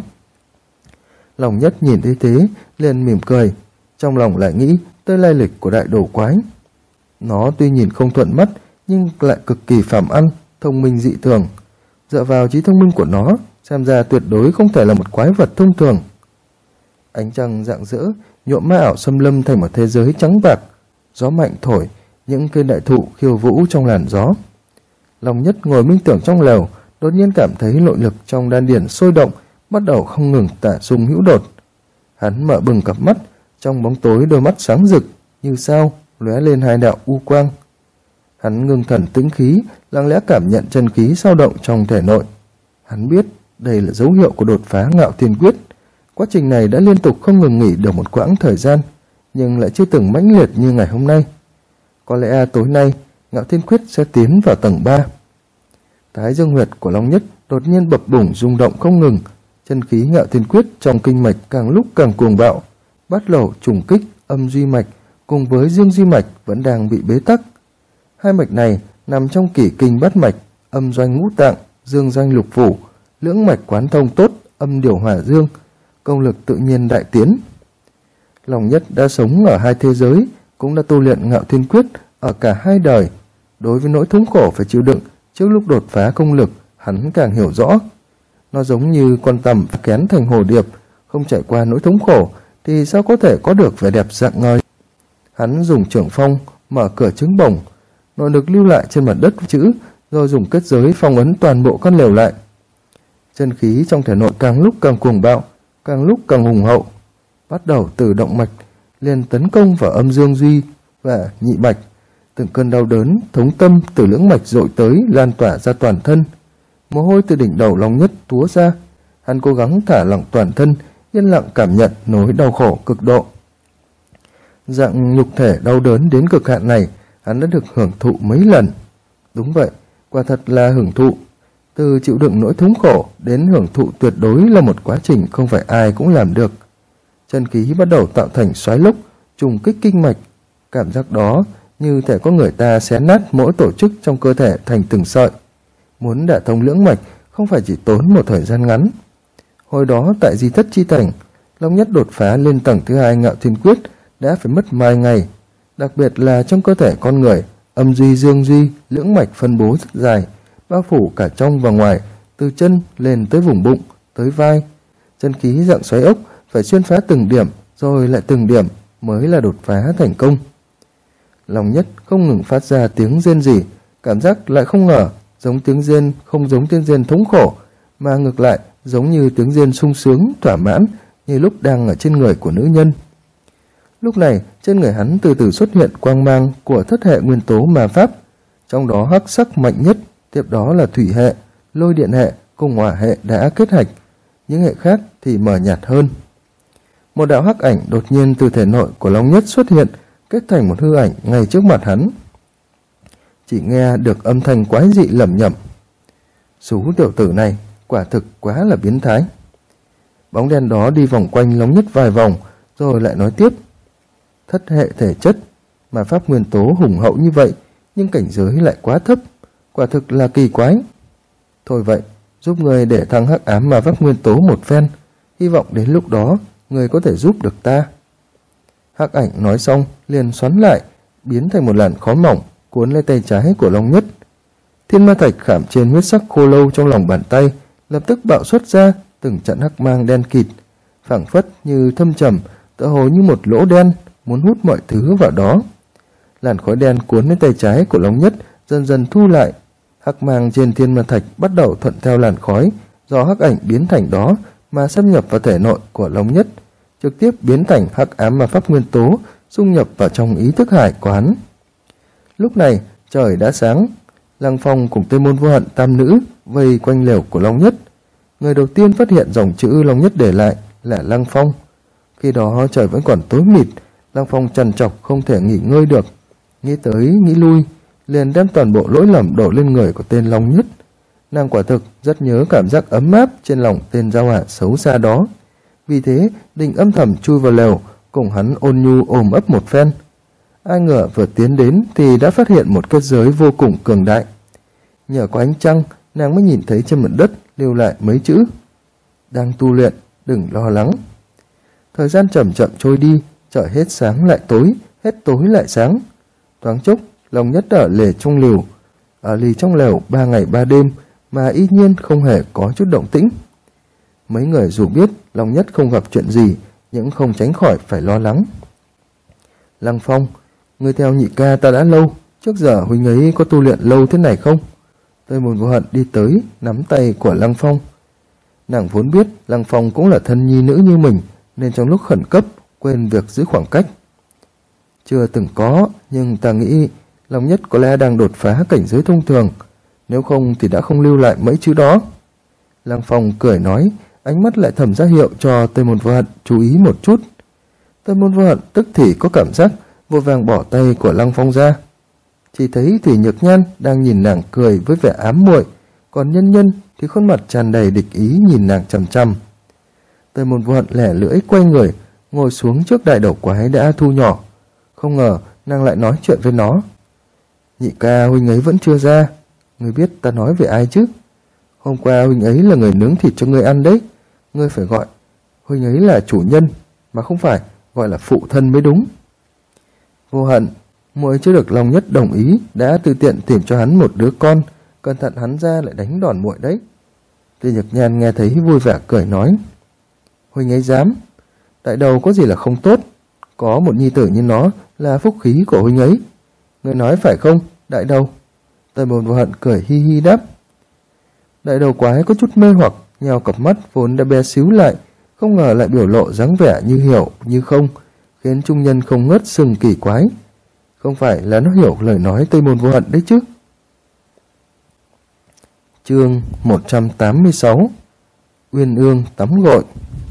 Long Nhất nhìn thấy thế, liền mỉm cười, trong lòng lại nghĩ tới lai lịch của đại đầu quái. Nó tuy nhìn không thuận mắt, nhưng lại cực kỳ phàm ăn, thông minh dị thường. Dựa vào trí thông minh của nó, xem ra tuyệt đối không thể là một quái vật thông thường. Ánh trăng rạng rỡ, nhuộm ma ảo xâm lâm thành một thế giới trắng bạc. Gió mạnh thổi, những cây đại thụ khiêu vũ trong làn gió. Long Nhất ngồi minh tưởng trong lều, đột nhiên cảm thấy nội lực trong đan điền sôi động, bắt đầu không ngừng tả sung hữu đột. Hắn mở bừng cặp mắt, trong bóng tối đôi mắt sáng rực như sao lóe lên 2 đạo u quang. Hắn ngưng thần tĩnh khí, lặng lẽ cảm nhận chân khí dao động trong thể nội. Hắn biết đây là dấu hiệu của đột phá Ngạo Thiên Quyết. Quá trình này đã liên tục không ngừng nghỉ được một quãng thời gian, nhưng lại chưa từng mãnh liệt như ngày hôm nay. Có lẽ tối nay Ngạo Thiên Quyết sẽ tiến vào tầng 3. Thái dương huyệt của Long Nhất đột nhiên bập bùng rung động không ngừng. Chân khí Ngạo Thiên Quyết trong kinh mạch càng lúc càng cuồng bạo. Bát lầu, trùng kích, âm duy mạch cùng với dương duy mạch vẫn đang bị bế tắc. Hai mạch này nằm trong kỷ kinh bát mạch, âm doanh ngũ tạng, dương doanh lục phủ, lưỡng mạch quán thông tốt, âm điều hỏa dương, công lực tự nhiên đại tiến. Long Nhất đã sống ở 2 thế giới, cũng đã tu luyện Ngạo Thiên Quyết ở cả 2 đời. Đối với nỗi thống khổ phải chịu đựng trước lúc đột phá công lực, hắn càng hiểu rõ. Nó giống như con tằm kén thành hồ điệp, không trải qua nỗi thống khổ thì sao có thể có được vẻ đẹp rạng ngời. Hắn dùng trưởng phong mở cửa trứng bồng, nội lực lưu lại trên mặt đất chữ, rồi dùng kết giới phong ấn toàn bộ căn lều lại. Chân khí trong thể nội càng lúc càng cuồng bạo, càng lúc càng hùng hậu, bắt đầu từ động mạch liền tấn công vào âm dương duy và nhị mạch. Từng cơn đau đớn thống tâm từ lưỡng mạch dội tới, lan tỏa ra toàn thân. Mồ hôi từ đỉnh đầu Long Nhất túa ra. Hắn cố gắng thả lỏng toàn thân, yên lặng cảm nhận nỗi đau khổ cực độ. Dạng nhục thể đau đớn đến cực hạn này hắn đã được hưởng thụ mấy lần. Đúng vậy, quả thật là hưởng thụ. Từ chịu đựng nỗi thống khổ đến hưởng thụ tuyệt đối là một quá trình không phải ai cũng làm được. Chân khí bắt đầu tạo thành xoáy lốc, trùng kích kinh mạch. Cảm giác đó như thể có người ta xé nát mỗi tổ chức trong cơ thể thành từng sợi. Muốn đả thông lưỡng mạch không phải chỉ tốn một thời gian ngắn. Hồi đó tại Di Thất Chi Thành, Long Nhất đột phá lên tầng thứ 2 Ngạo Thiên Quyết đã phải mất vài ngày. Đặc biệt là trong cơ thể con người, âm duy dương duy, lưỡng mạch phân bố rất dài, bao phủ cả trong và ngoài, từ chân lên tới vùng bụng, tới vai. Chân khí dạng xoáy ốc phải xuyên phá từng điểm, rồi lại từng điểm mới là đột phá thành công. Long Nhất không ngừng phát ra tiếng rên rỉ, cảm giác lại không ngờ giống tiếng rên không giống tiếng rên thống khổ, mà ngược lại giống như tiếng rên sung sướng, thỏa mãn như lúc đang ở trên người của nữ nhân. Lúc này trên người hắn từ từ xuất hiện quang mang của thất hệ nguyên tố ma pháp, trong đó hắc sắc mạnh nhất, tiếp đó là thủy hệ, lôi điện hệ cùng hỏa hệ đã kết hạch. những hệ khác thì mờ nhạt hơn. Một đạo hắc ảnh đột nhiên từ thể nội của Long Nhất xuất hiện, kết thành một hư ảnh ngay trước mặt hắn. Chỉ nghe được âm thanh quái dị lẩm nhẩm: "Sú tiểu tử này quả thực quá là biến thái." Bóng đen đó đi vòng quanh Long Nhất vài vòng, rồi lại nói tiếp: "Thất hệ thể chất, mà pháp nguyên tố hùng hậu như vậy, nhưng cảnh giới lại quá thấp, quả thực là kỳ quái. Thôi vậy, giúp người để thăng hắc ám mà pháp nguyên tố một phen, hy vọng đến lúc đó người có thể giúp được ta." Hắc ảnh nói xong liền xoắn lại, biến thành một làn khói mỏng cuốn lấy tay trái của Long Nhất. Thiên ma thạch khảm trên huyết sắc khô lâu trong lòng bàn tay lập tức bạo xuất ra từng trận hắc mang đen kịt, phảng phất như thâm trầm, tựa hồ như một lỗ đen muốn hút mọi thứ vào đó. Làn khói đen cuốn lấy tay trái của Long Nhất dần dần thu lại, hắc mang trên thiên ma thạch bắt đầu thuận theo làn khói do hắc ảnh biến thành đó mà xâm nhập vào thể nội của Long Nhất, trực tiếp biến thành hắc ám ma pháp nguyên tố xung nhập vào trong ý thức hải của hắn. Lúc này trời đã sáng, Lăng Phong cùng Tây Môn Vô Hận tam nữ vây quanh lều của Long Nhất. Người đầu tiên phát hiện dòng chữ Long Nhất để lại là Lăng Phong. Khi đó trời vẫn còn tối mịt, Lăng Phong trằn trọc không thể nghỉ ngơi được, nghĩ tới nghĩ lui, liền đem toàn bộ lỗi lầm đổ lên người của tên Long Nhất. Nàng quả thực rất nhớ cảm giác ấm áp trên lòng tên giao hả xấu xa đó, vì thế định âm thầm chui vào lều cùng hắn ôn nhu ôm ấp một phen. Ai ngờ vừa tiến đến thì đã phát hiện một kết giới vô cùng cường đại. Nhờ có ánh trăng, nàng mới nhìn thấy trên mặt đất lưu lại mấy chữ: "Đang tu luyện, đừng lo lắng." Thời gian chậm chậm trôi đi, trời hết sáng lại tối, hết tối lại sáng. Thoáng chốc, Long Nhất ở lì trong lều 3 ngày 3 đêm mà y nhiên không hề có chút động tĩnh. Mấy người dù biết Long Nhất không gặp chuyện gì, nhưng không tránh khỏi phải lo lắng. "Lăng Phong, ngươi theo nhị ca ta đã lâu, trước giờ huynh ấy có tu luyện lâu thế này không?" Tây Môn Vô Hận đi tới, nắm tay của Lăng Phong. Nàng vốn biết Lăng Phong cũng là thân nhi nữ như mình, nên trong lúc khẩn cấp quên việc giữ khoảng cách. "Chưa từng có, nhưng ta nghĩ Long Nhất có lẽ đang đột phá cảnh giới thông thường, nếu không thì đã không lưu lại mấy chữ đó." Lăng Phong cười nói, ánh mắt lại thầm ra hiệu cho Tây Môn Vô Hận chú ý một chút. Tây Môn Vô Hận tức thì có cảm giác vội vàng bỏ tay của Lăng Phong ra. Chỉ thấy Thủy Nhược Nhan đang nhìn nàng cười với vẻ ám muội, còn Nhân Nhân thì khuôn mặt tràn đầy địch ý nhìn nàng chằm chằm. Tây Môn Vô Hận lẻ lưỡi quay người, ngồi xuống trước đại đầu quái đã thu nhỏ. Không ngờ nàng lại nói chuyện với nó. "Nhị ca huynh ấy vẫn chưa ra, ngươi biết ta nói về ai chứ? Hôm qua huynh ấy là người nướng thịt cho ngươi ăn đấy, ngươi phải gọi huynh ấy là chủ nhân, mà không phải gọi là phụ thân mới đúng." "Vô Hận, muội chưa được Long Nhất đồng ý đã tự tiện tìm cho hắn một đứa con, cẩn thận hắn ra lại đánh đòn muội đấy." Tây Nhược Nhan nghe thấy vui vẻ cười nói. "Huynh ấy dám? Đại đầu có gì là không tốt, có một nhi tử như nó là phúc khí của huynh ấy. Ngươi nói phải không, đại đầu?" Tây Môn Vô Hận cười hi hi đáp. Đại đầu quái có chút mê hoặc, nhào cặp mắt vốn đã bé xíu lại, không ngờ lại biểu lộ dáng vẻ như hiểu như không, khiến trung nhân không ngớt sừng kỳ quái. Không phải là nó hiểu lời nói Tây Môn Vô Hận đấy chứ. Chương 186 Uyên Ương tắm gội.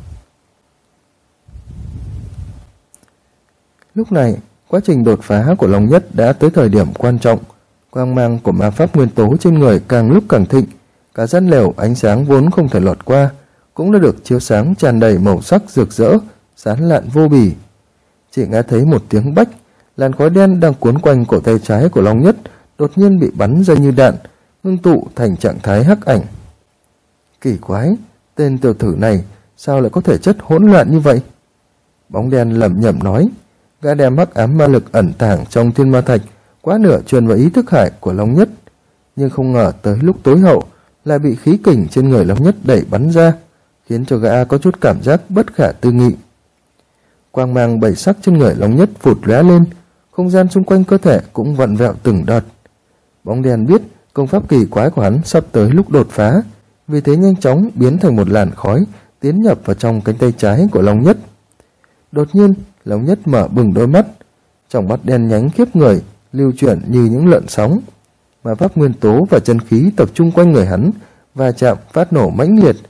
Lúc này, quá trình đột phá của Long Nhất đã tới thời điểm quan trọng. Quang mang của ma pháp nguyên tố trên người càng lúc càng thịnh, cả gian lều ánh sáng vốn không thể lọt qua cũng đã được chiếu sáng tràn đầy màu sắc rực rỡ, sáng lạn vô bì. Chỉ nghe thấy một tiếng bách, làn khói đen đang cuốn quanh cổ tay trái của Long Nhất đột nhiên bị bắn ra như đạn, ngưng tụ thành trạng thái hắc ảnh. Kỳ quái, tên tiểu tử này sao lại có thể chất hỗn loạn như vậy? Bóng đen lẩm nhẩm nói, gã đem hắc ám ma lực ẩn tàng trong thiên ma thạch quá nửa truyền vào ý thức hải của Long Nhất, nhưng không ngờ tới lúc tối hậu lại bị khí kình trên người Long Nhất đẩy bắn ra, khiến cho gã có chút cảm giác bất khả tư nghị. Quang mang bảy sắc trên người Long Nhất phụt lóe lên, không gian xung quanh cơ thể cũng vặn vẹo từng đợt. Bóng đen biết công pháp kỳ quái của hắn sắp tới lúc đột phá, vì thế nhanh chóng biến thành một làn khói tiến nhập vào trong cánh tay trái của Long Nhất. Đột nhiên, Long Nhất mở bừng đôi mắt, trong mắt đen nhánh khiếp người lưu chuyển như những lợn sóng, mà pháp nguyên tố và chân khí tập trung quanh người hắn và chạm phát nổ mãnh liệt,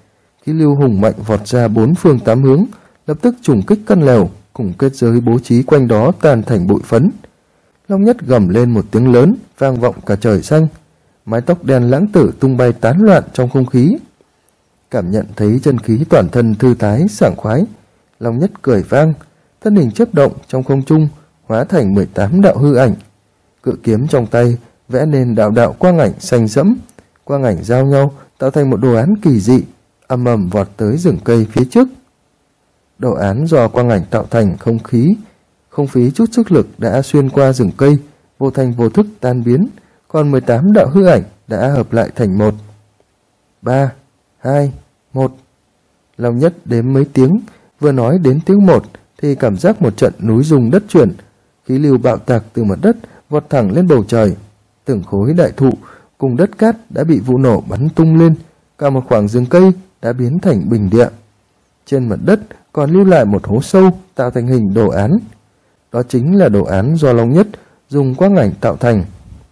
Khí lưu hùng mạnh vọt ra bốn phương tám hướng, lập tức trùng kích căn lều cùng kết giới bố trí quanh đó tan thành bụi phấn. Long Nhất gầm lên một tiếng lớn, vang vọng cả trời xanh. Mái tóc đen lãng tử tung bay tán loạn trong không khí. Cảm nhận thấy chân khí toàn thân thư thái sảng khoái, Long Nhất cười vang, thân hình chớp động trong không trung, hóa thành 18 đạo hư ảnh. Cự kiếm trong tay vẽ nên đạo đạo quang ảnh xanh sẫm, quang ảnh giao nhau tạo thành một đồ án kỳ dị, ầm ầm vọt tới rừng cây phía trước. Đồ án do quang ảnh tạo thành không phí chút sức lực đã xuyên qua rừng cây, vô thành vô thức tan biến, còn 18 đạo hư ảnh đã hợp lại thành một. 3, 2, 1. Long Nhất đếm mấy tiếng, vừa nói đến tiếng 1 thì cảm giác một trận núi rung đất chuyển, khí lưu bạo tạc từ mặt đất vọt thẳng lên bầu trời. Từng khối đại thụ cùng đất cát đã bị vụ nổ bắn tung lên, cả một khoảng rừng cây đã biến thành bình địa. Trên mặt đất còn lưu lại một hố sâu tạo thành hình đồ án. Đó chính là đồ án do Long Nhất dùng quang ảnh tạo thành.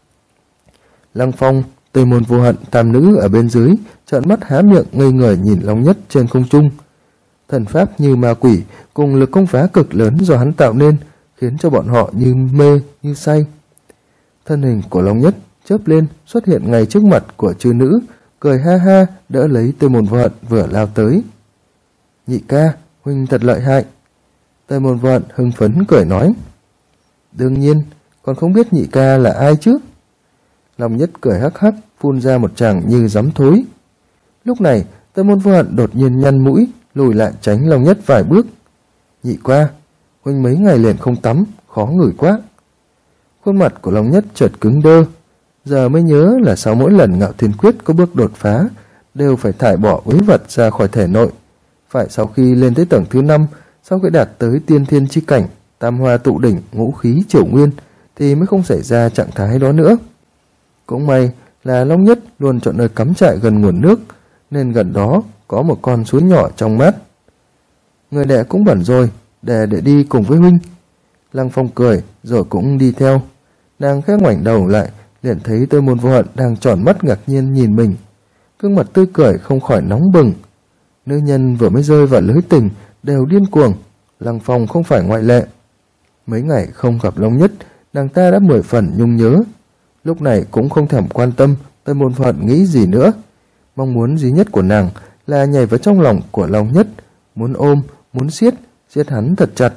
Lăng Phong, Tây Môn Vô Hận, tam nữ ở bên dưới trợn mắt há miệng ngây người nhìn Long Nhất trên không trung. Thần pháp như ma quỷ cùng lực công phá cực lớn do hắn tạo nên khiến cho bọn họ như mê như say. Thân hình của Long Nhất chớp lên xuất hiện ngay trước mặt của chư nữ, cười ha ha đỡ lấy Tây Môn Vô Hận vừa lao tới. Nhị ca, huynh thật lợi hại. Tây Môn Vô Hận hưng phấn cười nói. Đương nhiên, còn không biết nhị ca là ai chứ? Long Nhất cười hắc hắc, phun ra một tràng như giấm thối. Lúc này, Tây Môn Vô Hận đột nhiên nhăn mũi, lùi lại tránh Long Nhất vài bước. Nhị qua, huynh mấy ngày liền không tắm, khó ngửi quá. Khuôn mặt của Long Nhất chợt cứng đơ, giờ mới nhớ là sau mỗi lần Ngạo Thiên Quyết có bước đột phá, đều phải thải bỏ uế vật ra khỏi thể nội. Phải sau khi lên tới tầng thứ 5, sau khi đạt tới tiên thiên chi cảnh, tam hoa tụ đỉnh, ngũ khí triểu nguyên, thì mới không xảy ra trạng thái đó nữa. Cũng may là Long Nhất luôn chọn nơi cắm trại gần nguồn nước, nên gần đó có một con suối nhỏ trong mát. Người đệ cũng bẩn rồi, để đi cùng với huynh. Lăng Phong cười rồi cũng đi theo. Nàng khẽ ngoảnh đầu lại, liền thấy Tây Môn Vô Hận đang tròn mắt ngạc nhiên nhìn mình. Gương mặt tươi cười không khỏi nóng bừng. Nữ nhân vừa mới rơi vào lưới tình đều điên cuồng, Lăng Phong không phải ngoại lệ. Mấy ngày không gặp Long Nhất, nàng ta đã 10 phần nhung nhớ. Lúc này cũng không thèm quan tâm Tây Môn Vô Hận nghĩ gì nữa. Mong muốn duy nhất của nàng là nhảy vào trong lòng của Long Nhất, muốn ôm, muốn siết hắn thật chặt.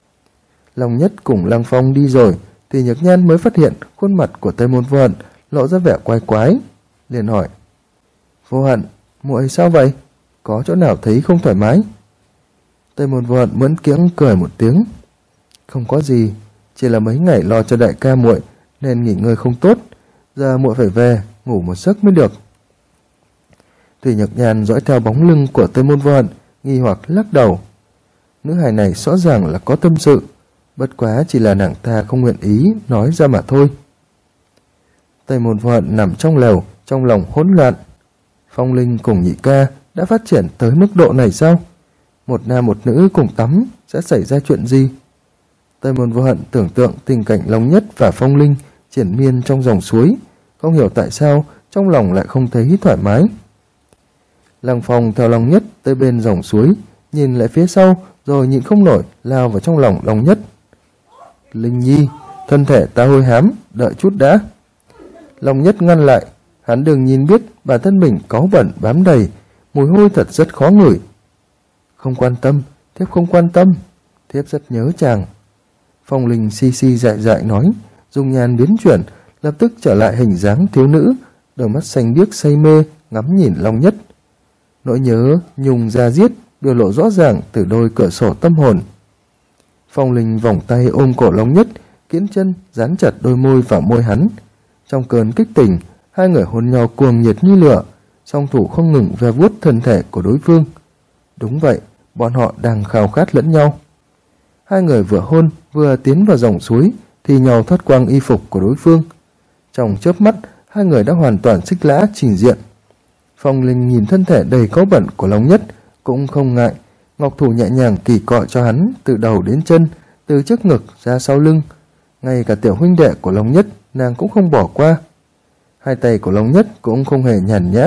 Long Nhất cùng Lăng Phong đi rồi thì Nhược Nhan mới phát hiện khuôn mặt của Tây Môn Vô Hận lộ ra vẻ quái quái, liền hỏi: Vô Hận, muội sao vậy? Có chỗ nào thấy không thoải mái? Tây Môn Vô Hận mẫn kiễng cười một tiếng: Không có gì, chỉ là mấy ngày lo cho đại ca muội nên nghỉ ngơi không tốt, giờ muội phải về ngủ một giấc mới được. Thủy Nhược Nhan dõi theo bóng lưng của Tây Môn Vô Hận, nghi hoặc lắc đầu. Nữ hài này rõ ràng là có tâm sự, bất quá chỉ là nàng ta không nguyện ý nói ra mà thôi. Tây Môn Vô Hận nằm trong lều, trong lòng hỗn loạn. Phong Linh cùng nhị ca đã phát triển tới mức độ này sao? Một nam một nữ cùng tắm sẽ xảy ra chuyện gì? Tây Môn Vô Hận tưởng tượng tình cảnh Long Nhất và Phong Linh triển miên trong dòng suối, không hiểu tại sao trong lòng lại không thấy thoải mái. Lăng Phong theo Long Nhất tới bên dòng suối, nhìn lại phía sau rồi nhịn không nổi lao vào trong lòng Long Nhất. Linh Nhi, thân thể ta hôi hám, đợi chút đã. Long Nhất ngăn lại, hắn đừng nhìn biết bản thân mình cáu bẩn bám đầy, mùi hôi thật rất khó ngửi. Không quan tâm, thiếp không quan tâm, thiếp rất nhớ chàng. Phong Linh si dại dại nói, dung nhan biến chuyển, lập tức trở lại hình dáng thiếu nữ, đôi mắt xanh biếc say mê ngắm nhìn Long Nhất. Nỗi nhớ nhung ra giết biểu lộ rõ ràng từ đôi cửa sổ tâm hồn. Phong Linh vòng tay ôm cổ Long Nhất, kiễng chân dán chặt đôi môi vào môi hắn. Trong cơn kích tình, hai người hôn nhau cuồng nhiệt như lửa, song thủ không ngừng ve vuốt thân thể của đối phương. Đúng vậy, bọn họ đang khao khát lẫn nhau. Hai người vừa hôn vừa tiến vào dòng suối thì nhau thoát quang y phục của đối phương. Trong chớp mắt, hai người đã hoàn toàn xích lã trình diện. Phong Linh nhìn thân thể đầy cáu bẩn của Long Nhất cũng không ngại, ngọc thủ nhẹ nhàng kỳ cọ cho hắn từ đầu đến chân, từ trước ngực ra sau lưng. Ngay cả tiểu huynh đệ của Long Nhất nàng cũng không bỏ qua. Hai tay của Long Nhất cũng không hề nhàn nhã,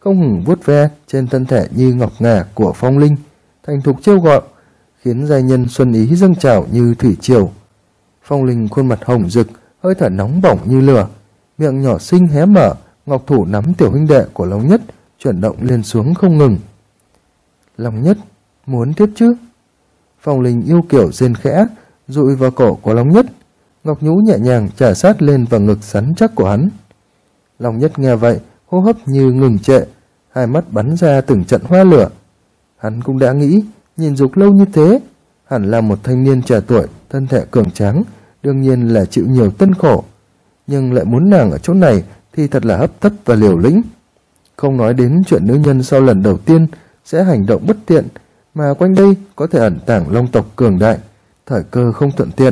không ngừng vuốt ve trên thân thể như ngọc ngà của Phong Linh, thành thục trêu ghẹo, khiến giai nhân xuân ý dâng trào như thủy triều. Phong Linh khuôn mặt hồng rực, hơi thở nóng bỏng như lửa, miệng nhỏ xinh hé mở, ngọc thủ nắm tiểu huynh đệ của Long Nhất, chuyển động lên xuống không ngừng. Long Nhất, muốn tiếp chứ? Phong Linh yêu kiểu rên khẽ, dụi vào cổ của Long Nhất, ngọc nhũ nhẹ nhàng chà sát lên vào ngực rắn chắc của hắn. Long Nhất nghe vậy, hô hấp như ngừng trệ, hai mắt bắn ra từng trận hoa lửa. Hắn cũng đã nghĩ, nhìn dục lâu như thế, hẳn là một thanh niên trẻ tuổi, thân thể cường tráng, đương nhiên là chịu nhiều tân khổ, nhưng lại muốn nàng ở chỗ này thì thật là hấp tấp và liều lĩnh. Không nói đến chuyện nữ nhân sau lần đầu tiên sẽ hành động bất tiện, mà quanh đây có thể ẩn tàng long tộc cường đại, thời cơ không thuận tiện.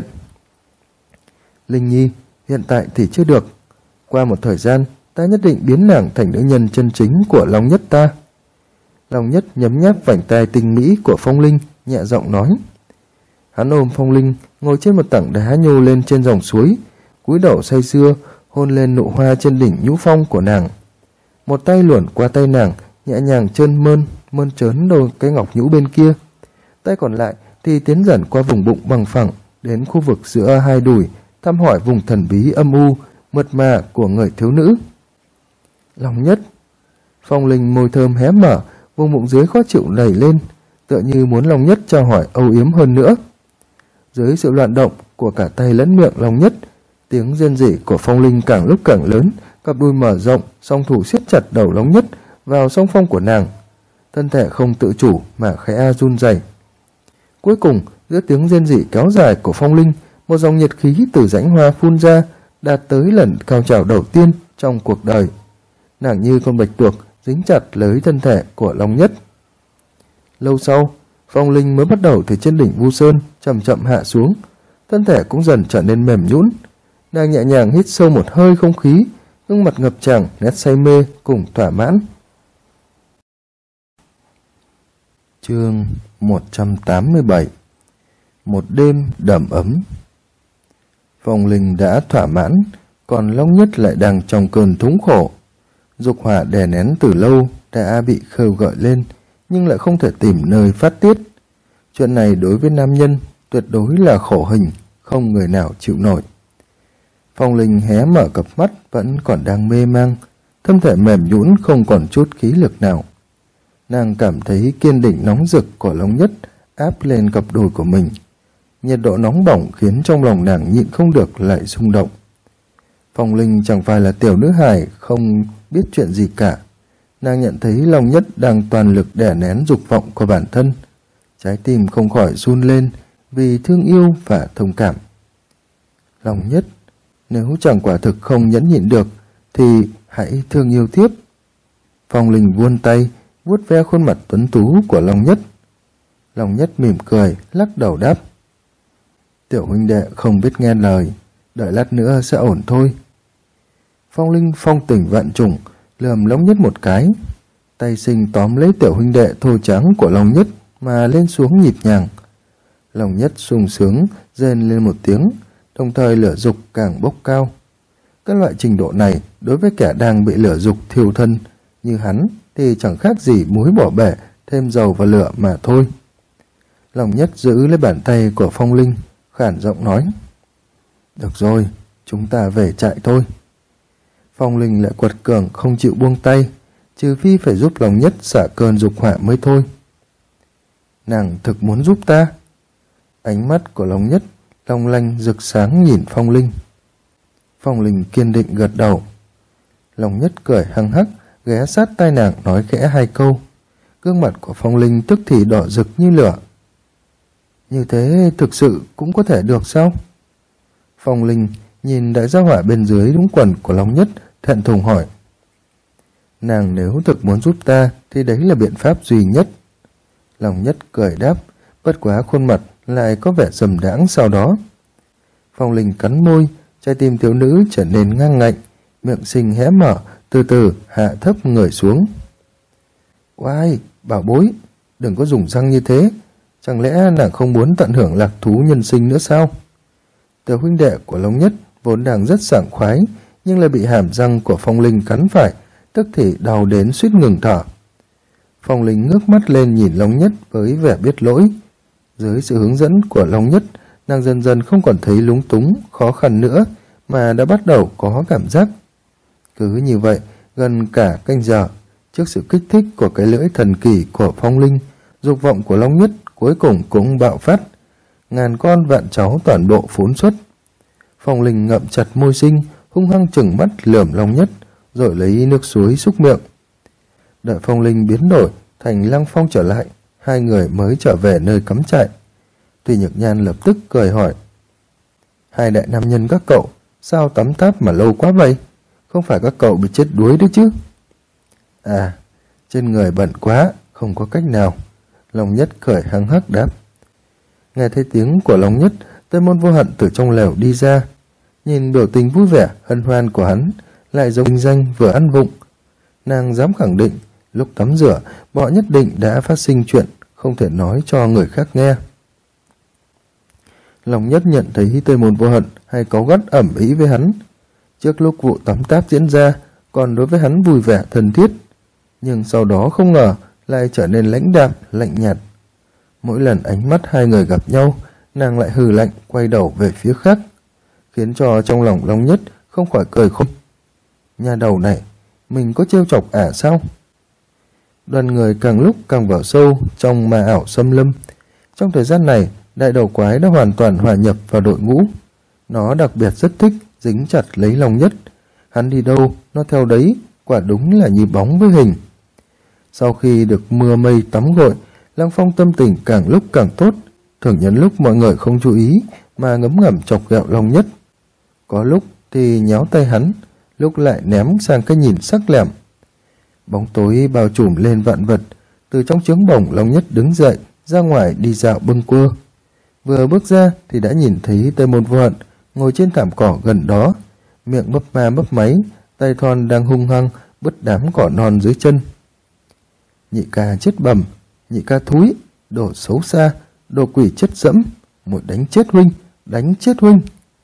Linh Nhi, hiện tại thì chưa được. Qua một thời gian, ta nhất định biến nàng thành nữ nhân chân chính của Long Nhất ta. Long Nhất nhấm nháp vành tai tinh mỹ của Phong Linh, nhẹ giọng nói. Hắn ôm Phong Linh, ngồi trên một tảng đá nhô lên trên dòng suối, cúi đầu say sưa, hôn lên nụ hoa trên đỉnh nhũ phong của nàng. Một tay luồn qua tay nàng, nhẹ nhàng trơn mơn trớn đôi cái ngọc nhũ bên kia. Tay còn lại thì tiến dần qua vùng bụng bằng phẳng, đến khu vực giữa hai đùi, thăm hỏi vùng thần bí âm u, mượt mà của người thiếu nữ. Long Nhất. Phong Linh môi thơm hé mở, vùng bụng dưới khó chịu đẩy lên, tựa như muốn Long Nhất trao hỏi âu yếm hơn nữa. Dưới sự loạn động của cả tay lẫn miệng Long Nhất, tiếng rên rỉ của Phong Linh càng lúc càng lớn, cặp đùi mở rộng, song thủ siết chặt đầu Long Nhất vào song phong của nàng. Thân thể không tự chủ mà khẽ run rẩy. Cuối cùng, giữa tiếng rên rỉ kéo dài của Phong Linh, một dòng nhiệt khí từ rãnh hoa phun ra, đạt tới lần cao trào đầu tiên trong cuộc đời. Nàng như con bạch tuộc dính chặt lấy thân thể của Long Nhất. Lâu sau, Phong Linh mới bắt đầu từ trên đỉnh Vu Sơn chậm chậm hạ xuống, thân thể cũng dần trở nên mềm nhũn. Nàng nhẹ nhàng hít sâu một hơi không khí, gương mặt ngập tràn nét say mê cùng thỏa mãn. Chương 187. Một đêm đầm ấm. Phong Linh đã thỏa mãn, còn Long Nhất lại đang trong cơn thống khổ. Dục hỏa đè nén từ lâu đã bị khơi gợi lên, nhưng lại không thể tìm nơi phát tiết. Chuyện này đối với nam nhân tuyệt đối là khổ hình, không người nào chịu nổi. Phong Linh hé mở cặp mắt vẫn còn đang mê mang, thân thể mềm nhũn không còn chút khí lực nào. Nàng cảm thấy kiên định nóng rực của Long Nhất áp lên cặp đùi của mình. Nhiệt độ nóng bỏng khiến trong lòng nàng nhịn không được lại rung động. Phong Linh chẳng phải là tiểu nữ hài không biết chuyện gì cả. Nàng nhận thấy Long Nhất đang toàn lực đè nén dục vọng của bản thân. Trái tim không khỏi run lên vì thương yêu và thông cảm. Long Nhất, nếu chẳng quả thực không nhẫn nhịn được thì hãy thương yêu tiếp. Phong Linh vươn tay vuốt ve khuôn mặt tuấn tú của Long Nhất. Long Nhất mỉm cười, lắc đầu đáp. Tiểu huynh đệ không biết nghe lời, đợi lát nữa sẽ ổn thôi. Phong Linh phong tình vạn trùng, lườm Long Nhất một cái, tay sinh tóm lấy tiểu huynh đệ thô trắng của Long Nhất mà lên xuống nhịp nhàng. Long Nhất sung sướng rên lên một tiếng, đồng thời lửa dục càng bốc cao. Cái loại trình độ này đối với kẻ đang bị lửa dục thiêu thân như hắn thì chẳng khác gì muối bỏ bể thêm dầu vào lửa mà thôi. Long Nhất giữ lấy bàn tay của Phong Linh, khản giọng nói. Được rồi, chúng ta về trại thôi. Phong Linh lại quật cường không chịu buông tay, trừ phi phải giúp Long Nhất xả cơn dục hỏa mới thôi. Nàng thực muốn giúp ta. Ánh mắt của Long Nhất long lanh rực sáng nhìn Phong Linh. Phong Linh kiên định gật đầu. Long Nhất cười hăng hắc, ghé sát tai nàng nói khẽ hai câu. Gương mặt của Phong Linh tức thì đỏ rực như lửa. Như thế thực sự cũng có thể được sao? Phong Linh nhìn đại gia hỏa bên dưới đúng quần của Long Nhất, thẹn thùng hỏi. Nàng nếu thực muốn giúp ta thì đấy là biện pháp duy nhất. Long Nhất cười đáp, bất quá khuôn mặt lại có vẻ dầm đãng sau đó. Phong Linh cắn môi, trái tim thiếu nữ trở nên ngang ngạnh, miệng xinh hé mở, từ từ hạ thấp người xuống. Oai, bảo bối, đừng có dùng răng như thế. Chẳng lẽ nàng không muốn tận hưởng lạc thú nhân sinh nữa sao? Tiểu huynh đệ của Long Nhất vốn đang rất sảng khoái, nhưng lại bị hàm răng của Phong Linh cắn phải, tức thì đau đến suýt ngừng thở. Phong Linh ngước mắt lên nhìn Long Nhất với vẻ biết lỗi. Dưới sự hướng dẫn của Long Nhất, nàng dần dần không còn thấy lúng túng, khó khăn nữa, mà đã bắt đầu có cảm giác. Cứ như vậy, gần cả canh giờ, trước sự kích thích của cái lưỡi thần kỳ của Phong Linh, dục vọng của Long Nhất cuối cùng cũng bạo phát. Ngàn con vạn cháu toàn bộ phún xuất. Phong Linh ngậm chặt môi sinh, hung hăng chừng mắt lườm Long Nhất, rồi lấy nước suối xúc miệng. Đợi Phong Linh biến đổi thành Lăng Phong trở lại, hai người mới trở về nơi cắm trại. Tuy Nhược Nhan lập tức cười hỏi: hai đại nam nhân các cậu sao tắm táp mà lâu quá vậy? Không phải các cậu bị chết đuối đấy chứ? À, trên người bận quá, không có cách nào. Long Nhất cười hăng hắc đáp. Nghe thấy tiếng của Long Nhất, Tây Môn Vô Hận từ trong lều đi ra. Nhìn biểu tình vui vẻ hân hoan của hắn, lại giống kinh danh vừa ăn vụng. Nàng dám khẳng định, lúc tắm rửa, bọn nhất định đã phát sinh chuyện không thể nói cho người khác nghe. Long Nhất nhận thấy Tây Môn Vô Hận hay cáu gắt ẩm ý với hắn. Trước lúc vụ tắm táp diễn ra, còn đối với hắn vui vẻ thân thiết, nhưng sau đó không ngờ lại trở nên lãnh đạm, lạnh nhạt. Mỗi lần ánh mắt hai người gặp nhau, nàng lại hừ lạnh quay đầu về phía khác, khiến cho trong lòng Long Nhất không khỏi cười khùng. Nhà đầu này, mình có trêu chọc sao? Đoàn người càng lúc càng vào sâu trong ma ảo xâm lâm. Trong thời gian này, đại đầu quái đã hoàn toàn hòa nhập vào đội ngũ. Nó đặc biệt rất thích dính chặt lấy Long Nhất. Hắn đi đâu, nó theo đấy, quả đúng là như bóng với hình. Sau khi được mưa mây tắm gội, Lăng Phong tâm tình càng lúc càng tốt, thường nhân lúc mọi người không chú ý mà ngấm ngầm chọc ghẹo Long Nhất. Có lúc thì nhéo tay hắn, lúc lại ném sang cái nhìn sắc lẹm. Bóng tối bao trùm lên vạn vật, từ trong trướng bổng Long Nhất đứng dậy, ra ngoài đi dạo bâng quơ. Vừa bước ra thì đã nhìn thấy Tây Môn Vô Hận ngồi trên thảm cỏ gần đó, miệng mấp ma mấp máy, tay thon đang hung hăng bứt đám cỏ non dưới chân. Nhị ca chết bầm, nhị ca thúi, đồ xấu xa, đồ quỷ chất dẫm, một đánh chết huynh, đánh chết huynh.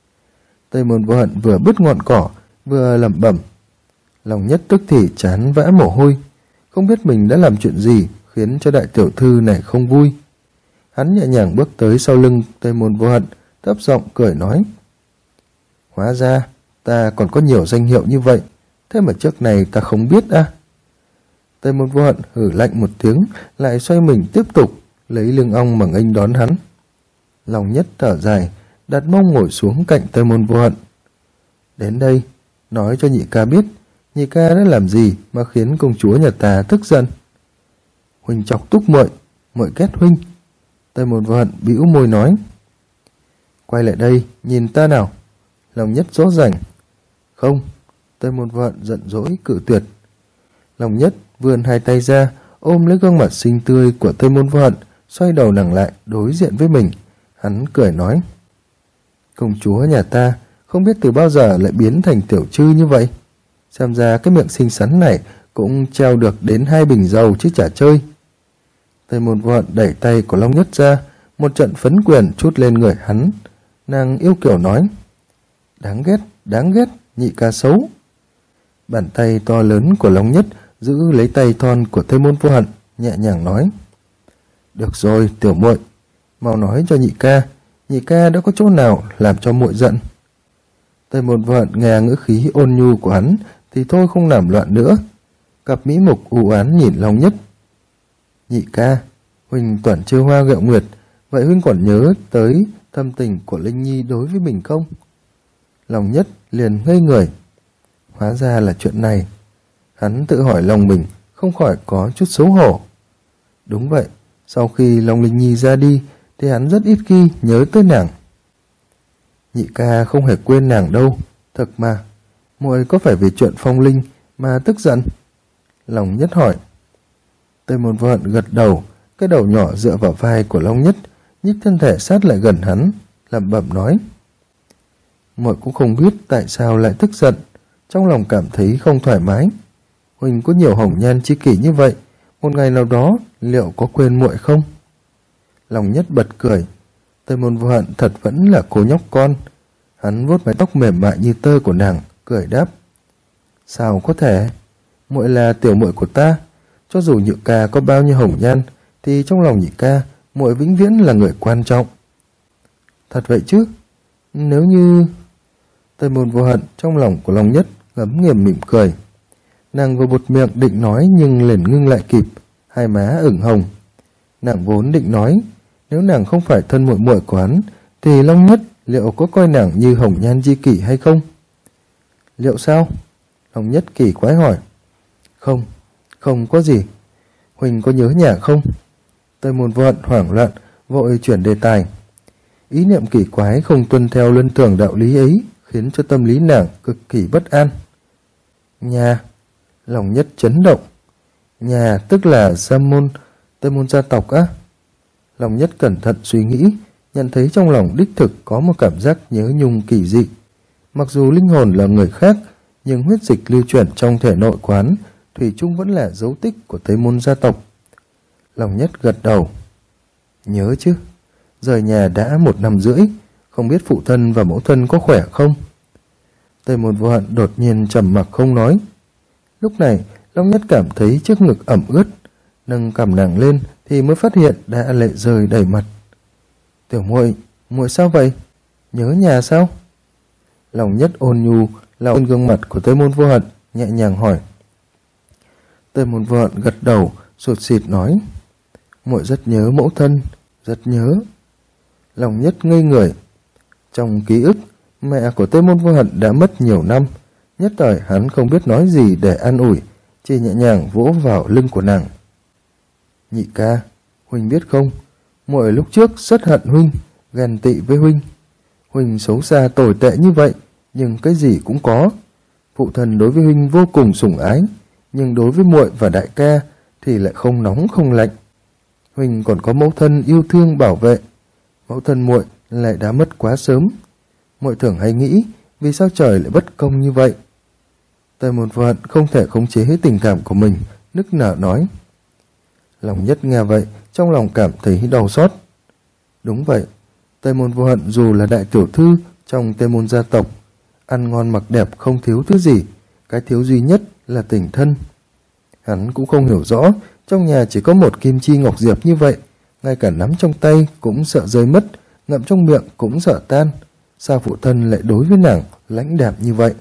Tây Môn Vô Hận vừa bứt ngọn cỏ, vừa lẩm bẩm. Long Nhất tức thì chán vã mồ hôi, không biết mình đã làm chuyện gì khiến cho đại tiểu thư này không vui. Hắn nhẹ nhàng bước tới sau lưng Tây Môn Vô Hận, thấp giọng cười nói: hóa ra ta còn có nhiều danh hiệu như vậy, thế mà trước này ta không biết Tây Môn Vô Hận hử lạnh một tiếng, lại xoay mình tiếp tục lấy lưng ong mà nghênh đón hắn. Long Nhất thở dài, đặt mông ngồi xuống cạnh Tây Môn Vô Hận. Đến đây, nói cho nhị ca biết, nhị ca đã làm gì mà khiến công chúa nhà ta tức giận? Huynh chọc túc muội, muội ghét huynh. Tây Môn Vô Hận bĩu môi nói. Quay lại đây, nhìn ta nào. Long Nhất dỗ dành. Không. Tây Môn Vô Hận giận dỗi cự tuyệt. Long Nhất vươn hai tay ra, ôm lấy gương mặt xinh tươi của Tây Môn Vô Hận, xoay đầu nàng lại đối diện với mình. Hắn cười nói. Công chúa nhà ta không biết từ bao giờ lại biến thành tiểu trư như vậy. Xem ra cái miệng xinh xắn này cũng treo được đến 2 bình dầu chứ chả chơi. Tây Môn Vô Hận đẩy tay của Long Nhất ra, một trận phấn quyền trút lên người hắn. Nàng yêu kiều nói. Đáng ghét, nhị ca xấu. Bàn tay to lớn của Long Nhất giữ lấy tay thon của Tây Môn Vô Hận, nhẹ nhàng nói. Được rồi, tiểu muội, mau nói cho nhị ca đã có chỗ nào làm cho muội giận? Tây Môn Vô Hận nghe ngữ khí ôn nhu của hắn thì thôi không làm loạn nữa. Cặp mỹ mục u oán nhìn Long Nhất. Nhị ca, huynh toàn chơi hoa gẹo nguyệt, vậy huynh còn nhớ tới thâm tình của Linh Nhi đối với mình không? Long Nhất liền ngây người. Hóa ra là chuyện này. Hắn tự hỏi lòng mình, không khỏi có chút xấu hổ. Đúng vậy, sau khi Long Linh Nhi ra đi thì hắn rất ít khi nhớ tới nàng. Nhị ca không hề quên nàng đâu, thật mà. Muội có phải vì chuyện Phong Linh mà tức giận? Long Nhất hỏi. Tây Môn Vô Hận gật đầu, cái đầu nhỏ dựa vào vai của Long Nhất, nhích thân thể sát lại gần hắn, lẩm bẩm nói. Muội cũng không biết tại sao lại tức giận, trong lòng cảm thấy không thoải mái. Huynh có nhiều hồng nhan chi kỷ như vậy, một ngày nào đó liệu có quên muội không? Long Nhất bật cười. Tây Môn Vô Hận thật vẫn là cô nhóc con. Hắn vuốt mái tóc mềm mại như tơ của nàng, cười đáp. Sao có thể? muội là tiểu muội của ta. Cho dù Nhị ca có bao nhiêu hồng nhan, thì trong lòng Nhị ca, muội vĩnh viễn là người quan trọng. Thật vậy chứ? Nếu như... Tây Môn Vô Hận trong lòng của Long Nhất ngấm nghiềm mỉm cười. Nàng vừa buột miệng định nói nhưng liền ngưng lại kịp, hai má ửng hồng. Nàng vốn định nói, nếu nàng không phải thân muội muội của hắn, thì Long Nhất liệu có coi nàng như hồng nhan chi kỷ hay không? Liệu sao? Long Nhất kỳ quái hỏi. Không, không có gì. Huỳnh có nhớ nhà không? Tây Môn Vô Hận hoảng loạn, vội chuyển đề tài. Ý niệm kỳ quái không tuân theo luân thường đạo lý ấy, khiến cho tâm lý nàng cực kỳ bất an. Nhà. Long Nhất chấn động. Nhà tức là Tây Môn gia tộc á? Long Nhất cẩn thận suy nghĩ, nhận thấy trong lòng đích thực có một cảm giác nhớ nhung kỳ dị. Mặc dù linh hồn là người khác, nhưng huyết dịch lưu chuyển trong thể nội quán thủy chung vẫn là dấu tích của Tây Môn gia tộc. Long Nhất gật đầu. Nhớ chứ, rời nhà đã 1 năm rưỡi, không biết phụ thân và mẫu thân có khỏe không? Tây Môn Vô Hận đột nhiên trầm mặc không nói. Lúc này, Long Nhất cảm thấy trước ngực ẩm ướt, nâng cằm nàng lên thì mới phát hiện đã lệ rơi đầy mặt. Tiểu muội, muội sao vậy? Nhớ nhà sao? Long Nhất ôn nhu lau trên gương mặt của Tây Môn Vô Hận, nhẹ nhàng hỏi. Tây Môn Vô Hận gật đầu, sụt sịt nói. Muội rất nhớ mẫu thân, rất nhớ. Long Nhất ngây người. Trong ký ức, mẹ của Tây Môn Vô Hận đã mất nhiều năm, nhất thời hắn không biết nói gì để an ủi, chỉ nhẹ nhàng vỗ vào lưng của nàng. Nhị ca, Huỳnh biết không, muội lúc trước rất hận Huynh, ghen tị với Huynh. Huỳnh xấu xa tồi tệ như vậy, nhưng cái gì cũng có. Phụ thân đối với Huynh vô cùng sủng ái, nhưng đối với muội và đại ca thì lại không nóng không lạnh. Huỳnh còn có mẫu thân yêu thương bảo vệ, mẫu thân muội lại đã mất quá sớm. Muội thường hay nghĩ, vì sao trời lại bất công như vậy? Tây Môn Vô Hận không thể khống chế tình cảm của mình, nức nở nói. Long Nhất nghe vậy, trong lòng cảm thấy đau xót. Đúng vậy, Tây Môn Vô Hận dù là đại tiểu thư trong Tây Môn gia tộc, ăn ngon mặc đẹp không thiếu thứ gì, cái thiếu duy nhất là tình thân. Hắn cũng không hiểu rõ, trong nhà chỉ có một kim chi ngọc diệp như vậy, ngay cả nắm trong tay cũng sợ rơi mất, ngậm trong miệng cũng sợ tan. Sao phụ thân lại đối với nàng lãnh đạm như vậy?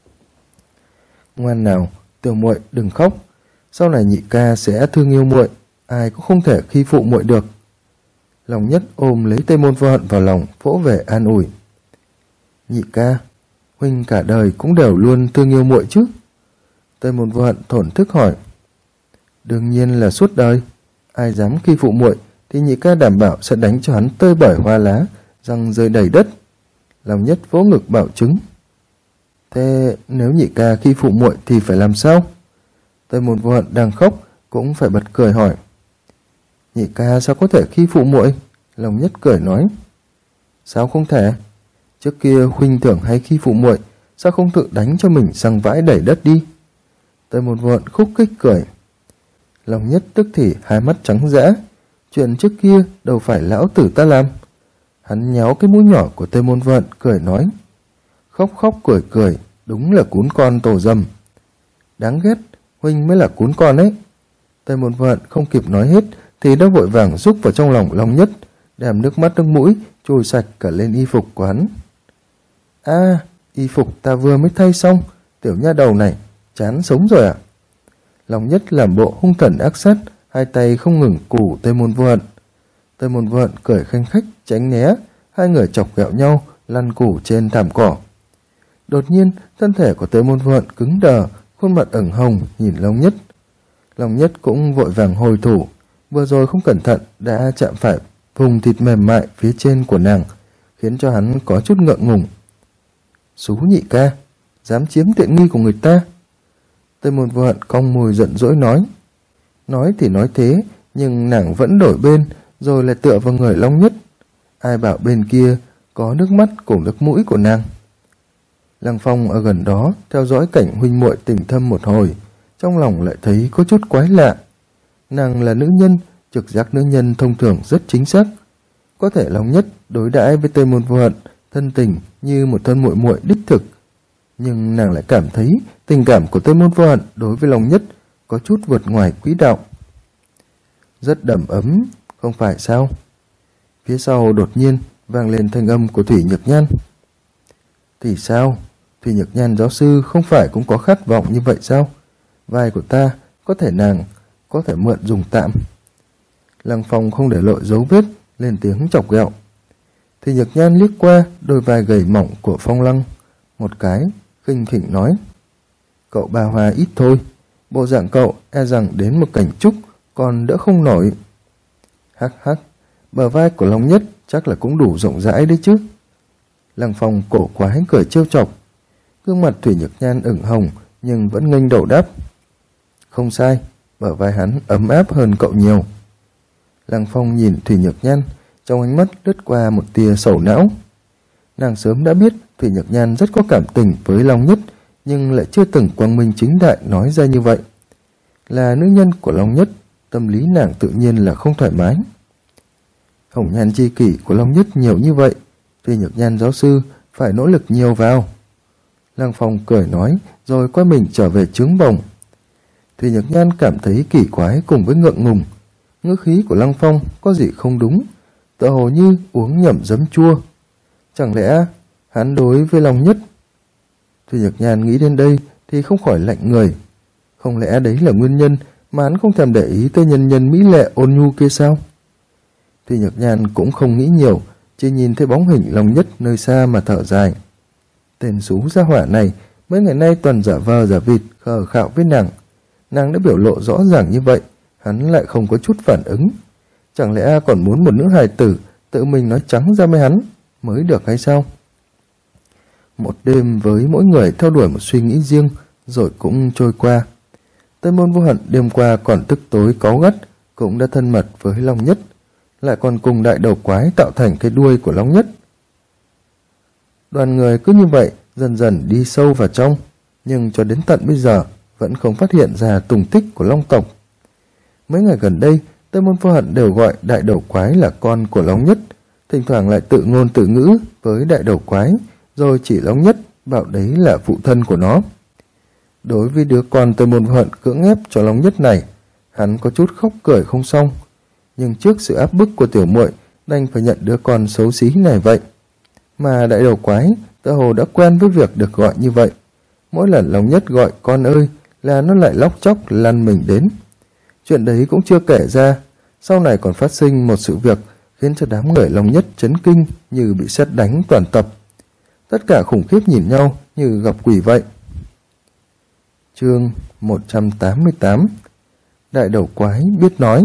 Ngoan nào, tiểu muội đừng khóc, sau này nhị ca sẽ thương yêu muội, ai cũng không thể khi phụ muội được. Long Nhất ôm lấy Tây Môn Vô Hận vào lòng, vỗ về an ủi. Nhị ca, Huynh cả đời cũng đều luôn thương yêu muội chứ? Tây Môn Vô Hận thổn thức hỏi. Đương nhiên là suốt đời, ai dám khi phụ muội thì nhị ca đảm bảo sẽ đánh cho hắn tơi bời hoa lá, răng rơi đầy đất. Long Nhất vỗ ngực bảo chứng. Thế nếu nhị ca khi phụ muội thì phải làm sao? Tây Môn Vô Hận đang khóc cũng phải bật cười hỏi. Nhị ca sao có thể khi phụ muội? Long Nhất cười nói. Sao không thể? Trước kia Huynh tưởng hay khi phụ muội, sao không tự đánh cho mình răng vãi đầy đất đi? Tây Môn Vô Hận khúc khích cười. Long Nhất tức thì hai mắt trắng dã. Chuyện trước kia đâu phải lão tử ta làm. Hắn nhéo cái mũi nhỏ của Tây Môn Vô Hận cười nói. Khóc khóc cười cười, đúng là cún con tổ dầm. Đáng ghét, Huynh mới là cún con ấy. Tây Môn Vô Hận không kịp nói hết thì đã vội vàng rúc vào trong lòng Long Nhất, đem nước mắt nước mũi trôi sạch cả lên y phục của hắn. Y phục ta vừa mới thay xong, tiểu nha đầu này chán sống rồi à? Long Nhất làm bộ hung thần ác sát, hai tay không ngừng cù Tây Môn Vô Hận. Tây Môn Vô Hận cười khanh khách tránh né, hai người chọc ghẹo nhau lăn cù trên thảm cỏ. Đột nhiên thân thể của Tây Môn Vô Hận cứng đờ, khuôn mặt ửng hồng nhìn Long Nhất. Long Nhất cũng vội vàng hồi thủ, vừa rồi không cẩn thận đã chạm phải vùng thịt mềm mại phía trên của nàng, khiến cho hắn có chút ngượng ngùng. Xú nhị ca, dám chiếm tiện nghi của người ta. Tây Môn Vô Hận cong môi giận dỗi nói. Nói thì nói thế, nhưng nàng vẫn đổi bên, rồi lại tựa vào người Long Nhất. Ai bảo bên kia có nước mắt cùng nước mũi của nàng. Lăng Phong ở gần đó theo dõi cảnh huynh muội tình thâm một hồi, trong lòng lại thấy có chút quái lạ. Nàng là nữ nhân, trực giác nữ nhân thông thường rất chính xác. Có thể Long Nhất đối đãi với Tây Môn Vô Hận thân tình như một thân muội muội đích thực, nhưng nàng lại cảm thấy tình cảm của Tây Môn Vô Hận đối với Long Nhất có chút vượt ngoài quỹ đạo. Rất đầm ấm, không phải sao? Phía sau đột nhiên vang lên thanh âm của Thủy Nhược Nhan. Thì sao? Thủy Nhược Nhan giáo sư không phải cũng có khát vọng như vậy sao? Vai của ta có thể nàng có thể mượn dùng tạm. Lăng Phong không để lộ dấu vết, lên tiếng chọc ghẹo. Thủy Nhược Nhan liếc qua đôi vai gầy mỏng của Phong Lăng một cái, khinh khỉnh nói: Cậu ba hoa ít thôi, bộ dạng cậu e rằng đến một cảnh trúc còn đỡ không nổi. Hắc hắc, bờ vai của Long Nhất chắc là cũng đủ rộng rãi đấy chứ. Lăng Phong cổ quái cười trêu chọc. Gương mặt Thủy Nhược Nhan ửng hồng nhưng vẫn nghênh đầu đáp: Không sai, bờ vai hắn ấm áp hơn cậu nhiều. Lăng Phong nhìn Thủy Nhược Nhan, trong ánh mắt lướt qua một tia sầu não. Nàng sớm đã biết Thủy Nhược Nhan rất có cảm tình với Long Nhất, nhưng lại chưa từng quang minh chính đại nói ra như vậy. Là nữ nhân của Long Nhất, tâm lý nàng tự nhiên là không thoải mái. Hồng nhan chi kỷ của Long Nhất nhiều như vậy, Thủy Nhược Nhan giáo sư phải nỗ lực nhiều vào. Lăng Phong cười nói rồi quay mình trở về trướng bồng. Thủy Nhược Nhan cảm thấy kỳ quái cùng với ngượng ngùng. Ngữ khí của Lăng Phong có gì không đúng, tựa hồ như uống nhầm giấm chua. Chẳng lẽ hắn đối với Long Nhất? Thủy Nhược Nhan nghĩ đến đây thì không khỏi lạnh người. Không lẽ đấy là nguyên nhân mà hắn không thèm để ý tới nhân nhân mỹ lệ ôn nhu kia sao? Thủy Nhược Nhan cũng không nghĩ nhiều, chỉ nhìn thấy bóng hình Long Nhất nơi xa mà thở dài. Tên xú gia hỏa này mấy ngày nay toàn giả vờ giả vịt khờ khạo với nàng. Nàng đã biểu lộ rõ ràng như vậy, hắn lại không có chút phản ứng. Chẳng lẽ còn muốn một nữ hài tử tự mình nói trắng ra với hắn mới được hay sao? Một đêm với mỗi người theo đuổi một suy nghĩ riêng rồi cũng trôi qua. Tây Môn Vô Hận đêm qua còn tức tối cáu gắt, cũng đã thân mật với Long Nhất, lại còn cùng đại đầu quái tạo thành cái đuôi của Long Nhất. Đoàn người cứ như vậy dần dần đi sâu vào trong, nhưng cho đến tận bây giờ vẫn không phát hiện ra tung tích của Long tộc. Mấy ngày gần đây, Tây Môn Vô Hận đều gọi đại đầu quái là con của Long Nhất, thỉnh thoảng lại tự ngôn tự ngữ với đại đầu quái, rồi chỉ Long Nhất bảo đấy là phụ thân của nó. Đối với đứa con Tây Môn Vô Hận cưỡng ép cho Long Nhất này, hắn có chút khóc cười không xong, nhưng trước sự áp bức của tiểu muội đành phải nhận đứa con xấu xí này vậy. Mà đại đầu quái tựa hồ đã quen với việc được gọi như vậy. Mỗi lần Long Nhất gọi con ơi là nó lại lóc chóc lăn mình đến. Chuyện đấy cũng chưa kể ra, sau này còn phát sinh một sự việc khiến cho đám người Long Nhất chấn kinh như bị sét đánh toàn tập. Tất cả khủng khiếp nhìn nhau như gặp quỷ vậy. Chương 188. Đại đầu quái biết nói.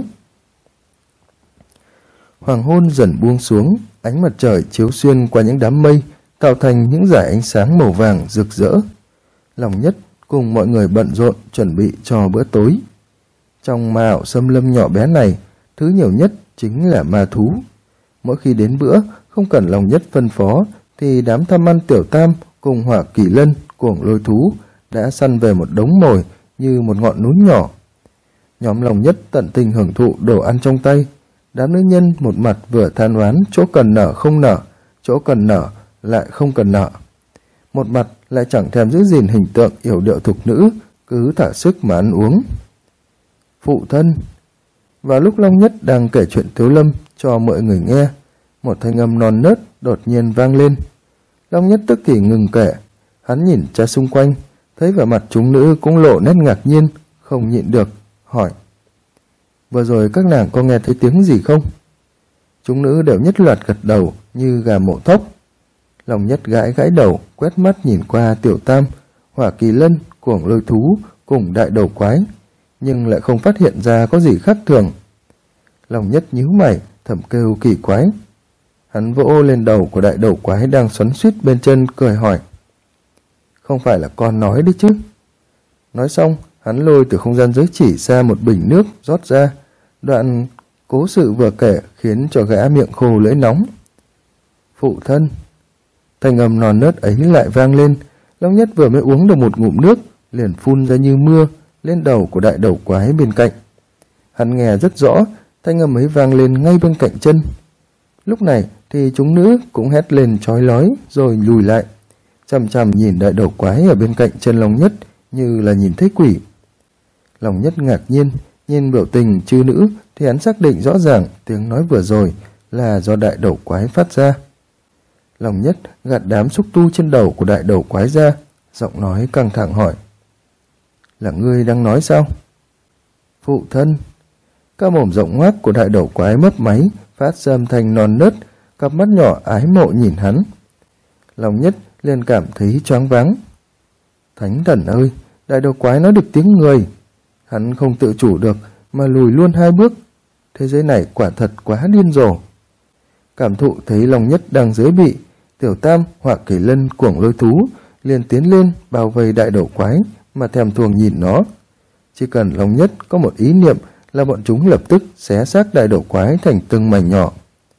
Hoàng hôn dần buông xuống, ánh mặt trời chiếu xuyên qua những đám mây, tạo thành những dải ánh sáng màu vàng rực rỡ. Long Nhất cùng mọi người bận rộn chuẩn bị cho bữa tối. Trong ma ảo xâm lâm nhỏ bé này, thứ nhiều nhất chính là ma thú. Mỗi khi đến bữa, không cần Long Nhất phân phó, thì đám tham ăn Tiểu Tam cùng Hỏa Kỳ Lân, cuồng lôi thú đã săn về một đống mồi như một ngọn núi nhỏ. Nhóm Long Nhất tận tình hưởng thụ đồ ăn trong tay. Đám nữ nhân một mặt vừa than oán chỗ cần nở không nở, chỗ cần nở lại không cần nở. Một mặt lại chẳng thèm giữ gìn hình tượng yểu điệu thục nữ, cứ thả sức mà ăn uống. Phụ thân. Vào lúc Long Nhất đang kể chuyện Tiếu Lâm cho mọi người nghe, một thanh âm non nớt đột nhiên vang lên. Long Nhất tức thì ngừng kể, hắn nhìn cha xung quanh, thấy vẻ mặt chúng nữ cũng lộ nét ngạc nhiên, không nhịn được, hỏi: Vừa rồi các nàng có nghe thấy tiếng gì không? Chúng nữ đều nhất loạt gật đầu như gà mổ thóc. Long Nhất gãi gãi đầu, quét mắt nhìn qua Tiểu Tam, Hỏa Kỳ Lân, cuồng lôi thú cùng đại đầu quái, nhưng lại không phát hiện ra có gì khác thường. Long Nhất nhíu mày, thầm kêu kỳ quái. Hắn vỗ lên đầu của đại đầu quái đang xoắn xuýt bên chân, cười hỏi: Không phải là con nói đấy chứ? Nói xong, hắn lôi từ không gian giới chỉ ra một bình nước rót ra. Đoạn cố sự vừa kể khiến cho gã miệng khô lưỡi nóng. Phụ thân. Thanh âm non nớt ấy lại vang lên. Long Nhất vừa mới uống được một ngụm nước, liền phun ra như mưa lên đầu của đại đầu quái bên cạnh. Hắn nghe rất rõ, thanh âm ấy vang lên ngay bên cạnh chân. Lúc này thì chúng nữ cũng hét lên chói lói rồi lùi lại. chằm chằm nhìn đại đầu quái ở bên cạnh chân Long Nhất như là nhìn thấy quỷ. Long Nhất ngạc nhiên, nhìn biểu tình chư nữ thì hắn xác định rõ ràng tiếng nói vừa rồi là do đại đầu quái phát ra. Long Nhất gạt đám xúc tu trên đầu của đại đầu quái ra, giọng nói căng thẳng hỏi: Là ngươi đang nói sao? Phụ thân. Cái mồm rộng ngoác của đại đầu quái mấp máy, phát ra âm thanh non nớt, cặp mắt nhỏ ái mộ nhìn hắn. Long Nhất liền cảm thấy choáng váng. Thánh thần ơi, đại đầu quái nói được tiếng người. Hắn không tự chủ được mà lùi luôn 2 bước. Thế giới này quả thật quá điên rồ. Cảm thụ thấy Long Nhất đang dưới bị, Tiểu Tam hoặc Kỳ Lân cuồng lôi thú liền tiến lên bao vây đại đầu quái mà thèm thuồng nhìn nó. Chỉ cần Long Nhất có một ý niệm là bọn chúng lập tức xé xác đại đầu quái thành từng mảnh nhỏ.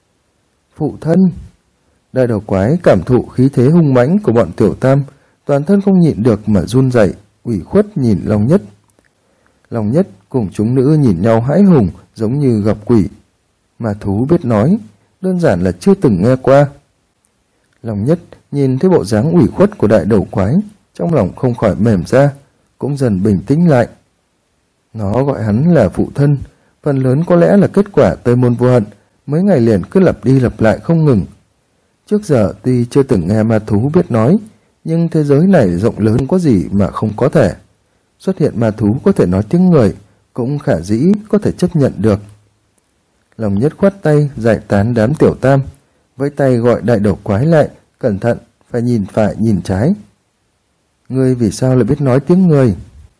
Phụ thân. Đại đầu quái cảm thụ khí thế hung mãnh của bọn Tiểu Tam, toàn thân không nhịn được mà run rẩy, ủy khuất nhìn Long Nhất. Long Nhất cùng chúng nữ nhìn nhau hãi hùng, giống như gặp quỷ. Mà thú biết nói, đơn giản là chưa từng nghe qua. Long Nhất nhìn thấy bộ dáng ủy khuất của đại đầu quái, trong lòng không khỏi mềm ra, cũng dần bình tĩnh lại. Nó gọi hắn là phụ thân, phần lớn có lẽ là kết quả Tây Môn Vô Hận mấy ngày liền cứ lặp đi lặp lại không ngừng. Trước giờ tuy chưa từng nghe ma thú biết nói, nhưng thế giới này rộng lớn có gì mà không có thể. Xuất hiện ma thú có thể nói tiếng người, cũng khả dĩ có thể chấp nhận được. Long Nhất khoát tay giải tán đám Tiểu Tam, với tay gọi đại đầu quái lại, cẩn thận, phải nhìn trái. Ngươi vì sao lại biết nói tiếng người?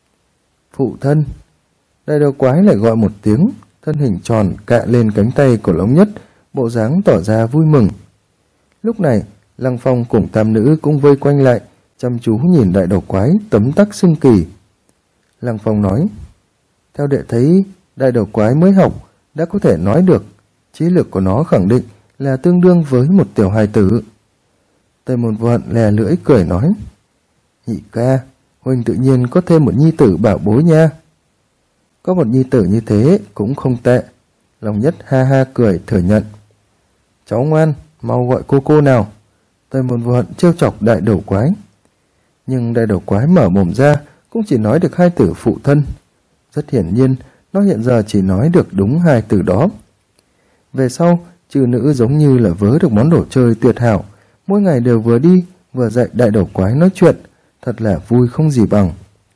Phụ thân. Đại đầu quái lại gọi một tiếng, thân hình tròn cạ lên cánh tay của Long Nhất, bộ dáng tỏ ra vui mừng. Lúc này, Lăng Phong cùng tam nữ cũng vây quanh lại, chăm chú nhìn đại đầu quái tấm tắc xưng kỳ. Lăng Phong nói: Theo đệ thấy, đại đầu quái mới học đã có thể nói được, trí lực của nó khẳng định là tương đương với một tiểu hài tử. Tây Môn Vô Hận lè lưỡi cười nói: Nhị ca, huynh tự nhiên có thêm một nhi tử bảo bối nha. Có một nhi tử như thế cũng không tệ. Long Nhất ha ha cười thừa nhận. Cháu ngoan, mau gọi cô nào. Tây Môn Vô Hận trêu chọc đại đầu quái. Nhưng đại đầu quái mở mồm ra cũng chỉ nói được 2 từ phụ thân. Rất hiển nhiên, nó hiện giờ chỉ nói được đúng 2 từ đó. Về sau, chư nữ giống như là vớ được món đồ chơi tuyệt hảo, mỗi ngày đều vừa đi vừa dạy đại đầu quái nói chuyện, thật là vui không gì bằng.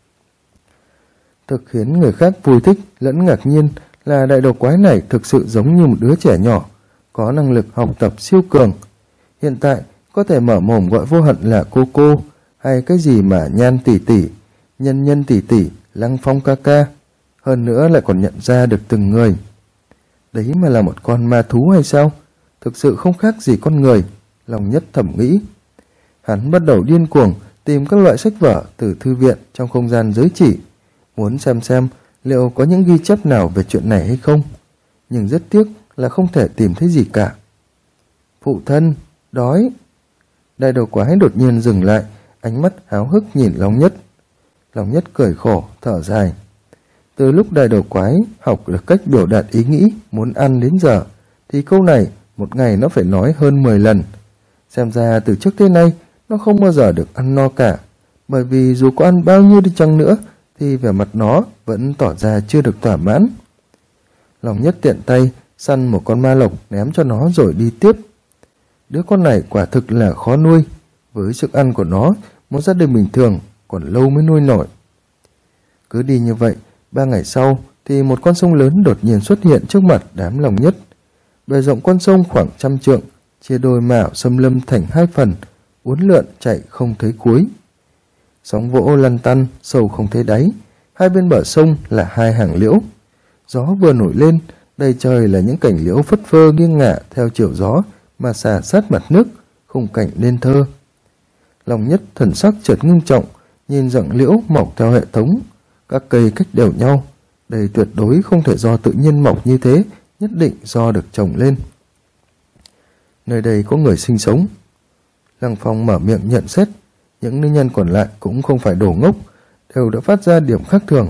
Thực khiến người khác vui thích lẫn ngạc nhiên là đại đầu quái này thực sự giống như một đứa trẻ nhỏ, có năng lực học tập siêu cường. Hiện tại có thể mở mồm gọi Vô Hận là cô, hay cái gì mà Nhan tỷ tỷ, Nhân tỷ tỷ, Lăng Phong ca ca, hơn nữa lại còn nhận ra được từng người. Đấy mà là một con ma thú hay sao? Thực sự không khác gì con người, Long Nhất thầm nghĩ. Hắn bắt đầu điên cuồng tìm các loại sách vở từ thư viện trong không gian giới chỉ, muốn xem liệu có những ghi chép nào về chuyện này hay không. Nhưng rất tiếc là không thể tìm thấy gì cả. Phụ thân, đói. Đại đầu quái đột nhiên dừng lại, ánh mắt háo hức nhìn Long Nhất. Long Nhất cười khổ, thở dài. Từ lúc đại đầu quái học được cách biểu đạt ý nghĩ muốn ăn đến giờ, thì câu này một ngày nó phải nói hơn 10 lần. Xem ra từ trước tới nay nó không bao giờ được ăn no cả, bởi vì dù có ăn bao nhiêu đi chăng nữa thì vẻ mặt nó vẫn tỏ ra chưa được thỏa mãn. Long Nhất tiện tay săn một con ma lộc ném cho nó rồi đi tiếp. Đứa con này quả thực là khó nuôi, với sức ăn của nó, một gia đình bình thường còn lâu mới nuôi nổi. Cứ đi như vậy, 3 ngày sau thì một con sông lớn đột nhiên xuất hiện trước mặt đám Long Nhất. Bề rộng con sông khoảng 100 trượng, chia đôi mạo xâm lâm thành 2 phần, uốn lượn chạy không thấy cuối. Sóng vỗ lăn tăn, sâu không thấy đáy, 2 bên bờ sông là 2 hàng liễu. Gió vừa nổi lên, đầy trời là những cành liễu phất phơ nghiêng ngả theo chiều gió mà xà sát mặt nước, khung cảnh nên thơ. Long Nhất thần sắc chợt ngưng trọng, nhìn rặng liễu mọc theo hệ thống, các cây cách đều nhau. Đây tuyệt đối không thể do tự nhiên mọc như thế, nhất định do được trồng lên. Nơi đây có người sinh sống. Lăng Phong mở miệng nhận xét, những nữ nhân còn lại cũng không phải đồ ngốc, đều đã phát ra điểm khác thường.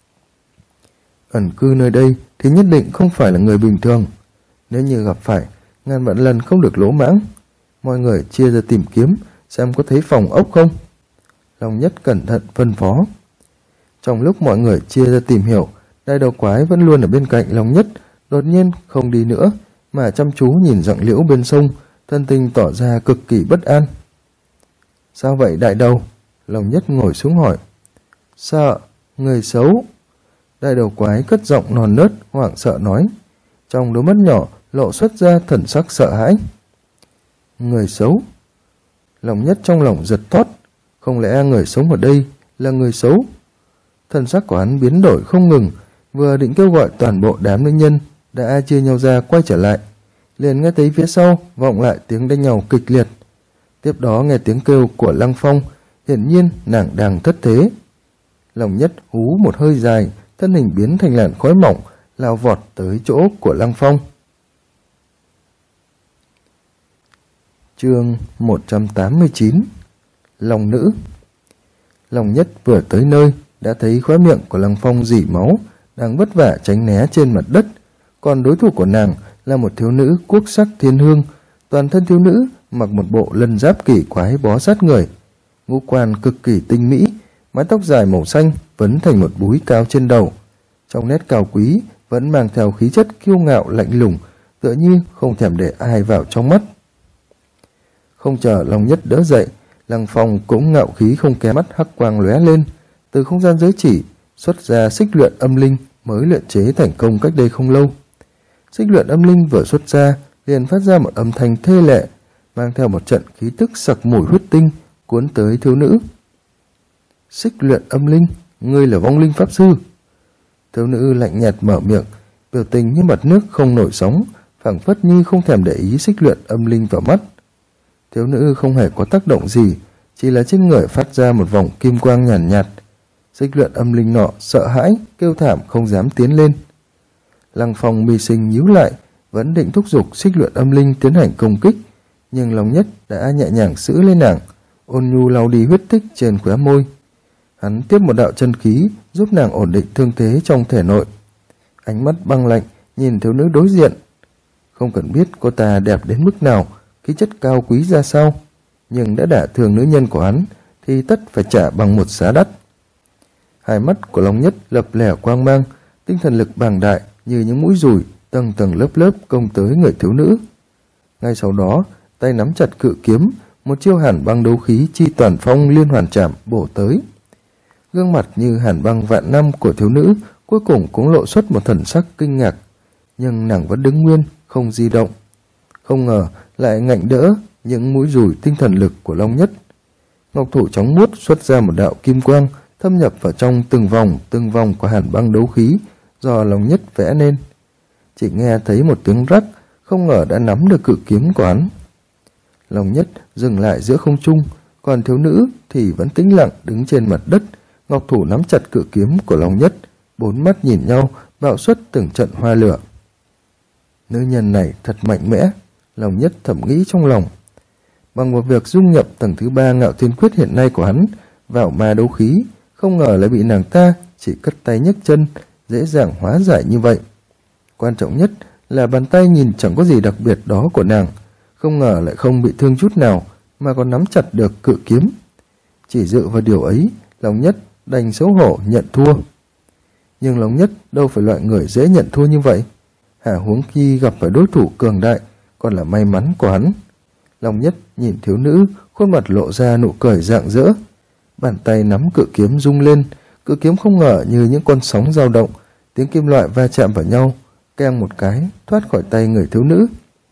Ẩn cư nơi đây thì nhất định không phải là người bình thường. Nếu như gặp phải, ngàn vạn lần không được lỗ mãng. Mọi người chia ra tìm kiếm, xem có thấy phòng ốc không. Long Nhất cẩn thận phân phó. Trong lúc mọi người chia ra tìm hiểu, Đại Đầu Quái vẫn luôn ở bên cạnh Long Nhất, đột nhiên không đi nữa, mà chăm chú nhìn rặng liễu bên sông, thân tình tỏ ra cực kỳ bất an. Sao vậy Đại Đầu? Long Nhất ngồi xuống hỏi. Sợ, người xấu. Đại Đầu Quái cất giọng non nớt, hoảng sợ nói. Trong đôi mắt nhỏ lộ xuất ra thần sắc sợ hãi. Người xấu? Long Nhất trong lòng giật thót. Không lẽ người sống ở đây là người xấu? Thần sắc của hắn biến đổi không ngừng, vừa định kêu gọi toàn bộ đám nữ nhân đã chia nhau ra quay trở lại, liền nghe thấy phía sau vọng lại tiếng đánh nhau kịch liệt. Tiếp đó nghe tiếng kêu của Lăng Phong, hiển nhiên nàng đang thất thế. Long Nhất hú một hơi dài, thân hình biến thành làn khói mỏng, lao vọt tới chỗ của Lăng Phong. Chương 189. Long nữ. Long Nhất vừa tới nơi đã thấy khóe miệng của Lăng Phong rỉ máu, đang vất vả tránh né trên mặt đất, còn đối thủ của nàng là một thiếu nữ quốc sắc thiên hương. Toàn thân thiếu nữ mặc một bộ lân giáp kỳ quái bó sát người, ngũ quan cực kỳ tinh mỹ, mái tóc dài màu xanh vấn thành một búi cao trên đầu. Trong nét cao quý vẫn mang theo khí chất kiêu ngạo lạnh lùng, tựa như không thèm để ai vào trong mắt. Không chờ Long Nhất đỡ dậy, Lăng Phong cũng ngạo khí không kém, mắt hắc quang lóe lên, từ không gian giới chỉ xuất ra xích luyện âm linh mới luyện chế thành công cách đây không lâu. Xích luyện âm linh vừa xuất ra liền phát ra một âm thanh thê lệ, mang theo một trận khí tức sặc mùi huyết tinh cuốn tới thiếu nữ. Xích luyện âm linh, ngươi là vong linh pháp sư? Thiếu nữ lạnh nhạt mở miệng, biểu tình như mặt nước không nổi sóng, phảng phất như không thèm để ý xích luyện âm linh vào mắt. Thiếu nữ không hề có tác động gì, chỉ là trên người phát ra một vòng kim quang nhàn nhạt. Xích luyện âm linh nọ sợ hãi, kêu thảm không dám tiến lên. Lăng Phong mi sinh nhíu lại, vẫn định thúc giục xích luyện âm linh tiến hành công kích, nhưng Long Nhất đã nhẹ nhàng giữ lên nàng, ôn nhu lau đi huyết tích trên khóe môi. Hắn tiếp một đạo chân khí giúp nàng ổn định thương thế trong thể nội. Ánh mắt băng lạnh nhìn thiếu nữ đối diện. Không cần biết cô ta đẹp đến mức nào, khí chất cao quý ra sao, nhưng đã đả thương nữ nhân của hắn thì tất phải trả bằng một giá đắt. Hai mắt của Long Nhất lập lẻ quang mang, tinh thần lực bàng đại như những mũi dùi tầng tầng lớp lớp công tới người thiếu nữ. Ngay sau đó, tay nắm chặt cự kiếm, một chiêu hàn băng đấu khí chi toàn phong liên hoàn chạm bổ tới. Gương mặt như hàn băng vạn năm của thiếu nữ cuối cùng cũng lộ xuất một thần sắc kinh ngạc, nhưng nàng vẫn đứng nguyên, không di động. Không ngờ lại ngạnh đỡ những mũi dùi tinh thần lực của Long Nhất. Ngọc thủ chóng muốt xuất ra một đạo kim quang, thâm nhập vào trong từng vòng của hàn băng đấu khí do Long Nhất vẽ nên. Chỉ nghe thấy một tiếng rắc, không ngờ đã nắm được cự kiếm của hắn. Long Nhất dừng lại giữa không trung, còn thiếu nữ thì vẫn tĩnh lặng đứng trên mặt đất, ngọc thủ nắm chặt cự kiếm của Long Nhất, bốn mắt nhìn nhau, bạo xuất từng trận hoa lửa. Nữ nhân này thật mạnh mẽ, Long Nhất thầm nghĩ trong lòng. Bằng một việc dung nhập tầng thứ 3 Ngạo Thiên Quyết hiện nay của hắn vào ma đấu khí, không ngờ lại bị nàng ta chỉ cất tay nhấc chân dễ dàng hóa giải như vậy. Quan trọng nhất là bàn tay nhìn chẳng có gì đặc biệt đó của nàng, không ngờ lại không bị thương chút nào mà còn nắm chặt được cự kiếm. Chỉ dựa vào điều ấy, Long Nhất đành xấu hổ nhận thua. Nhưng Long Nhất đâu phải loại người dễ nhận thua như vậy. Hả huống khi gặp phải đối thủ cường đại còn là may mắn của hắn. Long Nhất nhìn thiếu nữ, khuôn mặt lộ ra nụ cười rạng rỡ. Bàn tay nắm cự kiếm rung lên, cự kiếm không ngờ như những con sóng dao động, tiếng kim loại va chạm vào nhau, keng một cái thoát khỏi tay người thiếu nữ.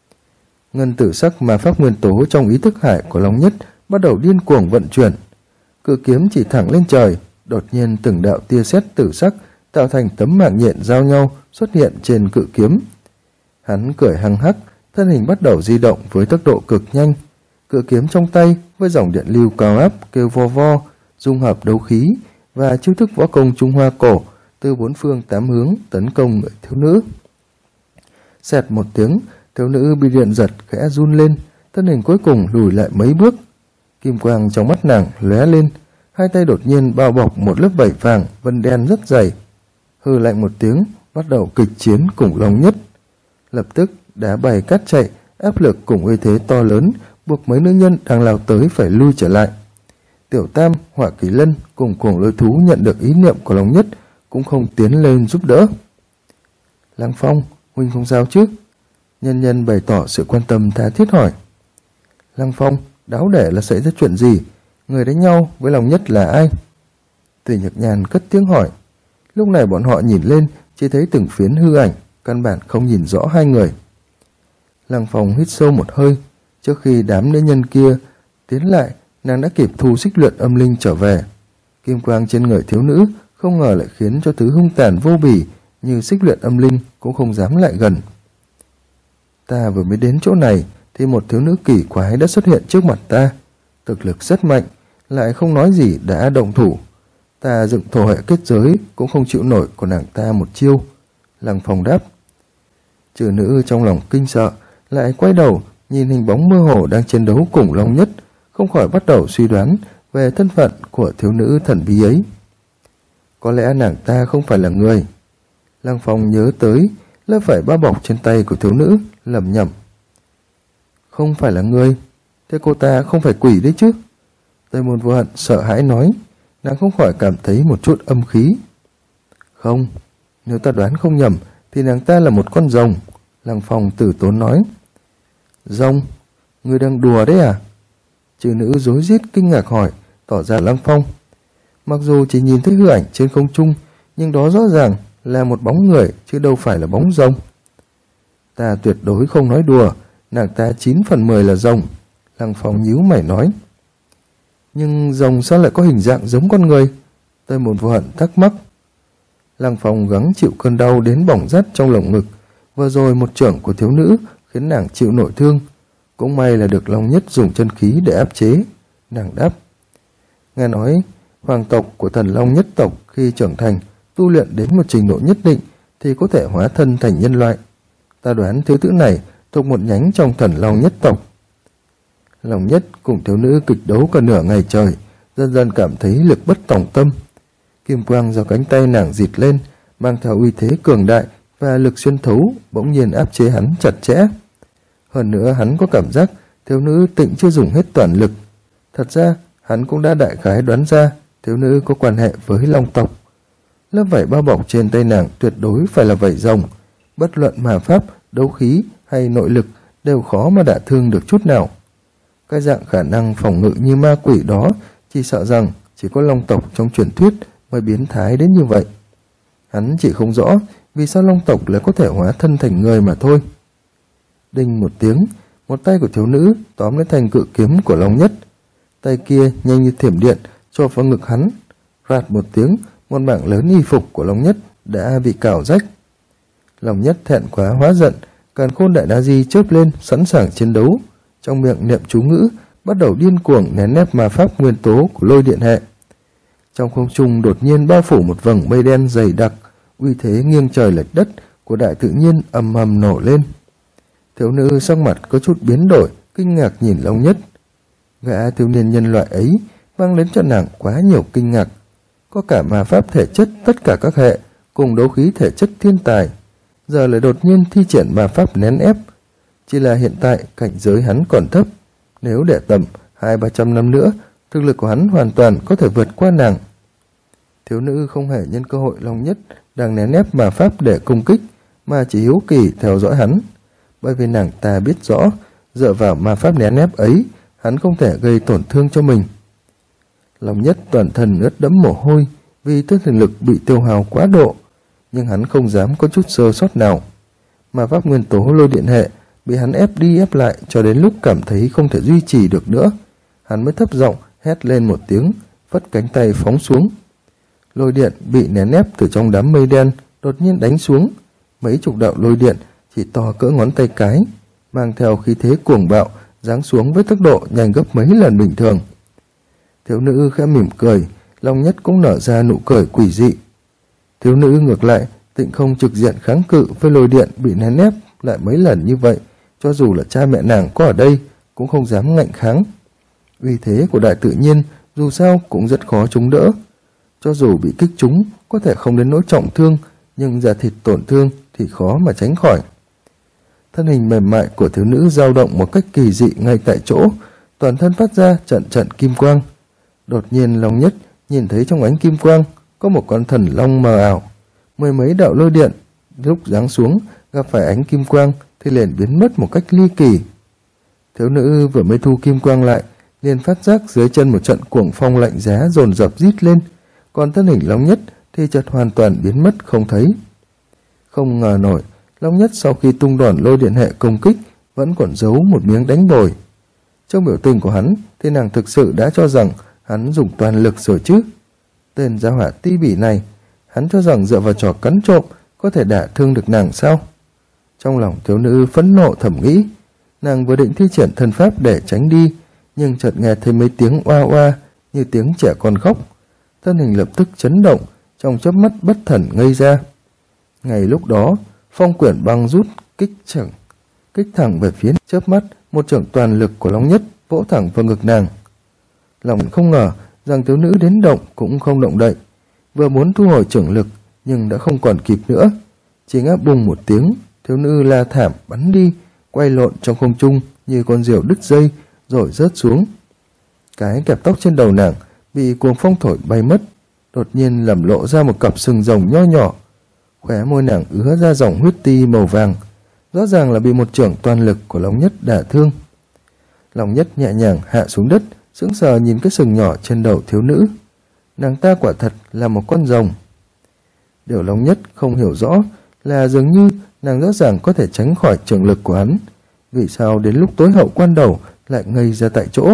Ngân tử sắc ma pháp nguyên tố trong ý thức hải của Long Nhất bắt đầu điên cuồng vận chuyển. Cự kiếm chỉ thẳng lên trời, đột nhiên từng đạo tia sét tử sắc tạo thành tấm mạng nhện giao nhau xuất hiện trên cự kiếm. Hắn cười hăng hắc, thân hình bắt đầu di động với tốc độ cực nhanh. Cự kiếm trong tay với dòng điện lưu cao áp kêu vo vo, dung hợp đấu khí và chiêu thức võ công Trung Hoa cổ từ bốn phương tám hướng tấn công người thiếu nữ. Xẹt một tiếng, thiếu nữ bị điện giật khẽ run lên, thân hình cuối cùng lùi lại mấy bước. Kim quang trong mắt nàng lóe lên, hai tay đột nhiên bao bọc một lớp vảy vàng vân đen rất dày. Hừ lạnh một tiếng, bắt đầu kịch chiến cùng Long Nhất. Lập tức đá bay cát chạy, áp lực cùng uy thế to lớn buộc mấy nữ nhân đang lao tới phải lui trở lại. Tiểu Tam, Hỏa Kỳ Lân cùng Cuồng Lôi Thú nhận được ý niệm của Long Nhất cũng không tiến lên giúp đỡ. Lăng Phong, huynh không sao chứ? Nhân Nhân bày tỏ sự quan tâm tha thiết hỏi. Lăng Phong, đáo để là xảy ra chuyện gì? Người đánh nhau với Long Nhất là ai? Tùy Nhược Nhàn cất tiếng hỏi. Lúc này bọn họ nhìn lên chỉ thấy từng phiến hư ảnh, căn bản không nhìn rõ hai người. Lăng Phong hít sâu một hơi. Trước khi đám nữ nhân kia tiến lại, nàng đã kịp thu xích luyện âm linh trở về. Kim quang trên người thiếu nữ không ngờ lại khiến cho thứ hung tàn vô bỉ như xích luyện âm linh cũng không dám lại gần. Ta vừa mới đến chỗ này thì một thiếu nữ kỳ quái đã xuất hiện trước mặt ta. Thực lực rất mạnh, lại không nói gì đã động thủ. Ta dựng thổ hệ kết giới cũng không chịu nổi của nàng ta một chiêu. Lăng Phong đáp. Trừ nữ trong lòng kinh sợ, lại quay đầu nhìn hình bóng mơ hồ đang chiến đấu cùng Long Nhất, không khỏi bắt đầu suy đoán về thân phận của thiếu nữ thần bí ấy. Có lẽ nàng ta không phải là người. Lăng Phong nhớ tới lớp vải bao bọc trên tay của thiếu nữ, lẩm nhẩm. Không phải là người, thế cô ta không phải quỷ đấy chứ? Tây Môn Vô Hận sợ hãi nói, nàng không khỏi cảm thấy một chút âm khí. Không, nếu ta đoán không nhầm thì nàng ta là một con rồng. Lăng Phong tử tốn nói. Rồng? Ngươi đang đùa đấy à? Trừ nữ rối rít kinh ngạc hỏi, tỏ ra Lăng Phong. Mặc dù chỉ nhìn thấy hư ảnh trên không trung, nhưng đó rõ ràng là một bóng người chứ đâu phải là bóng rồng. Ta tuyệt đối không nói đùa, nàng ta 9 phần 10 là rồng. Lăng Phong nhíu mày nói. Nhưng rồng sao lại có hình dạng giống con người? Tây Môn Vô Hận thắc mắc. Lăng Phong gắng chịu cơn đau đến bỏng rát trong lồng ngực. Vừa rồi một chưởng của thiếu nữ khiến nàng chịu nội thương. Cũng may là được Long Nhất dùng chân khí để áp chế. Nàng đáp. Nghe nói hoàng tộc của thần Long Nhất tộc khi trưởng thành tu luyện đến một trình độ nhất định thì có thể hóa thân thành nhân loại. Ta đoán thiếu nữ này thuộc một nhánh trong thần Long Nhất tộc. Long Nhất cùng thiếu nữ kịch đấu cả nửa ngày trời, dần dần cảm thấy lực bất tòng tâm. Kim quang do cánh tay nàng dịt lên, mang theo uy thế cường đại và lực xuyên thấu bỗng nhiên áp chế hắn chặt chẽ. Hơn nữa hắn có cảm giác thiếu nữ tịnh chưa dùng hết toàn lực. Thật ra hắn cũng đã đại khái đoán ra thiếu nữ có quan hệ với Long tộc. Lớp vảy bao bọc trên tay nàng tuyệt đối phải là vảy rồng. Bất luận ma pháp, đấu khí hay nội lực đều khó mà đả thương được chút nào. Cái dạng khả năng phòng ngự như ma quỷ đó chỉ sợ rằng chỉ có Long tộc trong truyền thuyết mới biến thái đến như vậy. Hắn chỉ không rõ vì sao Long tộc lại có thể hóa thân thành người mà thôi. Đinh một tiếng, một tay của thiếu nữ tóm lấy thanh cự kiếm của Long Nhất. Tay kia nhanh như thiểm điện chộp vào ngực hắn. Rạt một tiếng, một mảng lớn y phục của Long Nhất đã bị cào rách. Long Nhất thẹn quá hóa giận, càn khôn đại na di chớp lên sẵn sàng chiến đấu. Trong miệng niệm chú ngữ, bắt đầu điên cuồng nén ép ma pháp nguyên tố của lôi điện hệ. Trong không trung đột nhiên bao phủ một vầng mây đen dày đặc, uy thế nghiêng trời lệch đất của đại tự nhiên ầm ầm nổ lên. Thiếu nữ sắc mặt có chút biến đổi, kinh ngạc nhìn Long Nhất. Gã thiếu niên nhân loại ấy mang đến cho nàng quá nhiều kinh ngạc. Có cả ma pháp thể chất tất cả các hệ, cùng đấu khí thể chất thiên tài. Giờ lại đột nhiên thi triển ma pháp nén ép. Chỉ là hiện tại cảnh giới hắn còn thấp. Nếu để tầm 200-300 năm nữa, thực lực của hắn hoàn toàn có thể vượt qua nàng. Thiếu nữ không hề nhân cơ hội Long Nhất đang nén ép ma pháp để công kích, mà chỉ hiếu kỳ theo dõi hắn. Bởi vì nàng ta biết rõ, dựa vào ma pháp nén ép ấy, hắn không thể gây tổn thương cho mình. Long Nhất toàn thân ướt đẫm mồ hôi vì tinh thần lực bị tiêu hao quá độ, nhưng hắn không dám có chút sơ sót nào. Ma pháp nguyên tố lôi điện hệ bị hắn ép đi ép lại cho đến lúc cảm thấy không thể duy trì được nữa. Hắn mới thấp giọng hét lên một tiếng, vất cánh tay phóng xuống. Lôi điện bị nén ép từ trong đám mây đen đột nhiên đánh xuống. Mấy chục đạo lôi điện chỉ to cỡ ngón tay cái, mang theo khí thế cuồng bạo, giáng xuống với tốc độ nhanh gấp mấy lần bình thường. Thiếu nữ khẽ mỉm cười, Long Nhất cũng nở ra nụ cười quỷ dị. Thiếu nữ ngược lại, tịnh không trực diện kháng cự với lôi điện bị nén ép lại mấy lần như vậy, cho dù là cha mẹ nàng có ở đây cũng không dám ngạnh kháng. Uy thế của đại tự nhiên dù sao cũng rất khó chống đỡ. Cho dù bị kích trúng có thể không đến nỗi trọng thương, nhưng da thịt tổn thương thì khó mà tránh khỏi. Thân hình mềm mại của thiếu nữ dao động một cách kỳ dị ngay tại chỗ, toàn thân phát ra trận trận kim quang. Đột nhiên Long Nhất nhìn thấy trong ánh kim quang có một con thần long mờ ảo, mười mấy đạo lôi điện lúc giáng xuống gặp phải ánh kim quang thì liền biến mất một cách ly kỳ. Thiếu nữ vừa mới thu kim quang lại, liền phát giác dưới chân một trận cuồng phong lạnh giá dồn dập rít lên, còn thân hình Long Nhất thì chợt hoàn toàn biến mất không thấy. Không ngờ nổi, Long Nhất sau khi tung đòn lôi điện hệ công kích vẫn còn giấu một miếng đánh bồi. Trong biểu tình của hắn thì nàng thực sự đã cho rằng hắn dùng toàn lực rồi chứ. Tên gia hỏa ti bỉ này, hắn cho rằng dựa vào trò cắn trộm có thể đả thương được nàng sao? Trong lòng thiếu nữ phẫn nộ thầm nghĩ, nàng vừa định thi triển thân pháp để tránh đi, nhưng chợt nghe thấy mấy tiếng oa oa như tiếng trẻ con khóc. Thân hình lập tức chấn động, trong chớp mắt bất thần ngây ra. Ngay lúc đó, phong quyển băng rút kích thẳng về phía, chớp mắt một chưởng toàn lực của Long Nhất vỗ thẳng vào ngực nàng. Lòng không ngờ rằng thiếu nữ đến động cũng không động đậy, vừa muốn thu hồi chưởng lực nhưng đã không còn kịp nữa. Chỉ nghe bùng một tiếng, thiếu nữ la thảm bắn đi, quay lộn trong không trung như con diều đứt dây rồi rớt xuống. Cái kẹp tóc trên đầu nàng bị cuồng phong thổi bay mất, đột nhiên lầm lộ ra một cặp sừng rồng nho nhỏ. Khóe môi nàng ứa ra dòng huyết ti màu vàng, rõ ràng là bị một chưởng toàn lực của Long Nhất đả thương. Long Nhất nhẹ nhàng hạ xuống đất, sững sờ nhìn cái sừng nhỏ trên đầu thiếu nữ. Nàng ta quả thật là một con rồng. Điều Long Nhất không hiểu rõ là dường như nàng rõ ràng có thể tránh khỏi chưởng lực của hắn, vì sao đến lúc tối hậu quan đầu lại ngây ra tại chỗ.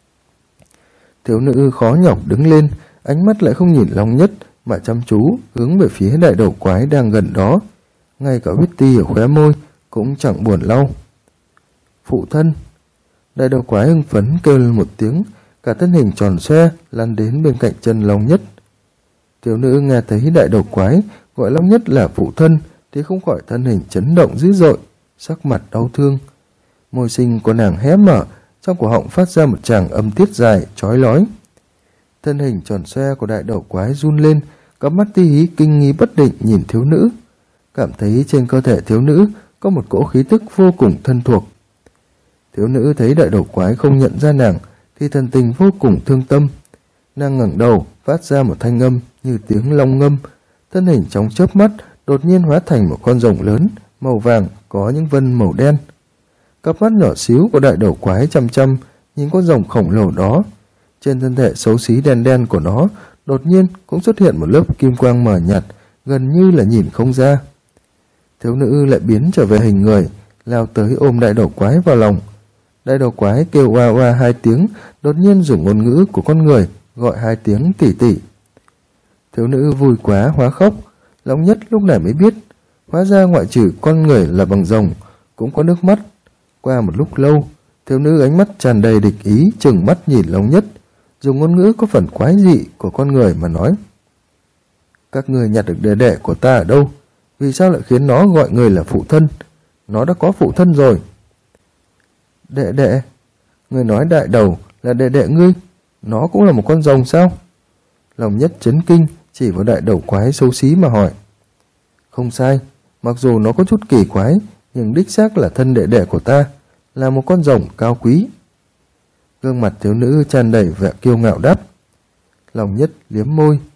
Thiếu nữ khó nhọc đứng lên, ánh mắt lại không nhìn Long Nhất mà chăm chú hướng về phía đại đầu quái đang gần đó. Ngay cả huyết ti ở khóe môi cũng chẳng buồn lau. Phụ thân! Đại đầu quái hưng phấn kêu lên một tiếng, cả thân hình tròn xoe lăn đến bên cạnh chân Long Nhất. Thiếu nữ nghe thấy đại đầu quái gọi Long Nhất là phụ thân thì không khỏi thân hình chấn động dữ dội, sắc mặt đau thương. Môi xinh của nàng hé mở, trong cổ họng phát ra một tràng âm tiết dài chói lói. Thân hình tròn xoe của đại đầu quái run lên, cặp mắt ti hí kinh nghi bất định nhìn thiếu nữ, cảm thấy trên cơ thể thiếu nữ có một cỗ khí tức vô cùng thân thuộc. Thiếu nữ thấy đại đầu quái không nhận ra nàng thì thần tình vô cùng thương tâm. Nàng ngẩng đầu phát ra một thanh âm như tiếng long ngâm, thân hình trong chớp mắt đột nhiên hóa thành một con rồng lớn màu vàng có những vân màu đen. Cặp mắt nhỏ xíu của đại đầu quái chăm chăm nhìn con rồng khổng lồ đó. Trên thân thể xấu xí đen đen của nó đột nhiên cũng xuất hiện một lớp kim quang mờ nhạt, gần như là nhìn không ra. Thiếu nữ lại biến trở về hình người, lao tới ôm đại đầu quái vào lòng. Đại đầu quái kêu oa oa hai tiếng, đột nhiên dùng ngôn ngữ của con người gọi hai tiếng tỷ tỷ. Thiếu nữ vui quá hóa khóc. Long Nhất lúc này mới biết, hóa ra ngoại trừ con người là bằng rồng cũng có nước mắt. Qua một lúc lâu, thiếu nữ ánh mắt tràn đầy địch ý trừng mắt nhìn Long Nhất, dùng ngôn ngữ có phần quái dị của con người mà nói: các người nhặt được đệ đệ của ta ở đâu? Vì sao lại khiến nó gọi người là phụ thân? Nó đã có phụ thân rồi. Đệ đệ? Người nói đại đầu là đệ đệ ngươi? Nó cũng là một con rồng sao? Long Nhất chấn kinh chỉ vào đại đầu quái xấu xí mà hỏi. Không sai, mặc dù nó có chút kỳ quái, nhưng đích xác là thân đệ đệ của ta, là một con rồng cao quý. Gương mặt thiếu nữ tràn đầy vẻ kiêu ngạo đáp. Long Nhất liếm môi,